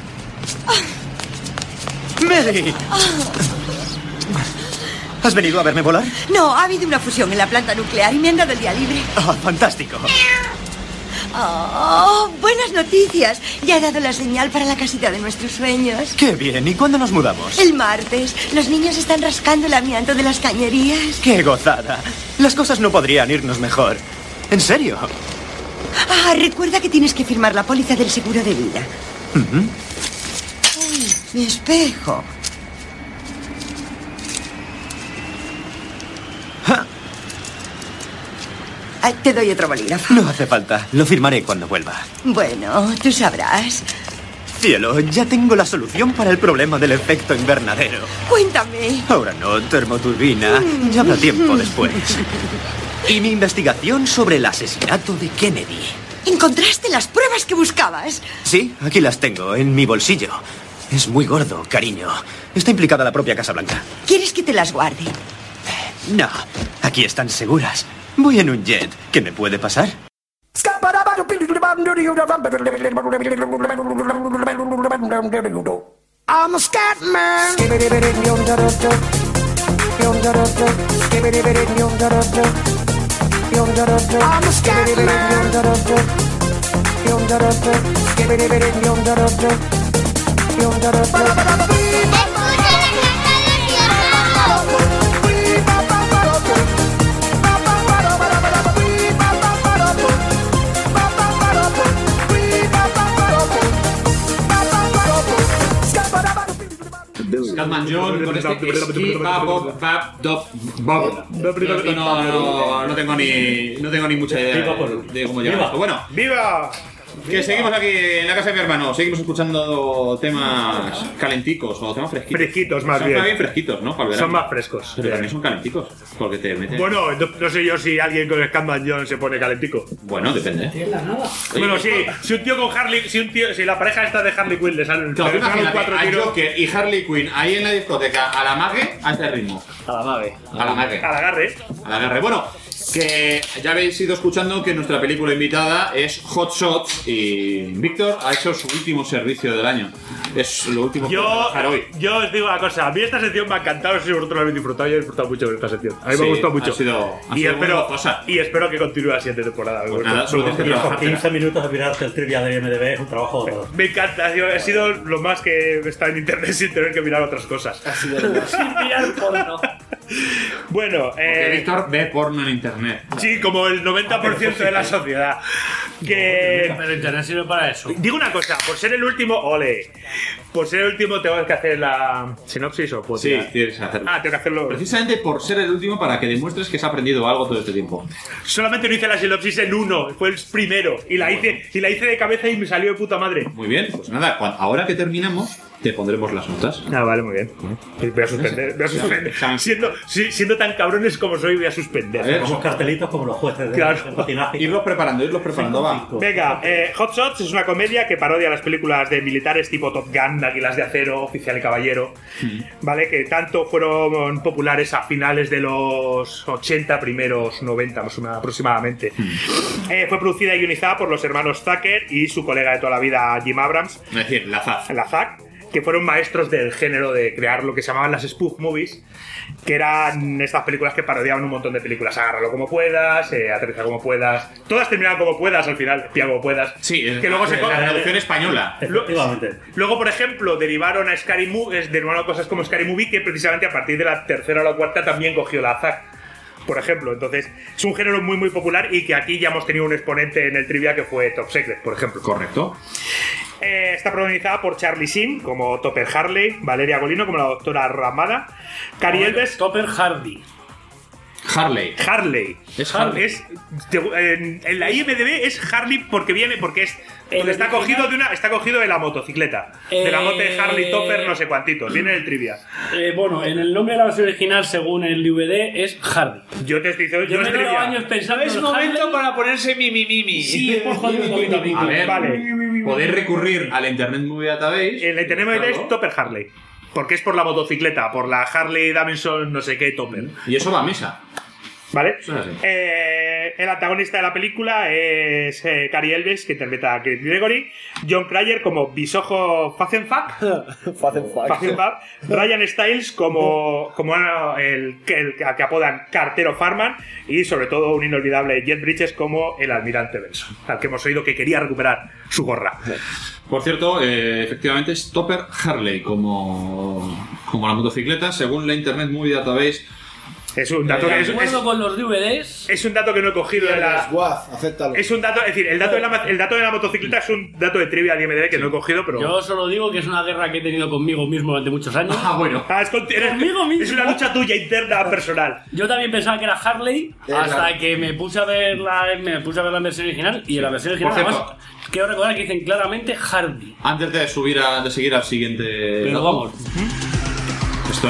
¡Mary! ¿Has venido a verme volar? No, ha habido una fusión en la planta nuclear y me han dado el día libre. ¡Ah, fantástico! ¡Oh! ¡Buenas noticias! Ya he dado la señal para la casita de nuestros sueños. ¡Qué bien! ¿Y cuándo nos mudamos? El martes. Los niños están rascando el amianto de las cañerías. ¡Qué gozada! Las cosas no podrían irnos mejor. ¿En serio? Ah, recuerda que tienes que firmar la póliza del seguro de vida. Uy, mi espejo. Ay, te doy otro bolígrafo. No hace falta. Lo firmaré cuando vuelva. Bueno, tú sabrás. Cielo, ya tengo la solución para el problema del efecto invernadero. Cuéntame. Ahora no, termoturbina. Ya habrá tiempo después. Y mi investigación sobre el asesinato de Kennedy. ¿Encontraste las pruebas que buscabas? Sí, aquí las tengo, en mi bolsillo. Es muy gordo, cariño. Está implicada la propia Casa Blanca. ¿Quieres que te las guarde? No, aquí están seguras. Voy en un jet. ¿Qué me puede pasar? I'm a scat man. I'm a scat man. Scatman John con este Ski Bob Bab Dop Bob. No tengo ni mucha idea de cómo llevar esto. Bueno, ¡viva! Que seguimos aquí en la casa de mi hermano, seguimos escuchando temas calenticos o temas fresquitos. Fresquitos, más bien. Son bien fresquitos, ¿no? Para el verano. Son más frescos. Pero también son calenticos, porque te meten... Bueno, no sé yo si alguien con Scatman John se pone calentico. Bueno, depende. Bueno, sí, si un tío con Harley, si la pareja esta de Harley Quinn le salen cuatro tiros, Joker y Harley Quinn ahí en la discoteca a la mague a este ritmo. A la mague. A la mague. A la agarre. A la agarre. Bueno, que ya habéis ido escuchando que nuestra película invitada es Hot Shots y Víctor ha hecho su último servicio del año. Es lo último que va a trabajar hoy. Yo os digo una cosa, a mí esta sección me ha encantado, no sé si vosotros la habéis disfrutado, yo he disfrutado mucho de esta sección. A mí me ha gustado mucho. Y espero que continúe la siguiente temporada. Pues nada, solo tienes que trabajar 15 minutos de mirarte el trivia de MDB es un trabajo de Me encanta, ha sido lo más que está en internet sin tener que mirar otras cosas. Ha sido lo más. Sin mirar porno. Bueno, porque Víctor ve porno en internet. Sí, como el 90% de la sociedad. Pero internet sirve para eso. Digo una cosa, por ser el último, por ser el último tengo que hacer la sinopsis o puedo sí, tienes que hacerlo. Tengo que hacerlo. Precisamente por ser el último para que demuestres que has aprendido algo todo este tiempo. Solamente no hice la sinopsis en uno, fue el primero y la hice de cabeza y me salió de puta madre. Muy bien, pues nada, ahora que terminamos te pondremos las notas. Vale, muy bien. Voy a suspender. Siendo tan cabrones como soy, voy a suspender. Esos cartelitos como los jueces de patinaje. Irlos preparando, va. Venga, Hot Shots es una comedia que parodia las películas de militares tipo Top Gun, Águilas de Acero, Oficial y Caballero, ¿vale? Que tanto fueron populares a finales de los 80, primeros 90 aproximadamente. Fue producida y guionizada por los hermanos Tucker y su colega de toda la vida, Jim Abrams. Es decir, la ZAC. Que fueron maestros del género de crear lo que se llamaban las spoof movies, que eran estas películas que parodiaban un montón de películas. Agárralo como puedas, aterriza como puedas. Todas terminaban como puedas al final, pilla como puedas. Sí, que luego la traducción española. Efectivamente. Luego, por ejemplo, derivaron a Scary Movie, derivaron cosas como Scary Movie, que precisamente a partir de la tercera o la cuarta también cogió la ZAC. Por ejemplo, entonces es un género muy muy popular y que aquí ya hemos tenido un exponente en el trivia que fue Top Secret, por ejemplo. Correcto. Está protagonizada por Charlie Sheen como Topper Harley, Valeria Golino como la doctora Ramada, Cary Elwes. Topper Hardy. Harley. Es Harley. En la IMDb es Harley porque está cogido de la motocicleta. De la moto de Harley Topper no sé cuantitos. Viene en el trivia. Bueno, en el nombre de la versión original, según el DVD, es Hardy. Yo te estoy diciendo, yo me he llevado años pensando. Es momento para ponerse mimi. Sí, por joder, un poquito. A ver, vale. Podéis recurrir al Internet Movie Database. El Internet Movie Database es Topper Harley. Porque es por la motocicleta, por la Harley Davidson no sé qué Topper. Y eso va a misa. ¿Vale? El antagonista de la película es Cary Elwes, que interpreta a Chris Gregory, John Cryer como Bisojo Fazenfak, Ryan Stiles como el que apodan Cartero Farman y sobre todo un inolvidable Jet Bridges como el almirante Benson, al que hemos oído que quería recuperar su gorra. Por cierto, efectivamente es Topper Harley como la motocicleta, según la Internet Movie Database. Es un dato que con los DVDs. Es un dato que no he cogido de la. Acéptalo. Es un dato, es decir, el dato de la motocicleta es un dato de trivia de IMDb que no he cogido, pero. Yo solo digo que es una guerra que he tenido conmigo mismo durante muchos años. Bueno. Conmigo mismo. Es una lucha tuya interna personal. Yo también pensaba que era Harley hasta que me puse a ver la versión original y en la versión original además quiero recordar que dicen claramente Hardy. Antes de seguir al siguiente. Pero dato. vamos. Esto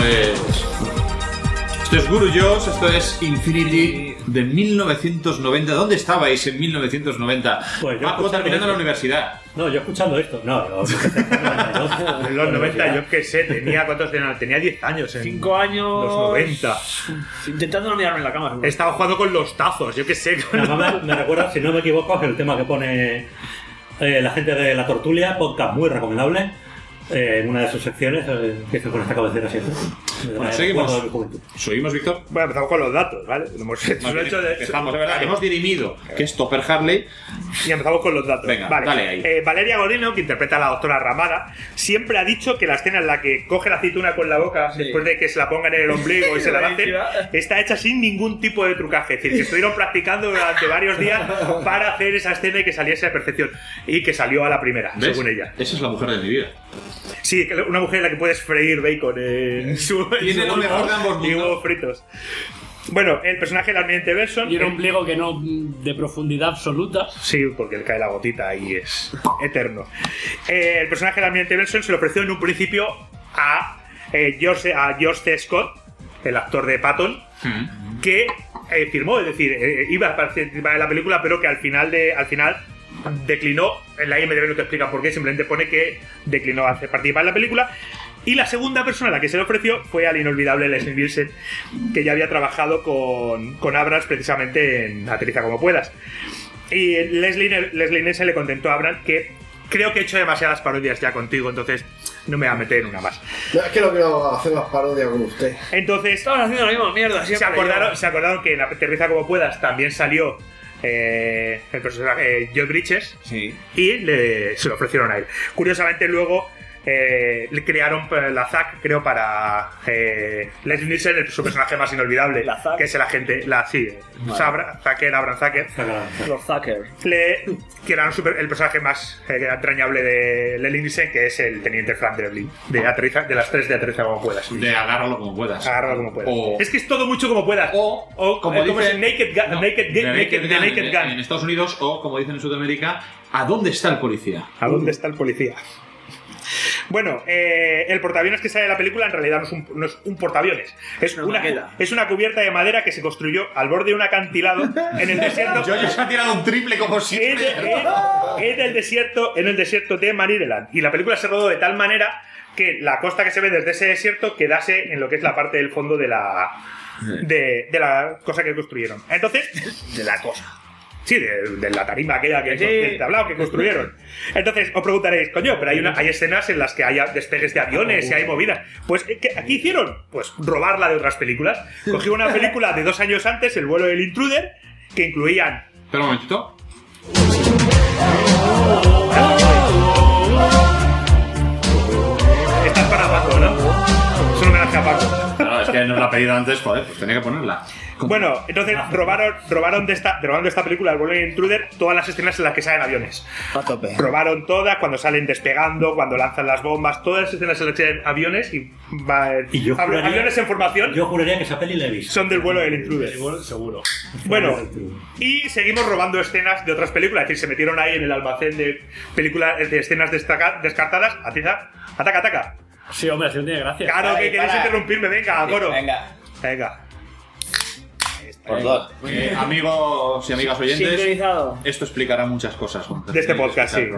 es Guru Joss, esto es Infinity de 1990. ¿Dónde estabais en 1990? Pues yo terminando la universidad. No, yo escuchando esto. En los 90, yo qué sé, ¿cuántos tenía? Tenía 10 años. 5 años. Los 90. Intentando no mirarme en la cámara. Estaba jugando con los tazos, yo qué sé. Me recuerda, si no me equivoco, el tema que pone la gente de La Tortulia, podcast muy recomendable. En una de sus secciones empiezo con esta cabecera siempre. Bueno, seguimos, Víctor. Bueno, empezamos con los datos, ¿vale? Hemos dirimido que es Topper Harley. Y empezamos con los datos. Venga, vale. dale ahí. Valeria Golino, que interpreta a la doctora Ramada, siempre ha dicho que la escena en la que coge la aceituna con la boca después de que se la pongan en el ombligo y se la lancen está hecha sin ningún tipo de trucaje. Es decir, que estuvieron practicando durante varios días para hacer esa escena y que saliese a perfección. Y que salió a la primera, ¿ves? según ella. Esa es la mujer de mi vida. Sí, una mujer en la que puedes freír bacon en su... Tiene lo mejor de ambos mundos. Y huevos fritos. Bueno, el personaje del almirante Benson... Y un ombligo que no de profundidad absoluta. Sí, porque le cae la gotita y es eterno. El personaje del almirante Benson se lo ofreció en un principio a George C. Scott, el actor de Patton, que firmó, es decir, iba a participar en la película, pero que al final declinó. En la IMDb no te explica por qué, simplemente pone que declinó a participar en la película. Y la segunda persona a la que se le ofreció fue al inolvidable Leslie Nielsen, que ya había trabajado con Abrams precisamente en Aterriza como puedas. Y Leslie Nielsen le contentó a Abrams que creo que he hecho demasiadas parodias ya contigo, entonces no me voy a meter en una más. No, es que no quiero hacer más parodias con usted. Entonces, estamos haciendo la misma mierda siempre. Se acordaron que en Aterriza como puedas también salió el personaje Joe Bridges, sí. Y se lo ofrecieron a él. Curiosamente luego le crearon la ZAC, creo, para Leslie Nielsen, su personaje más inolvidable, que es el agente, Abraham Zucker. Los Zucker. Le crearon el personaje más entrañable de Leslie Nielsen, que es el teniente Frank Drebin, de las 3 de Aterriza como puedas. De agárralo como puedas. Agárralo como puedas. Es que es todo mucho como puedas. O como dice Naked Gun en Estados Unidos, o como dicen en Sudamérica, ¿a dónde está el policía? ¿A dónde está el policía? Bueno, el portaaviones que sale de la película en realidad no es un portaaviones. Es una cubierta de madera que se construyó al borde de un acantilado en el desierto. Yo se ha tirado un triple como siempre. En el desierto de Maryland. Y la película se rodó de tal manera que la costa que se ve desde ese desierto quedase en lo que es la parte del fondo de la cosa que construyeron. Entonces, de la cosa. Sí, de la tarima aquella del tablao que construyeron. Entonces os preguntaréis, coño, pero hay escenas en las que hay despegues de aviones y hay movidas. Pues, ¿qué hicieron? Pues robarla de otras películas. Cogí una película de 2 años antes, El vuelo del intruder, que incluían... Espera un momentito. Esta es para Paco, ¿no? Es un homenaje a Paco. Claro, es que nos la ha pedido antes, joder, pues tenía que ponerla. Bueno, entonces robaron de esta película, El vuelo del intruder, todas las escenas en las que salen aviones. A tope. Robaron todas, cuando salen despegando, cuando lanzan las bombas, todas las escenas en las que salen aviones y aviones en formación. Yo juraría que esa peli la he visto. Son del vuelo del intruder. Seguro. Bueno, y seguimos robando escenas de otras películas, es decir, se metieron ahí en el almacén de películas, de escenas descartadas. Ataca. Sí, hombre, así no tiene gracia. Claro, que queréis interrumpirme, venga, coro. Venga. Por 2. Amigos y amigas oyentes, sincronizado. Esto explicará muchas cosas de este podcast, sí.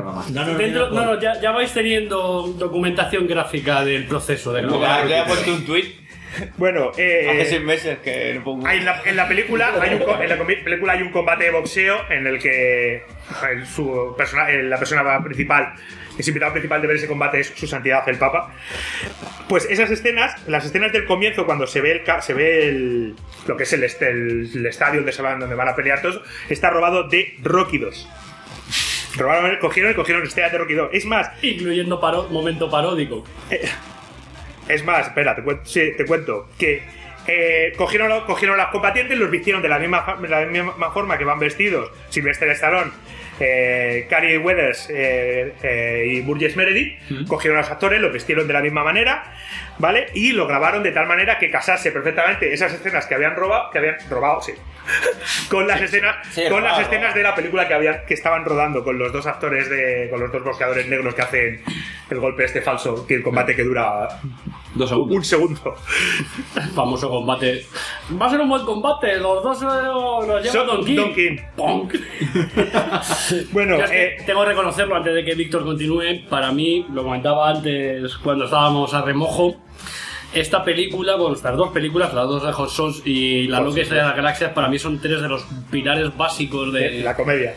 Ya vais teniendo documentación gráfica del proceso. Ya he puesto un tweet. Bueno, hace 6 meses que no pongo. En la película hay un combate de boxeo en el que la persona principal, el invitado principal de ver ese combate es Su Santidad el Papa. Pues las escenas del comienzo, cuando se ve lo que es el estadio donde van a pelear todos, está robado de Rocky 2. Cogieron escenas de Rocky 2. Es más, incluyendo momento paródico. Es más, espera, te cuento que cogieron los combatientes, los vistieron de la misma forma que van vestidos Sylvester Stallone, Carrie Weathers y Burgess Meredith. Cogieron a los actores, los vistieron de la misma manera, ¿vale? Y lo grabaron de tal manera que casase perfectamente esas escenas que habían robado, con las escenas de la película que estaban rodando, con los dos actores con los dos boxeadores negros que hacen el golpe falso, que el combate que dura 2 segundos. 1 segundo. El famoso combate. Va a ser un buen combate. Los dos los lleva Don King. Punk. Bueno, tengo que reconocerlo antes de que Víctor continúe. Para mí, lo comentaba antes cuando estábamos a remojo, esta película, bueno, estas 2 películas, las 2 de Hot Shots y La Loca Historia de las Galaxias, para mí son 3 de los pilares básicos de la comedia.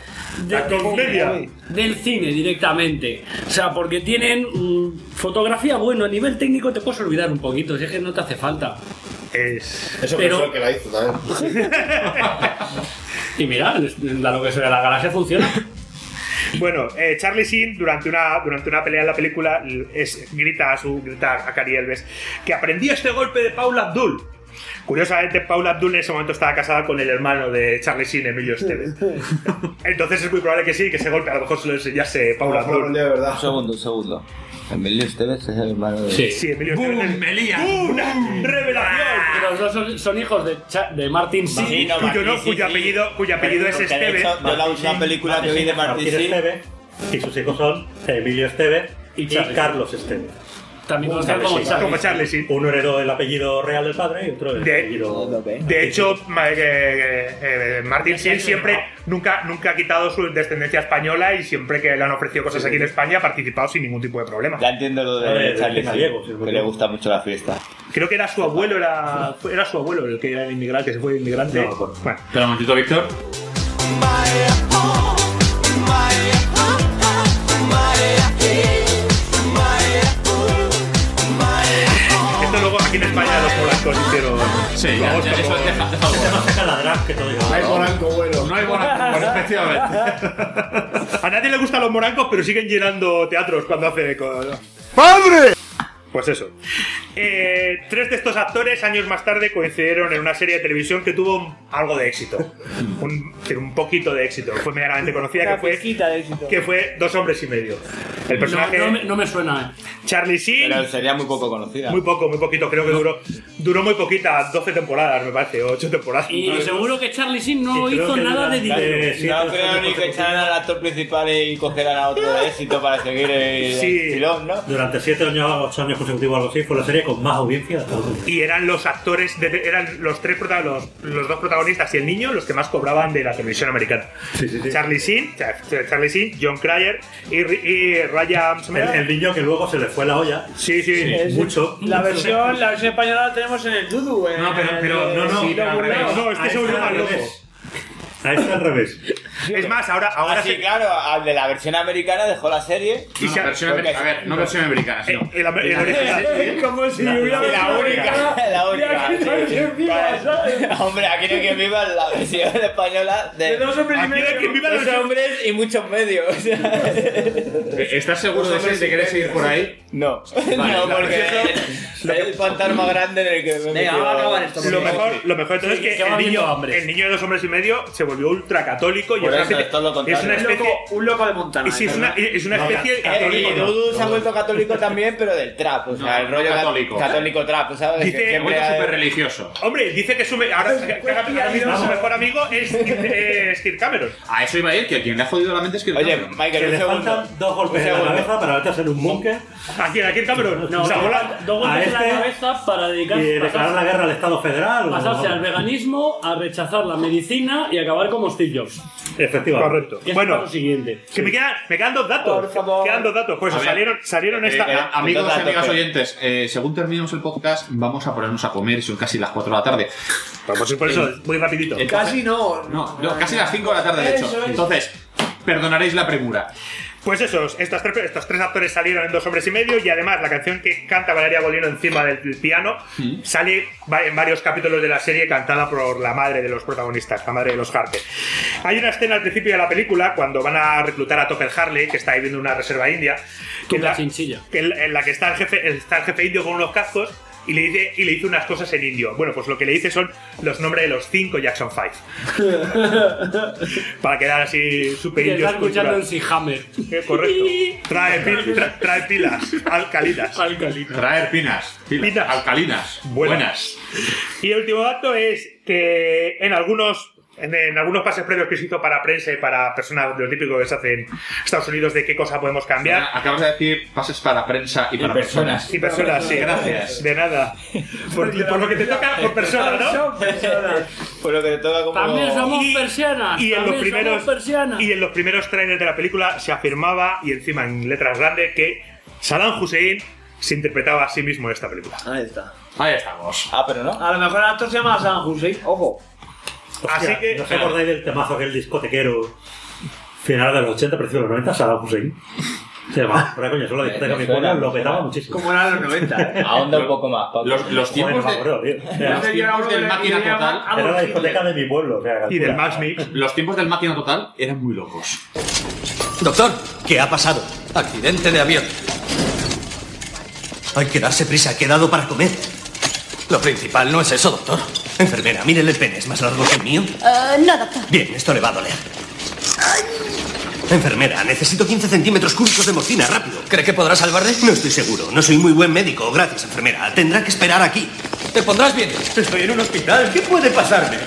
Del cine directamente. O sea, porque tienen fotografía, bueno, a nivel técnico te puedes olvidar un poquito, si es que no te hace falta. Eso que fue el que la hizo también. Y mira, La Loca Historia de las Galaxias funciona. Bueno, Charlie Sheen durante una pelea en la película grita a Cary Elwes que aprendió este golpe de Paula Abdul. Curiosamente, Paula Abdul en ese momento estaba casada con el hermano de Charlie Sheen, Emilio Estevez. Entonces es muy probable que sí, que ese golpe a lo mejor se lo enseñase Paula Abdul. Un segundo. Emilio Estevez es el hermano de... Sí, Emilio Estevez es Melía. ¡Una revelación! Los dos son hijos de Martin Sí, Sheen, no, cuyo apellido es Estevez. De hecho, yo la última película que vi de Martin Sheen... Estevez, y sus hijos son Emilio Estevez y Charlie. Carlos Estevez. también conocido como Charlie. Como Charlie, sí. Uno heredó el apellido real del padre y otro el apellido... De hecho, Martin Sheen siempre nunca ha quitado su descendencia española y siempre que le han ofrecido cosas aquí en España ha participado sin ningún tipo de problema. Ya entiendo lo de Charlie Sheen, que le gusta mucho la fiesta. Creo que era su abuelo, era su abuelo el que era inmigrante, que se fue inmigrante. No, bueno. Espera un momentito, Víctor. Esto luego aquí en España los polacos hicieron. Sí, ya, eso es deja. No saca la drag que todo diga. No hay moranco bueno. No hay moranco bueno, efectivamente. A nadie le gustan los morancos, pero siguen llenando teatros cuando hace eco. ¡Padre! Pues eso. Tres de estos actores años más tarde coincidieron en una serie de televisión que tuvo algo de éxito. Un poquito de éxito. Fue medianamente conocida, que fue 2 hombres y medio. El personaje... No me suena, Charlie Sheen... Pero sería muy poco conocida. Muy poquito. Creo que duró muy poquita. 12 temporadas, me parece. 8 temporadas. Y seguro que Charlie Sheen no hizo nada de dinero. No creo ni que echaran al actor principal y cogieran a otro de éxito para seguir el filón, ¿no? Durante 7 años, 8 años consecutivos o algo así, fue la serie con más audiencia de Estados Unidos. Y eran los actores, eran los 2 protagonistas y el niño los que más cobraban de la televisión americana. Sí. Charlie Sheen, John Cryer y Ryan... El niño que luego se le fue la olla. Sí. Mucho. La versión española la tenemos en el Dudu. No, pero No, este se volvió más loco. Ahí está al revés. Es más, ahora sí, claro, al de la versión americana dejó la serie. No versión americana, sino. El original. Como si hubiera La única. Hombre, aquí no hay quien viva la versión española de 2 hombres y medio. Aquí no hay quien viva la 2 versión- hombres y muchos medios. ¿Estás seguro de que quieres ir por ahí? No, porque es el fantasma grande en el que me Venga, vamos a acabar esto. Lo mejor entonces es que el niño de 2 hombres y medio se volvió ultra católico y Por es eso, es todo lo contrario. una especie Un loco de Montana. y sí, es una especie de Y católico. Dudu se ha vuelto católico también, pero del trap, o sea, el rollo católico trap, ¿sabes? Dice- Que siempre Vuelto hay- súper religioso. Hombre, dice que ahora mismo su mejor amigo es Kirk Cameron. A eso iba a ir, que quien le ha jodido la mente es que Oye, Que Michael, un le segundo. faltan 2 golpes en la cabeza para meterse en un búnker ¿A Kirk Cameron? No, O sea, mola- 2 golpes en la este cabeza para y declarar la guerra al Estado federal. pasarse al veganismo, a rechazar la medicina y acabar como Steve Jobs. Efectivamente. Correcto. Y Bueno, lo siguiente. que me quedan 2 datos. Por favor. Quedan 2 datos. Pues A ver, salieron esta. amigos y datos, amigas pero- oyentes, según terminemos el podcast, vamos a ponernos a comer, son casi las 4 de la tarde. Pues por eso, muy rapidito. Casi no. No, casi las 5 de la tarde, de hecho. Eso es. Entonces, perdonaréis la premura. Pues eso, estos tres actores salieron en 2 hombres y medio y además la canción que canta Valeria Golino encima del piano sale en varios capítulos de la serie cantada por la madre de los protagonistas, la madre de los Harper. Hay una escena al principio de la película cuando van a reclutar a Topper Harley, que está ahí viendo una reserva india, Tú la chinchilla. en la que está el jefe indio con unos cascos y le dice unas cosas en indio. Bueno, pues lo que le dice son los nombres de los 5 Jackson 5. Para quedar así súper Y indio. está escuchando en Seahammer. Correcto. Trae pilas alcalinas. Traer pinas. Alcalinas. Buenas. Y el último dato es que en algunos pases previos que se hizo para prensa y para personas de lo típico que se hace en Estados Unidos de qué cosa podemos cambiar. Acabas de decir pases para prensa y para personas. Y personas, sí. Gracias. De nada. Por lo que te toca por persona, ¿no? Por lo que te toca como... También somos persianas. Y en los también primeros somos persianas. y en los primeros trailers de la película se afirmaba, y encima en letras grandes, que Saddam Hussein se interpretaba a sí mismo en esta película. Ahí está. Ahí estamos. pero no. A lo mejor el actor se llama San Hussein. Ojo. Hostia, Así que- ¿no os acordáis del temazo aquel discotequero final de los 80, principios de los 90, Saddam Hussein? Se llamaba, por ahí coño, solo la discoteca de mi pueblo lo petaba muchísimo. Como eran los 90, ¿eh? Ahonda un poco más, Pablo. Los tiempos Joder, no me acuerdo, tío. los tiempos del máquina total. Era la discoteca de mi pueblo, o sea, Y del calcula. Max Mix. Los tiempos del máquina total eran muy locos. Doctor, ¿qué ha pasado? Accidente de avión. Hay que darse prisa, ha quedado para comer. Lo principal no es eso, doctor. Enfermera, mírele el pene, es más largo que el mío. No, doctor. Bien, esto le va a doler. Enfermera, necesito 15 centímetros cúbicos de morfina, rápido. ¿Cree que podrá salvarle? No estoy seguro. No soy muy buen médico. Gracias, enfermera. Tendrá que esperar aquí. ¿Te pondrás bien? Estoy en un hospital. ¿Qué puede pasarme?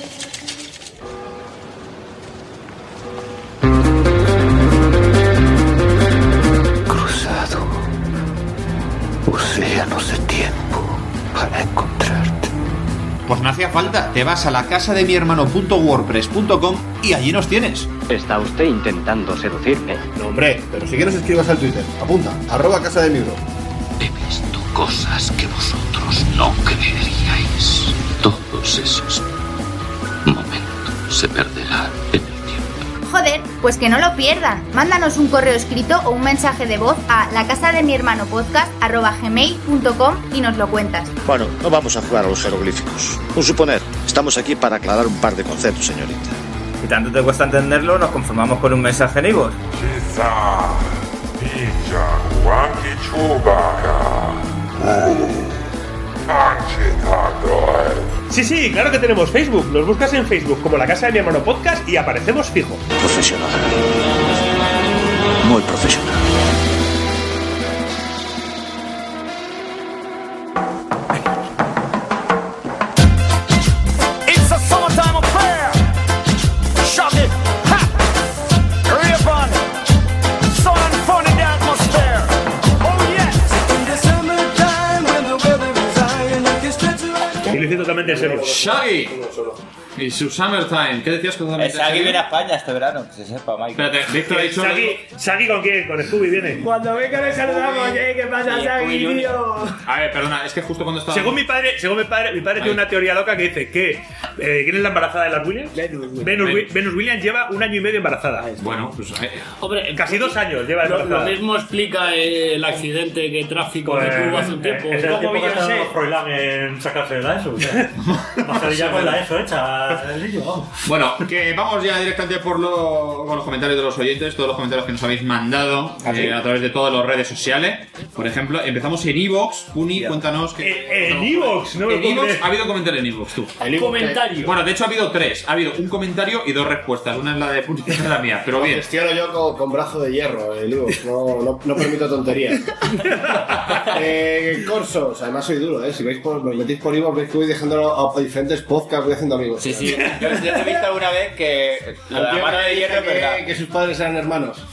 Cruzado océanos de tiempo para encontrarte. Pues no hacía falta, te vas a la casa de mi hermano.wordpress.com y allí nos tienes. ¿Está usted intentando seducirme? No, hombre, pero si quieres escribas al Twitter. Apunta, @casa de mi bro. He visto cosas que vosotros no creeríais. Todos esos momentos se perderán en el tiempo. Joder, pues que no lo pierdan. Mándanos un correo escrito o un mensaje de voz a lacasademiermanopodcast@gmail.com y nos lo cuentas. Bueno, no vamos a jugar a los jeroglíficos. Un suponer, estamos aquí para aclarar un par de conceptos, señorita. Si tanto te cuesta entenderlo, nos conformamos con un mensaje en iVoox. Sí, claro que tenemos Facebook. Nos buscas en Facebook como La Casa de mi Hermano Podcast y aparecemos fijo. Profesional. Muy profesional. It's a summertime affair. Shock it, ha, rip on, sun and fun in the atmosphere. Oh yes. In the summertime when the weather is high and you can stretch around. Y lo hice totalmente en serio. Shaggy y su Summertime. ¿Qué decías con Shaggy viene a España este verano, que se sepa, Mike. Espérate, Víctor ha dicho... ¿Shaggy con quién? Con Scooby viene. Cuando venga le saludamos, ¿qué pasa, Shaggy, tío? A ver, perdona, es que justo cuando estaba... Según mi padre tiene una teoría loca que dice que... ¿Quién es la embarazada de las Williams? Venus Williams lleva 1 año y medio embarazada. Bueno, pues... Hombre, casi 2 años lleva embarazada. Lo mismo explica el accidente que tráfico que tuvo hace un tiempo. Es el tiempo que tardó Froilán en sacarse de la ESO. Pasaría con la ESO hecha el niño, vamos. Bueno, que vamos ya directamente con los comentarios de los oyentes, todos los comentarios que nos habéis mandado a través de todas las redes sociales. Por ejemplo, empezamos en iVoox. Puni, cuéntanos que... En iVoox, no en iVoox ha habido comentario en iVoox, tú. Comentario. Bueno, de hecho ha habido 3. Ha habido un comentario y 2 respuestas. Una es la de Puni y otra es la mía, pero bien. Gestiono yo con brazo de hierro, el iVoox. No permito tonterías. Corsos, además soy duro, si veis os metéis por iVoox, veis que voy dejándolo a diferentes podcasts, voy haciendo amigos. Sí. Yo te he visto alguna vez que la mano de hierro es verdad. Que sus padres eran hermanos.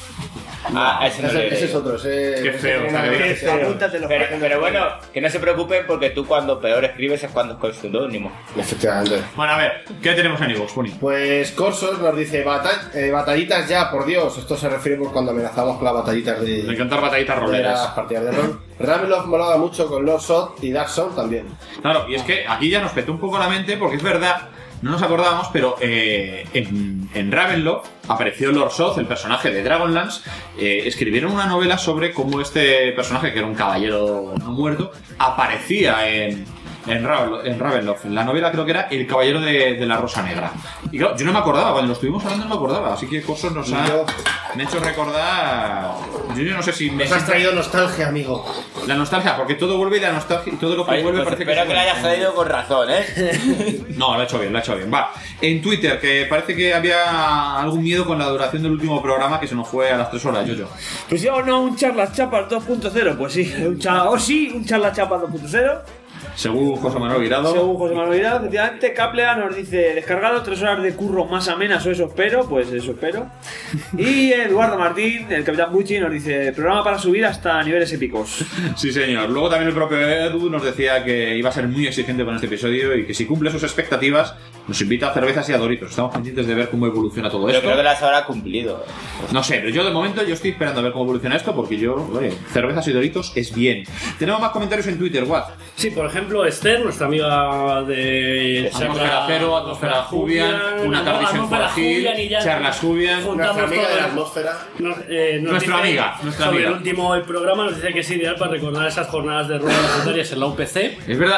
Ese es otro. Qué feo. Apúntatelo. Pero bueno, que no se preocupen porque tú cuando peor escribes es cuando es con seudónimo. Efectivamente. Bueno, a ver, ¿qué tenemos en iVoox, Puni? Pues Corsos nos dice batallitas ya, por Dios. Esto se refiere por cuando amenazamos con las batallitas de... Me encantan batallitas roleras. Las partidas de rol. Ravenloft molaba mucho con Lord Sod y Dark Souls también. Claro, y es que aquí ya nos petó un poco la mente porque es verdad... No nos acordábamos, pero en Ravenloft apareció Lord Sod, el personaje de Dragonlance. Escribieron una novela sobre cómo este personaje, que era un caballero no muerto, aparecía en Ravenloft. En la novela creo que era el caballero de la Rosa Negra. Y claro, yo no me acordaba, cuando lo estuvimos hablando no me acordaba. Así que Corsos nos ha hecho recordar... Yo no sé si me... Nos has traído nostalgia, amigo. La nostalgia, porque todo vuelve y la nostalgia y todo lo que vuelve parece que... Espero que lo hayas traído con razón, No, lo ha hecho bien. Va, en Twitter, que parece que había algún miedo con la duración del último programa que se nos fue a las 3 horas, yo. Pues yo no, un Charlas Chapas 2.0, pues sí, un Charlas Chapas 2.0. Según José Manuel Virado. Efectivamente. Caplea nos dice: descargado 3 horas de curro más amenas, o eso espero. Pues eso espero. Y Eduardo Martín, el Capitán Bucci, nos dice: programa para subir hasta niveles épicos. Sí, señor. Luego también el propio Edu nos decía que iba a ser muy exigente con este episodio y que si cumple sus expectativas nos invita a cervezas y a Doritos. Estamos pendientes de ver cómo evoluciona todo esto. Yo creo que las habrá cumplido. No sé, pero yo de momento estoy esperando a ver cómo evoluciona esto porque cervezas y Doritos es bien. Tenemos más comentarios en Twitter, Watt. Sí, por ejemplo, Esther, nuestra amiga de Atmósfera Cero, Atmósfera Jubian, Una tarde sin Forgil, Charlas Jubian, nuestra amiga de la atmósfera. Nuestra amiga. Sobre el último programa nos dice que es ideal para recordar esas jornadas de ruedas voluntarias en la UPC. Es verdad.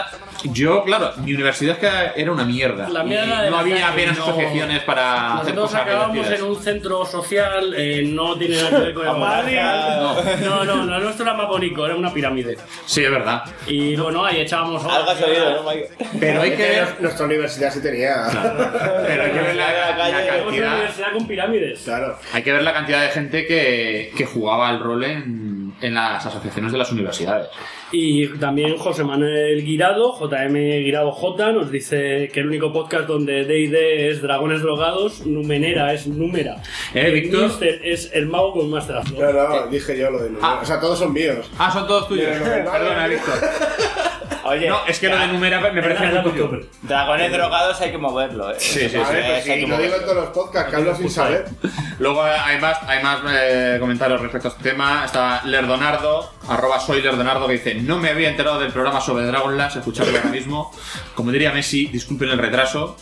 Yo, claro, mi universidad es que era una mierda. La mierda Y de no la había calle, apenas no. asociaciones para hacer Nosotros cosas acabamos divertidas. en un centro social, no tiene nada que ver con el Madrid. No, no, nuestro era más bonito, era una pirámide. Sí, es verdad. Y bueno, ahí echábamos. Algo has oído, ¿no, Michael? Pero hay que ver. Nuestra universidad sí tenía. Pero hay que ver la Tenemos una cantidad. universidad con pirámides. Claro. Hay que ver la cantidad de gente que jugaba al rol en las asociaciones de las universidades. Y también José Manuel Guirado, JM Guirado J, nos dice que el único podcast donde D&D es dragones drogados, Numenera es Númera. Víctor. Mister es el mago con Master of No, no, dije yo lo de Número. O sea, todos son míos. Ah, son todos tuyos. Mira, Perdona, Víctor. Oye, No, es que lo de Numera me parece muy tuyo. dragones drogados hay que moverlo, ¿eh? Sí, sí, A sí. ver, pues hay sí, que lo digo en moverlo. todos los podcasts, que hablo sin saber. Luego hay más comentarios respecto a este tema. Está Lerdonardo, @soy Lerdonardo, que dice: no me había enterado del programa sobre Dragonlance, escucharlo ahora mismo. Como diría Messi, disculpen el retraso.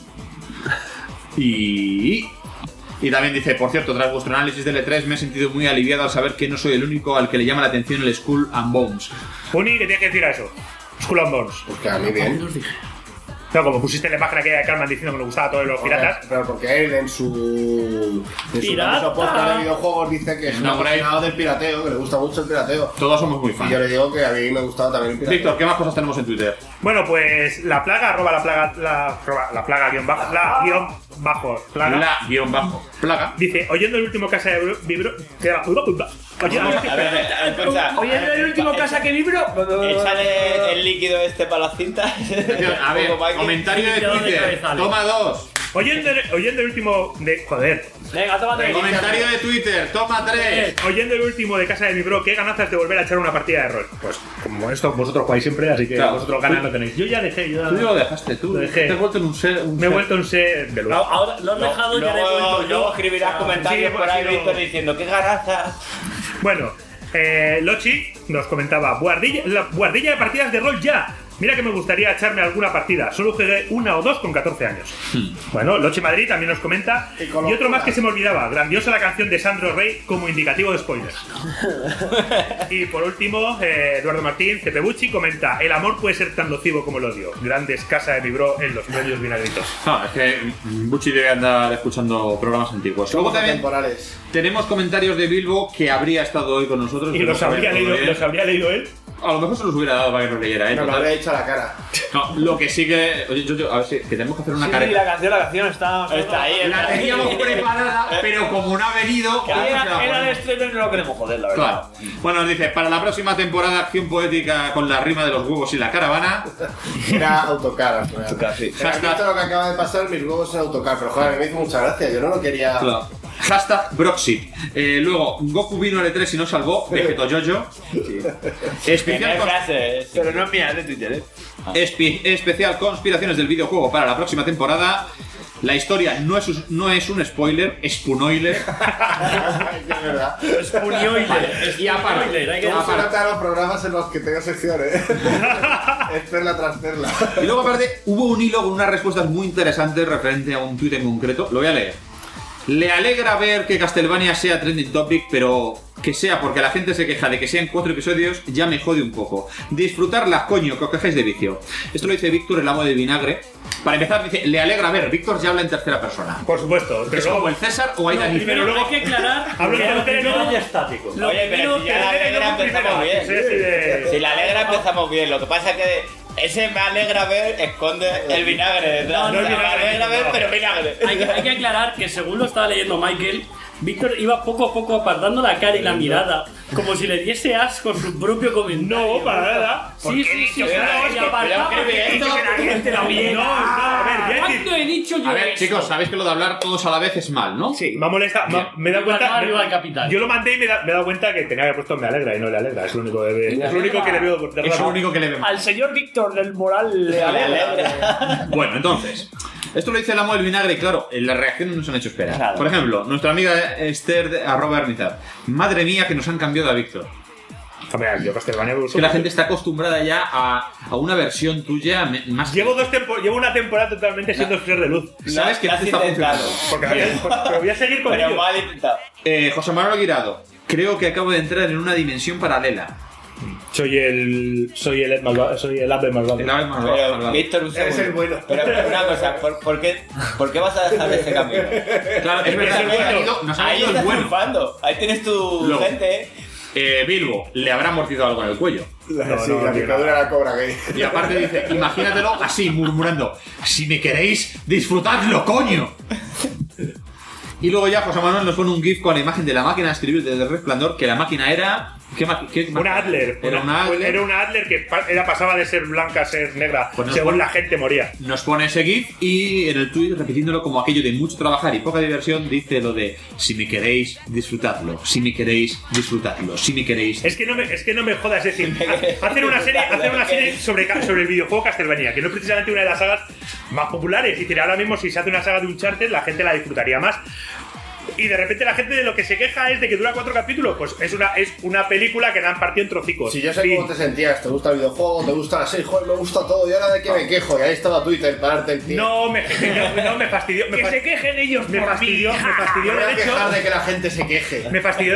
Y también dice: por cierto, tras vuestro análisis del E3 me he sentido muy aliviado al saber que no soy el único al que le llama la atención el Skull and Bones. Puni, ¿qué tienes que decir a eso? Skull and Bones. Porque a mí bien. No, como pusiste la imagen aquella de Carmen diciendo que le gustaba a todos los piratas. Pero porque él en su ¡Pirata! famoso podcast de videojuegos dice que es un No, por ahí. apasionado del pirateo, que le gusta mucho el pirateo. Todos somos muy Y yo fans. le digo que a mí me gustaba también el pirateo. Víctor, ¿qué más cosas tenemos en Twitter? Bueno, pues la plaga, la plaga guión bajo, Plaga. dice, oyendo el último casa de vibro, A ver, escucha. Oyendo el último casa que vibro. Échale el líquido este para la cinta. A ver, comentario de Twitter. Toma 2. oyendo el último de, joder, Venga, tómate. Comentario de Twitter. Toma 3. oyendo el último de casa de mi bro, qué ganazas de volver a echar una partida de rol. Pues como esto vosotros jugáis siempre, así que Claro. vosotros ganas no tenéis. Yo ya dejé, Tú ya lo dejaste, tú. Lo dejé. Te has vuelto en un ser. me he vuelto un ser de luz. Ahora lo has dejado y ya le he vuelto yo. Luego escribirás comentarios Sí, por ahí, sí, Víctor, no. diciendo qué ganazas. Bueno, Lochi nos comentaba, buhardilla de partidas de rol ya. Mira que me gustaría echarme alguna partida. Solo jugué una o dos con 14 años. Bueno, Lochi Madrid también nos comenta. Y otro más que se me olvidaba. Grandiosa la canción de Sandro Rey como indicativo de spoilers. Y por último, Eduardo Martín, Cepebucci, comenta: el amor puede ser tan nocivo como el odio. Grandes casa de mi bro en los medios vinagritos. No, es que Bucci debe andar escuchando programas antiguos. Luego también temporales. tenemos comentarios de Bilbo que habría estado hoy con nosotros. ¿Y pero los no habría sabía todo leído él? A lo mejor se los hubiera dado para que nos leyera, ¿eh? No, lo Total. habría dicho a la cara. No, lo que sí que. Oye, a ver si que tenemos que hacer una Sí, careta. la canción está ahí. La teníamos preparada, pero como no ha venido. Era el estreno y no lo queremos joder, la verdad. Claro. Bueno, nos dice: para la próxima temporada, acción poética con la rima de los huevos y la caravana. Era autocar al final. Autocar, sí. ¿Has visto lo que acaba de pasar? Mis huevos en autocar. Pero joder, me hizo mucha gracia. Yo no lo quería. Claro. Hashtag Broxit. Luego, Goku vino al E3 y no salvó. Vegeto Jojo. Especial, Pero no es mía, es de Twitter, especial conspiraciones del videojuego para la próxima temporada. La historia no es un spoiler, es punoiler. Es verdad. Y aparte, ¿Cómo se nota los programas en los que tengo secciones? Es perla tras perla. Y luego aparte hubo un hilo con unas respuestas muy interesantes referente a un tuit en concreto. Lo voy a leer. Le alegra ver que Castlevania sea trending topic, pero que sea porque la gente se queja de que sean 4 episodios ya me jode un poco. Disfrutarla, coño, que os quejáis de vicio. Esto lo dice Víctor, el amo de vinagre. Para empezar, dice, le alegra ver. Víctor ya habla en tercera persona. Por supuesto. Es como el César o Aida Niffer. Pero luego hay que aclarar. Hablo en tercero. estático. Oye, pero si ya la alegra empezamos bien. Si la alegra empezamos bien. Lo que pasa es que ese me alegra ver esconde el vinagre detrás. No, me alegra ver, pero vinagre. Hay que aclarar que según lo estaba leyendo Michael, Víctor iba poco a poco apartando la cara y la mirada, como si le diese asco su propio comentario. No, para nada. Sí, y apartaba que la gente la viera. ¿Cuándo he dicho yo A ver, eso? chicos, sabéis que lo de hablar todos a la vez es mal, ¿no? Sí. Me ha molestado. Me he dado cuenta. Arriba al capitán. Yo lo mandé y me he dado cuenta que tenía que haber puesto me alegra y no le alegra. Es lo único que es lo único que le veo. Es lo único que le vemos. Al señor Víctor del Moral le alegra. Bueno, entonces, esto lo dice el amo del vinagre y claro, las reacciones nos han hecho esperar. Claro. Por ejemplo, nuestra amiga Esther @Ernizar. Madre mía que nos han cambiado a Víctor. Hombre, yo Castlevania Es que la gente está acostumbrada ya a una versión tuya más. Llevo una temporada totalmente siendo ser de luz. ¿Sabes que no te está funcionando? Pero voy a seguir con ello. Mal intentado. José Manuel Guirado. Creo que acabo de entrar en una dimensión paralela. Soy el Ed malvado, soy el Abe malvado. Pero, Víctor, un segundo. Es el bueno. Pero una cosa, ¿por qué vas a dejar ese camino? Claro, es verdad, ahí estás triunfando. Ahí tienes tu gente, Bilbo, le habrá mordido algo en el cuello. La picadura de la cobra que hay. Y aparte dice, imagínatelo así, murmurando: si me queréis, disfrutadlo, coño. Y luego ya José Manuel nos pone un GIF con la imagen de la máquina de escribir de Resplandor, que la máquina era... Una Adler. Era una Adler que pasaba de ser blanca a ser negra, pues según la gente moría. Nos pone ese GIF y en el tweet, repitiéndolo como aquello de mucho trabajar y poca diversión, dice lo de: si me queréis, disfrutadlo. Si me queréis, disfrutadlo. Si me queréis... Es que no me jodas, es decir, hacer una serie sobre el videojuego Castlevania, que no es precisamente una de las sagas más populares. Es decir, ahora mismo si se hace una saga de Uncharted, la gente la disfrutaría más. Y de repente la gente de lo que se queja es de que dura 4 capítulos. Pues es una película que la han partido en trocicos. Si yo sé cómo te sentías, te gusta el videojuego, te gusta la serie, joder, me gusta todo. Y ahora de qué me quejo, y ahí estaba Twitter para darte el tío. No me fastidió. Que se quejen ellos. Me fastidió el hecho de que la gente se queje. Me fastidió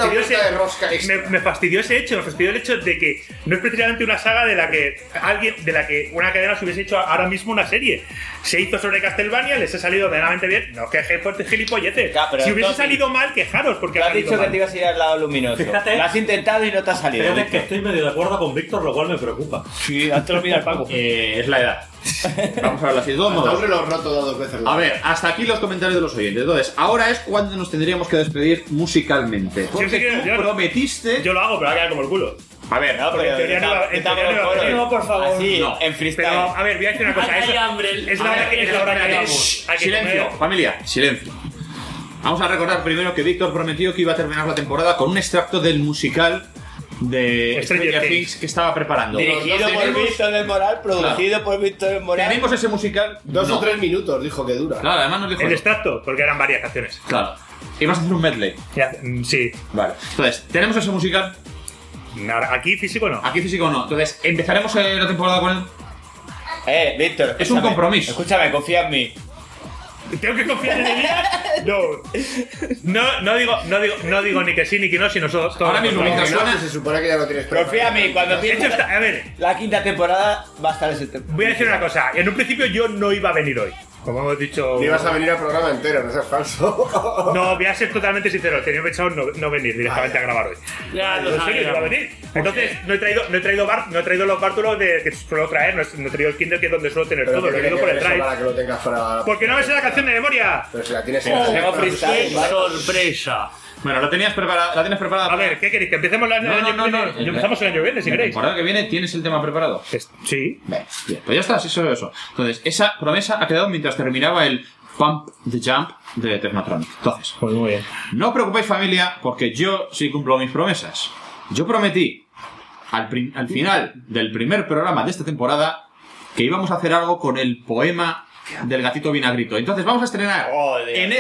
ese hecho de que no es precisamente una saga de la que una cadena se hubiese hecho ahora mismo una serie. Se hizo sobre Castlevania, les ha salido medianamente bien. No quejéis por gilipolleces. Si hubiese salido mal, quejaros, porque te has dicho que te ibas a ir al lado luminoso. Fíjate, lo has intentado y no te ha salido. Fíjate que estoy medio de acuerdo con Víctor, lo cual me preocupa. Sí, antes lo mira el Paco. Es la edad. Vamos a hablar así de todos modos. Lo roto 2 veces. A ver, hasta aquí los comentarios de los oyentes. Entonces, ahora es cuando nos tendríamos que despedir musicalmente. Porque tú prometiste... Yo lo hago, pero va a quedar como el culo. A ver, no, pero en teoría no, por favor. Así, no. En freestyle. Pero, a ver, voy a decir una cosa. Hay hambre. Es la hora que acabamos. Silencio, familia, silencio. Vamos a recordar primero que Víctor prometió que iba a terminar la temporada con un extracto del musical de Stranger Things que estaba preparando. Dirigido por Víctor del Moral, producido por Víctor del Moral. Tenemos ese musical. 2 o 3 minutos, dijo que dura. Claro, además nos dijo. El extracto, porque eran varias canciones. Claro. Y vas a hacer un medley. Sí. Vale. Entonces, ¿tenemos ese musical? Aquí físico no. Aquí físico no. Entonces, ¿empezaremos la temporada con él? Víctor. Es un compromiso. Escúchame, confía en mí. ¿Tengo que confiar en Elías? No digo ni que sí ni que no, sino todos. Ahora mismo, mientras suena, se supone que ya lo tienes preparado. Confía en mí, cuando empiece a ver, la 5ª temporada va a estar ese tema. Voy a decir una cosa. En un principio yo no iba a venir hoy. Como hemos dicho... Ni vas a venir al programa entero, no seas falso. No, voy a ser totalmente sincero. Tenía pensado no venir directamente a grabar hoy. Ya lo sabía, no iba a venir. Entonces, no he traído los bártulos que suelo traer. No he traído el Kindle, que es donde suelo tener todo. Lo he traído por el drive. Para que lo tengas para... Porque no me sé la canción de memoria. Pero si la tienes sorpresa. Bueno, ¿la tienes preparada? A ver, ¿qué queréis? ¿Que empecemos el año que viene? Empezamos el año que viene, si queréis. La temporada que viene tienes el tema preparado. Sí. Bien, pues ya está, sí, solo eso. Entonces, esa promesa ha quedado mientras terminaba el Pump the Jump de Technotronic. Entonces, pues muy bien. No os preocupéis, familia, porque yo sí cumplo mis promesas. Yo prometí al final del primer programa de esta temporada que íbamos a hacer algo con el poema del gatito Vinagrito. Entonces vamos a estrenar en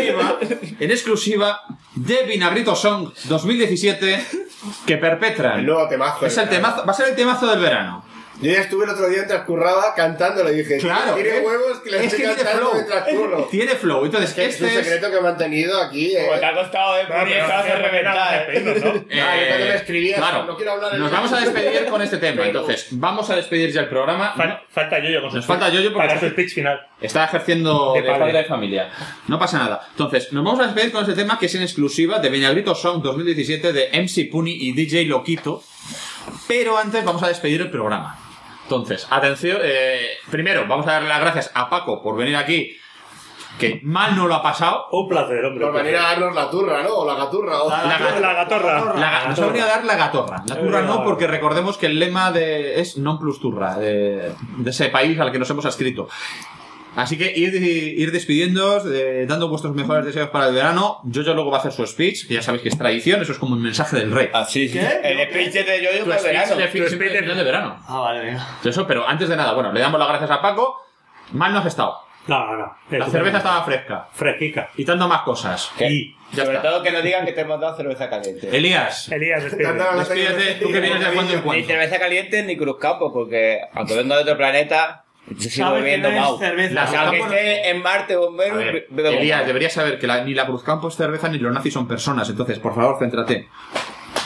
exclusiva The Vinagrito Song 2017 que perpetran. El nuevo temazo. Es el temazo, va a ser el temazo del verano. Yo ya estuve el otro día mientras curraba cantando, le dije, claro, tiene huevos que le estoy cantando mientras curro. Tiene flow, entonces es un secreto que he mantenido aquí. Como te ha costado de reventar, yo cuando me escribía, claro, no quiero hablar. Nos vamos a despedir con este tema, entonces vamos a despedir ya el programa. Falta Yoyo con Nos falta Yoyo porque para su speech final. Está ejerciendo de padre de familia. No pasa nada. Entonces, nos vamos a despedir con este tema que es en exclusiva de Vinagrito Song 2017 de MC Puni y DJ Loquito. Pero antes vamos a despedir el programa. Entonces, atención, primero vamos a darle las gracias a Paco por venir aquí, que mal no lo ha pasado. Un placer, hombre. Por venir a darnos la turra, ¿no? O la gaturra. O la gatorra. Nos ha venido a dar la gatorra. La turra no, porque recordemos que el lema es non plus turra, de ese país al que nos hemos adscrito. Así que ir despidiéndoos, dando vuestros mejores deseos para el verano. Yoyo luego va a hacer su speech, que ya sabéis que es tradición, eso es como un mensaje del rey. Así es. El speech de Yoyo para el verano. El de verano. Vale, venga. Eso, pero antes de nada, bueno, le damos las gracias a Paco. Mal no has estado. No. La cerveza estaba fresca. Fresquica. Y dando más cosas. Y sobre todo que no digan que te hemos dado cerveza caliente. Elías, despídete, tú que vienes de cuando en cuando. Ni cerveza caliente ni Cruzcampo, porque aunque vengo de otro planeta, yo sigo bebiendo Mau. Aunque esté en Marte o en Venus, bebo Mau. Elías, deberías saber que ni la Cruzcampo es cerveza ni los nazis son personas, entonces, por favor, céntrate.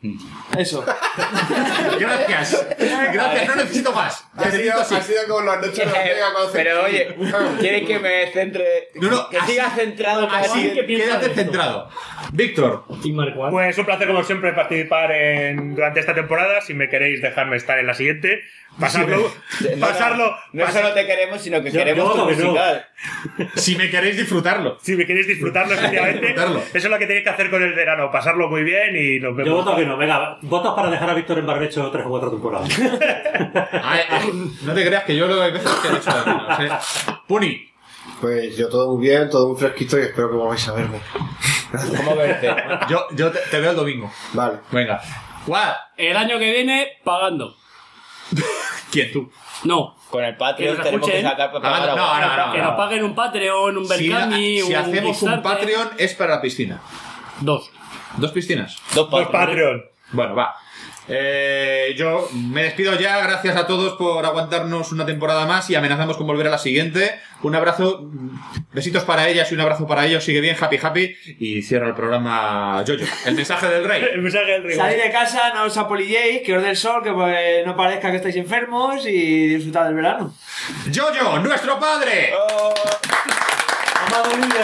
Eso. Gracias, no necesito más. Ha sido como los noches de Ortega cuando Pero oye, ¿quieres que me centre? No, que siga centrado para así, ti. quédate centrado. Víctor. Pues un placer como siempre participar durante esta temporada. Si me queréis dejarme estar en la siguiente, pasarlo. No solo te queremos, sino que queremos tu musical. Si me queréis disfrutarlo. Si me queréis disfrutarlo, efectivamente. Eso es lo que tenéis que hacer con el verano, pasarlo muy bien y nos vemos. Yo voto que no, venga, votos para dejar a Víctor en barbecho 3 o 4 temporadas. No te creas que yo lo hay veces que he hecho de menos, Puni. Pues yo todo muy bien, todo muy fresquito y espero que volváis a verme. ¿Cómo verte? Yo te veo el domingo. Vale. Venga. ¿What? El año que viene, pagando. ¿Quién, tú? No. Con el Patreon Que nos tenemos que escuchen. sacar para pagar No. Que nos paguen un Patreon, un Berkami, Si hacemos un Kickstarter. Patreon es para la piscina. 2 piscinas. Dos Patreon. Bueno, va. Yo me despido ya. Gracias a todos por aguantarnos una temporada más y amenazamos con volver a la siguiente. Un abrazo, besitos para ellas y un abrazo para ellos. Sigue bien, happy. Y cierra el programa Yoyo. El mensaje del rey. El mensaje del rey. Salid de casa, no os apolilléis, que os dé el sol, que pues, no parezca que estáis enfermos y disfrutad del verano. Yoyo, nuestro padre. Amado líder.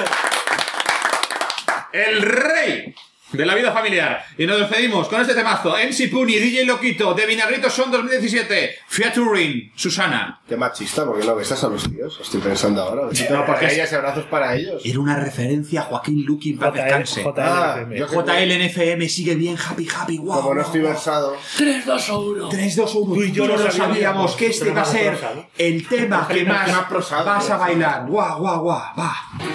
El rey de la vida familiar. Y nos despedimos con este temazo. MC Puni, DJ Loquito, de Vinagrito Son 2017, featuring Susana. Qué machista, porque no besas a los tíos. Estoy pensando ahora. No, porque ellas y abrazos para ellos. Era una referencia a Joaquín Luqui en paz descanse. JLNFM sigue bien, happy, guau. Como no estoy versado. 3, 2 o 1. 3, 2 o 1. Tú y yo no sabíamos que este va a ser el tema que más prosado, vas a bailar. Guau, va.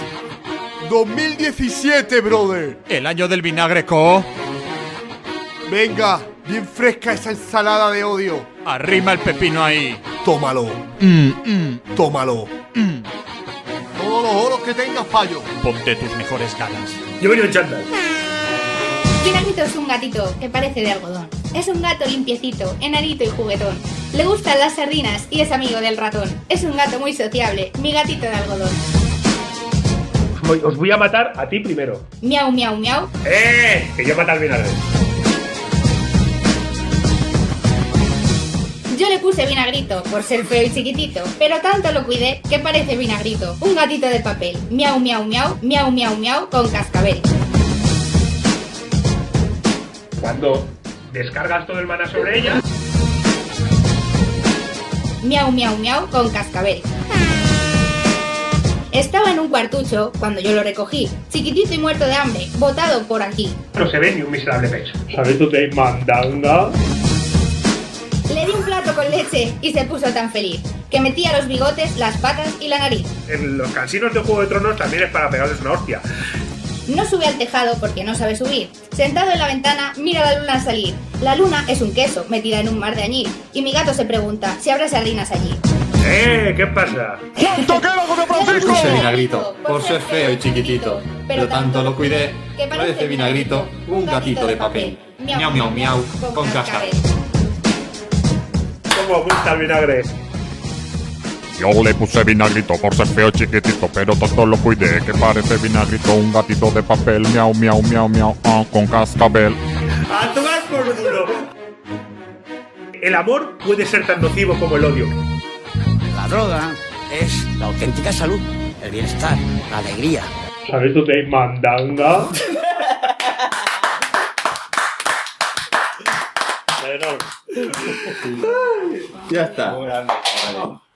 2017, brother. El año del vinagre, co. Venga, bien fresca esa ensalada de odio. Arrima el pepino ahí. Tómalo. Tómalo. Todos los oros que tengas, payo. Ponte tus mejores ganas. Yo vengo en chándal. Vinagrito es un gatito que parece de algodón. Es un gato limpiecito, enanito y juguetón. Le gustan las sardinas y es amigo del ratón. Es un gato muy sociable, mi gatito de algodón. Os voy a matar a ti primero. Miau, miau, miau. Que yo mato al vinagre. Yo le puse Vinagrito por ser feo y chiquitito, pero tanto lo cuidé que parece Vinagrito, un gatito de papel. Miau, miau, miau, miau, miau, miau, con cascabel. Cuando descargas todo el maná sobre ella. Miau, miau, miau, con cascabel. Estaba en un cuartucho cuando yo lo recogí, chiquitito y muerto de hambre, botado por aquí. No se ve ni un miserable pecho. ¿Sabes tú de mandanga? Le di un plato con leche y se puso tan feliz, que metía los bigotes, las patas y la nariz. En los cansinos de Juego de Tronos también es para pegarles una hostia. No sube al tejado porque no sabe subir. Sentado en la ventana, mira la luna al salir. La luna es un queso metida en un mar de añil. Y mi gato se pregunta si habrá sardinas allí. ¿Qué pasa? ¡Cuánto queda con Francisco! Puse Vinagrito por ser feo y chiquitito, pero tanto lo cuidé. Parece Vinagrito, un gatito de papel. Miau, miau, miau, con cascabel. ¿Cómo gusta el vinagre? Yo le puse Vinagrito por ser feo chiquitito, pero tanto lo cuidé que parece Vinagrito, un gatito de papel. Miau, miau, miau, miau, con cascabel. ¡A tomar por culo! El amor puede ser tan nocivo como el odio. La droga es la auténtica salud, el bienestar, la alegría. ¿Sabes tú de mandanga? Ya está.